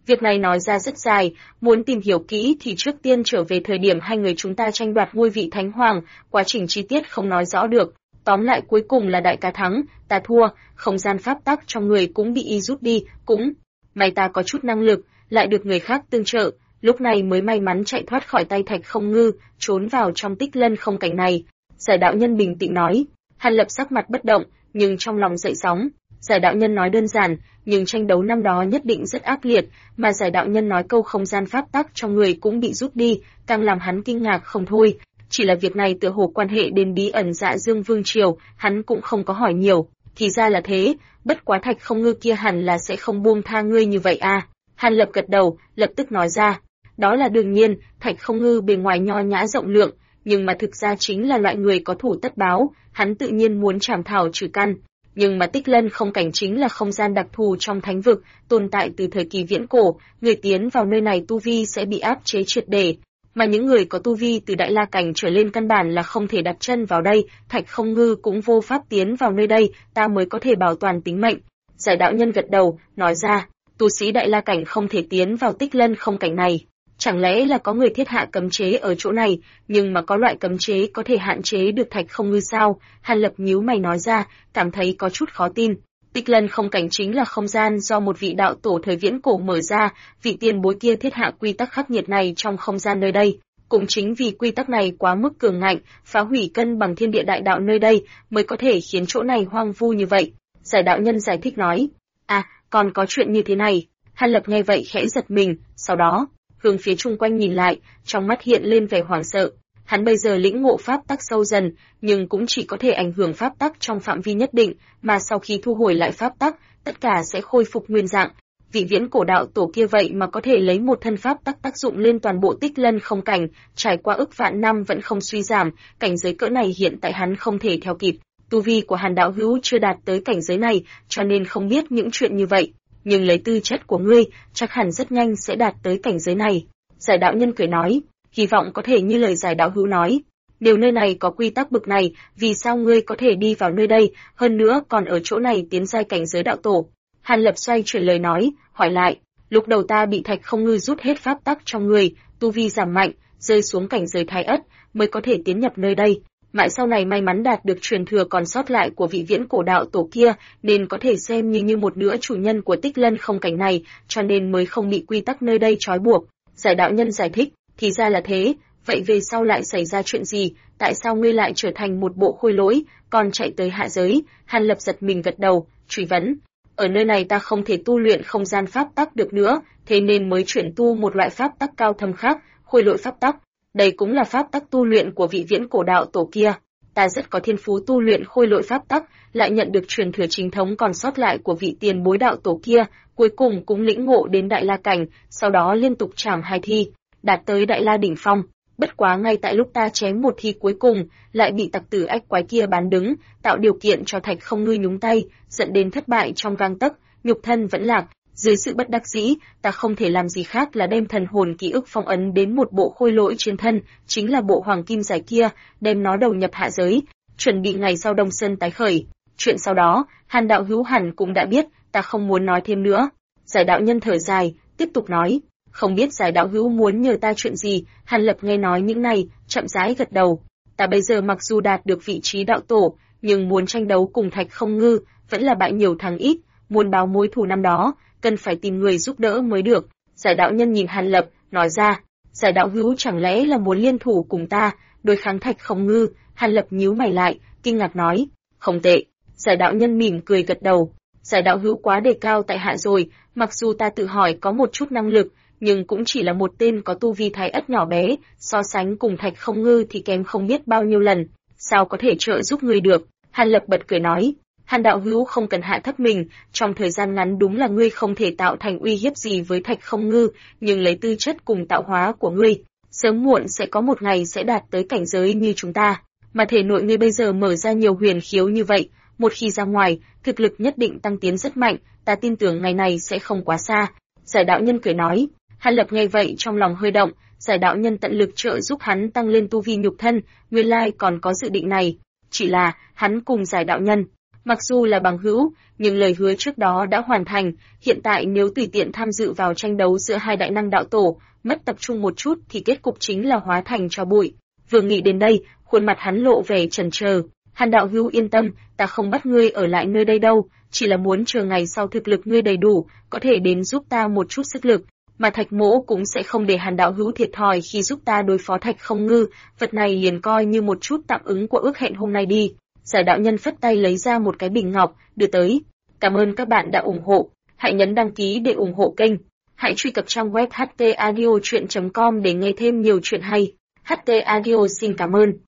Việc này nói ra rất dài, muốn tìm hiểu kỹ thì trước tiên trở về thời điểm hai người chúng ta tranh đoạt ngôi vị Thánh Hoàng, quá trình chi tiết không nói rõ được. Tóm lại cuối cùng là đại ca thắng, ta thua, không gian pháp tắc trong người cũng bị y rút đi, cũng may ta có chút năng lực, lại được người khác tương trợ, lúc này mới may mắn chạy thoát khỏi tay Thạch Không Ngư, trốn vào trong Tích Lân không cảnh này. Giải đạo nhân bình tĩnh nói. Hàn Lập sắc mặt bất động, nhưng trong lòng dậy sóng. Giải đạo nhân nói đơn giản, nhưng tranh đấu năm đó nhất định rất ác liệt, mà giải đạo nhân nói câu không gian pháp tắc trong người cũng bị rút đi, càng làm hắn kinh ngạc không thôi. Chỉ là việc này tựa hồ quan hệ đến bí ẩn Dạ Dương Vương triều, hắn cũng không có hỏi nhiều. Thì ra là thế, bất quá Thạch Không Ngư kia hẳn là sẽ không buông tha ngươi như vậy à? Hàn Lập gật đầu, lập tức nói ra. Đó là đương nhiên, Thạch Không Ngư bề ngoài nho nhã rộng lượng, nhưng mà thực ra chính là loại người có thủ tất báo, hắn tự nhiên muốn trảm thảo trừ căn. Nhưng mà Tích Lân không cảnh chính là không gian đặc thù trong thánh vực, tồn tại từ thời kỳ viễn cổ, người tiến vào nơi này tu vi sẽ bị áp chế triệt để, mà những người có tu vi từ Đại La cảnh trở lên căn bản là không thể đặt chân vào đây, Thạch Không Ngư cũng vô pháp tiến vào nơi đây, ta mới có thể bảo toàn tính mệnh. Giải đạo nhân gật đầu, nói ra, tu sĩ Đại La cảnh không thể tiến vào Tích Lân không cảnh này. Chẳng lẽ là có người thiết hạ cấm chế ở chỗ này, nhưng mà có loại cấm chế có thể hạn chế được Thạch Không Ngư sao? Hàn Lập nhíu mày nói ra, cảm thấy có chút khó tin. Tích Lân không cảnh chính là không gian do một vị đạo tổ thời viễn cổ mở ra, vị tiền bối kia thiết hạ quy tắc khắc nghiệt này trong không gian nơi đây. Cũng chính vì quy tắc này quá mức cường ngạnh, phá hủy cân bằng thiên địa đại đạo nơi đây, mới có thể khiến chỗ này hoang vu như vậy. Giải đạo nhân giải thích nói, còn có chuyện như thế này. Hàn Lập nghe vậy khẽ giật mình, sau đó hướng phía chung quanh nhìn lại, trong mắt hiện lên vẻ hoảng sợ. Hắn bây giờ lĩnh ngộ pháp tắc sâu dần, nhưng cũng chỉ có thể ảnh hưởng pháp tắc trong phạm vi nhất định, mà sau khi thu hồi lại pháp tắc, tất cả sẽ khôi phục nguyên dạng. Vị viễn cổ đạo tổ kia vậy mà có thể lấy một thân pháp tắc tác dụng lên toàn bộ Tích Lân không cảnh, trải qua ức vạn năm vẫn không suy giảm, cảnh giới cỡ này hiện tại hắn không thể theo kịp. Tu vi của Hàn đạo hữu chưa đạt tới cảnh giới này, cho nên không biết những chuyện như vậy. Nhưng lấy tư chất của ngươi, chắc hẳn rất nhanh sẽ đạt tới cảnh giới này. Giải đạo nhân cười nói, hy vọng có thể như lời giải đạo hữu nói. Nếu nơi này có quy tắc bực này, vì sao ngươi có thể đi vào nơi đây, hơn nữa còn ở chỗ này tiến giai cảnh giới đạo tổ? Hàn Lập xoay chuyển lời nói, hỏi lại, lúc đầu ta bị Thạch Không Ngư rút hết pháp tắc trong người, tu vi giảm mạnh, rơi xuống cảnh giới Thái Ất, mới có thể tiến nhập nơi đây. Mãi sau này may mắn đạt được truyền thừa còn sót lại của vị viễn cổ đạo tổ kia, nên có thể xem như một nửa chủ nhân của Tích Lân không cảnh này, cho nên mới không bị quy tắc nơi đây trói buộc. Giải đạo nhân giải thích, thì ra là thế, vậy về sau lại xảy ra chuyện gì, tại sao ngươi lại trở thành một bộ khôi lỗi, còn chạy tới hạ giới? Hàn Lập giật mình gật đầu, truy vấn. Ở nơi này ta không thể tu luyện không gian pháp tắc được nữa, thế nên mới chuyển tu một loại pháp tắc cao thâm khác, khôi lỗi pháp tắc. Đây cũng là pháp tắc tu luyện của vị viễn cổ đạo tổ kia. Ta rất có thiên phú tu luyện khôi lỗi pháp tắc, lại nhận được truyền thừa chính thống còn sót lại của vị tiền bối đạo tổ kia, cuối cùng cũng lĩnh ngộ đến Đại La cảnh, sau đó liên tục trảm 2 thi, đạt tới Đại La đỉnh phong. Bất quá ngay tại lúc ta chém một thi cuối cùng, lại bị tặc tử ách quái kia bán đứng, tạo điều kiện cho Thạch Không Ngư nhúng tay, dẫn đến thất bại trong gang tấc, nhục thân vẫn lạc. Dưới sự bất đắc dĩ, ta không thể làm gì khác là đem thần hồn ký ức phong ấn đến một bộ khôi lỗi trên thân, chính là bộ hoàng kim giải kia, đem nó đầu nhập hạ giới, chuẩn bị ngày sau Đông Sơn tái khởi. Chuyện sau đó, Hàn đạo hữu hẳn cũng đã biết, ta không muốn nói thêm nữa. Giải đạo nhân thở dài, tiếp tục nói, không biết giải đạo hữu muốn nhờ ta chuyện gì? Hàn Lập nghe nói những này, chậm rãi gật đầu. Ta bây giờ mặc dù đạt được vị trí đạo tổ, nhưng muốn tranh đấu cùng Thạch Không Ngư, vẫn là bại nhiều thắng ít, muốn báo mối thù năm đó, cần phải tìm người giúp đỡ mới được. Giải đạo nhân nhìn Hàn Lập, nói ra, giải đạo hữu chẳng lẽ là muốn liên thủ cùng ta, đối kháng Thạch Không Ngư? Hàn Lập nhíu mày lại, kinh ngạc nói, không tệ. Giải đạo nhân mỉm cười gật đầu, giải đạo hữu quá đề cao tại hạ rồi, mặc dù ta tự hỏi có một chút năng lực, nhưng cũng chỉ là một tên có tu vi Thái Ất nhỏ bé, so sánh cùng Thạch Không Ngư thì kém không biết bao nhiêu lần, sao có thể trợ giúp người được? Hàn Lập bật cười nói, Hàn đạo hữu không cần hạ thấp mình, trong thời gian ngắn đúng là ngươi không thể tạo thành uy hiếp gì với Thạch Không Ngư, nhưng lấy tư chất cùng tạo hóa của ngươi, sớm muộn sẽ có một ngày sẽ đạt tới cảnh giới như chúng ta, mà thể nội ngươi bây giờ mở ra nhiều huyền khiếu như vậy, một khi ra ngoài, thực lực nhất định tăng tiến rất mạnh, ta tin tưởng ngày này sẽ không quá xa. Giải đạo nhân cười nói. Hàn Lập nghe vậy trong lòng hơi động, giải đạo nhân tận lực trợ giúp hắn tăng lên tu vi nhục thân, nguyên lai còn có dự định này. Chỉ là, hắn cùng giải đạo nhân, Mặc dù là bằng hữu, nhưng lời hứa trước đó đã hoàn thành, hiện tại nếu tùy tiện tham dự vào tranh đấu giữa hai đại năng đạo tổ, mất tập trung một chút thì kết cục chính là hóa thành tro bụi. Vừa nghĩ đến đây, khuôn mặt hắn lộ vẻ chần chờ. Hàn đạo hữu yên tâm, ta không bắt ngươi ở lại nơi đây đâu, chỉ là muốn chờ ngày sau thực lực ngươi đầy đủ, có thể đến giúp ta một chút sức lực. Mà Thạch Mỗ cũng sẽ không để Hàn đạo hữu thiệt thòi khi giúp ta đối phó Thạch Không Ngư, vật này liền coi như một chút tạm ứng của ước hẹn hôm nay đi. Giải đạo nhân phất tay lấy ra một cái bình ngọc, đưa tới. Cảm ơn các bạn đã ủng hộ, hãy nhấn đăng ký để ủng hộ kênh. Hãy truy cập trang web htaudio.com để nghe thêm nhiều chuyện hay. HT Audio xin cảm ơn.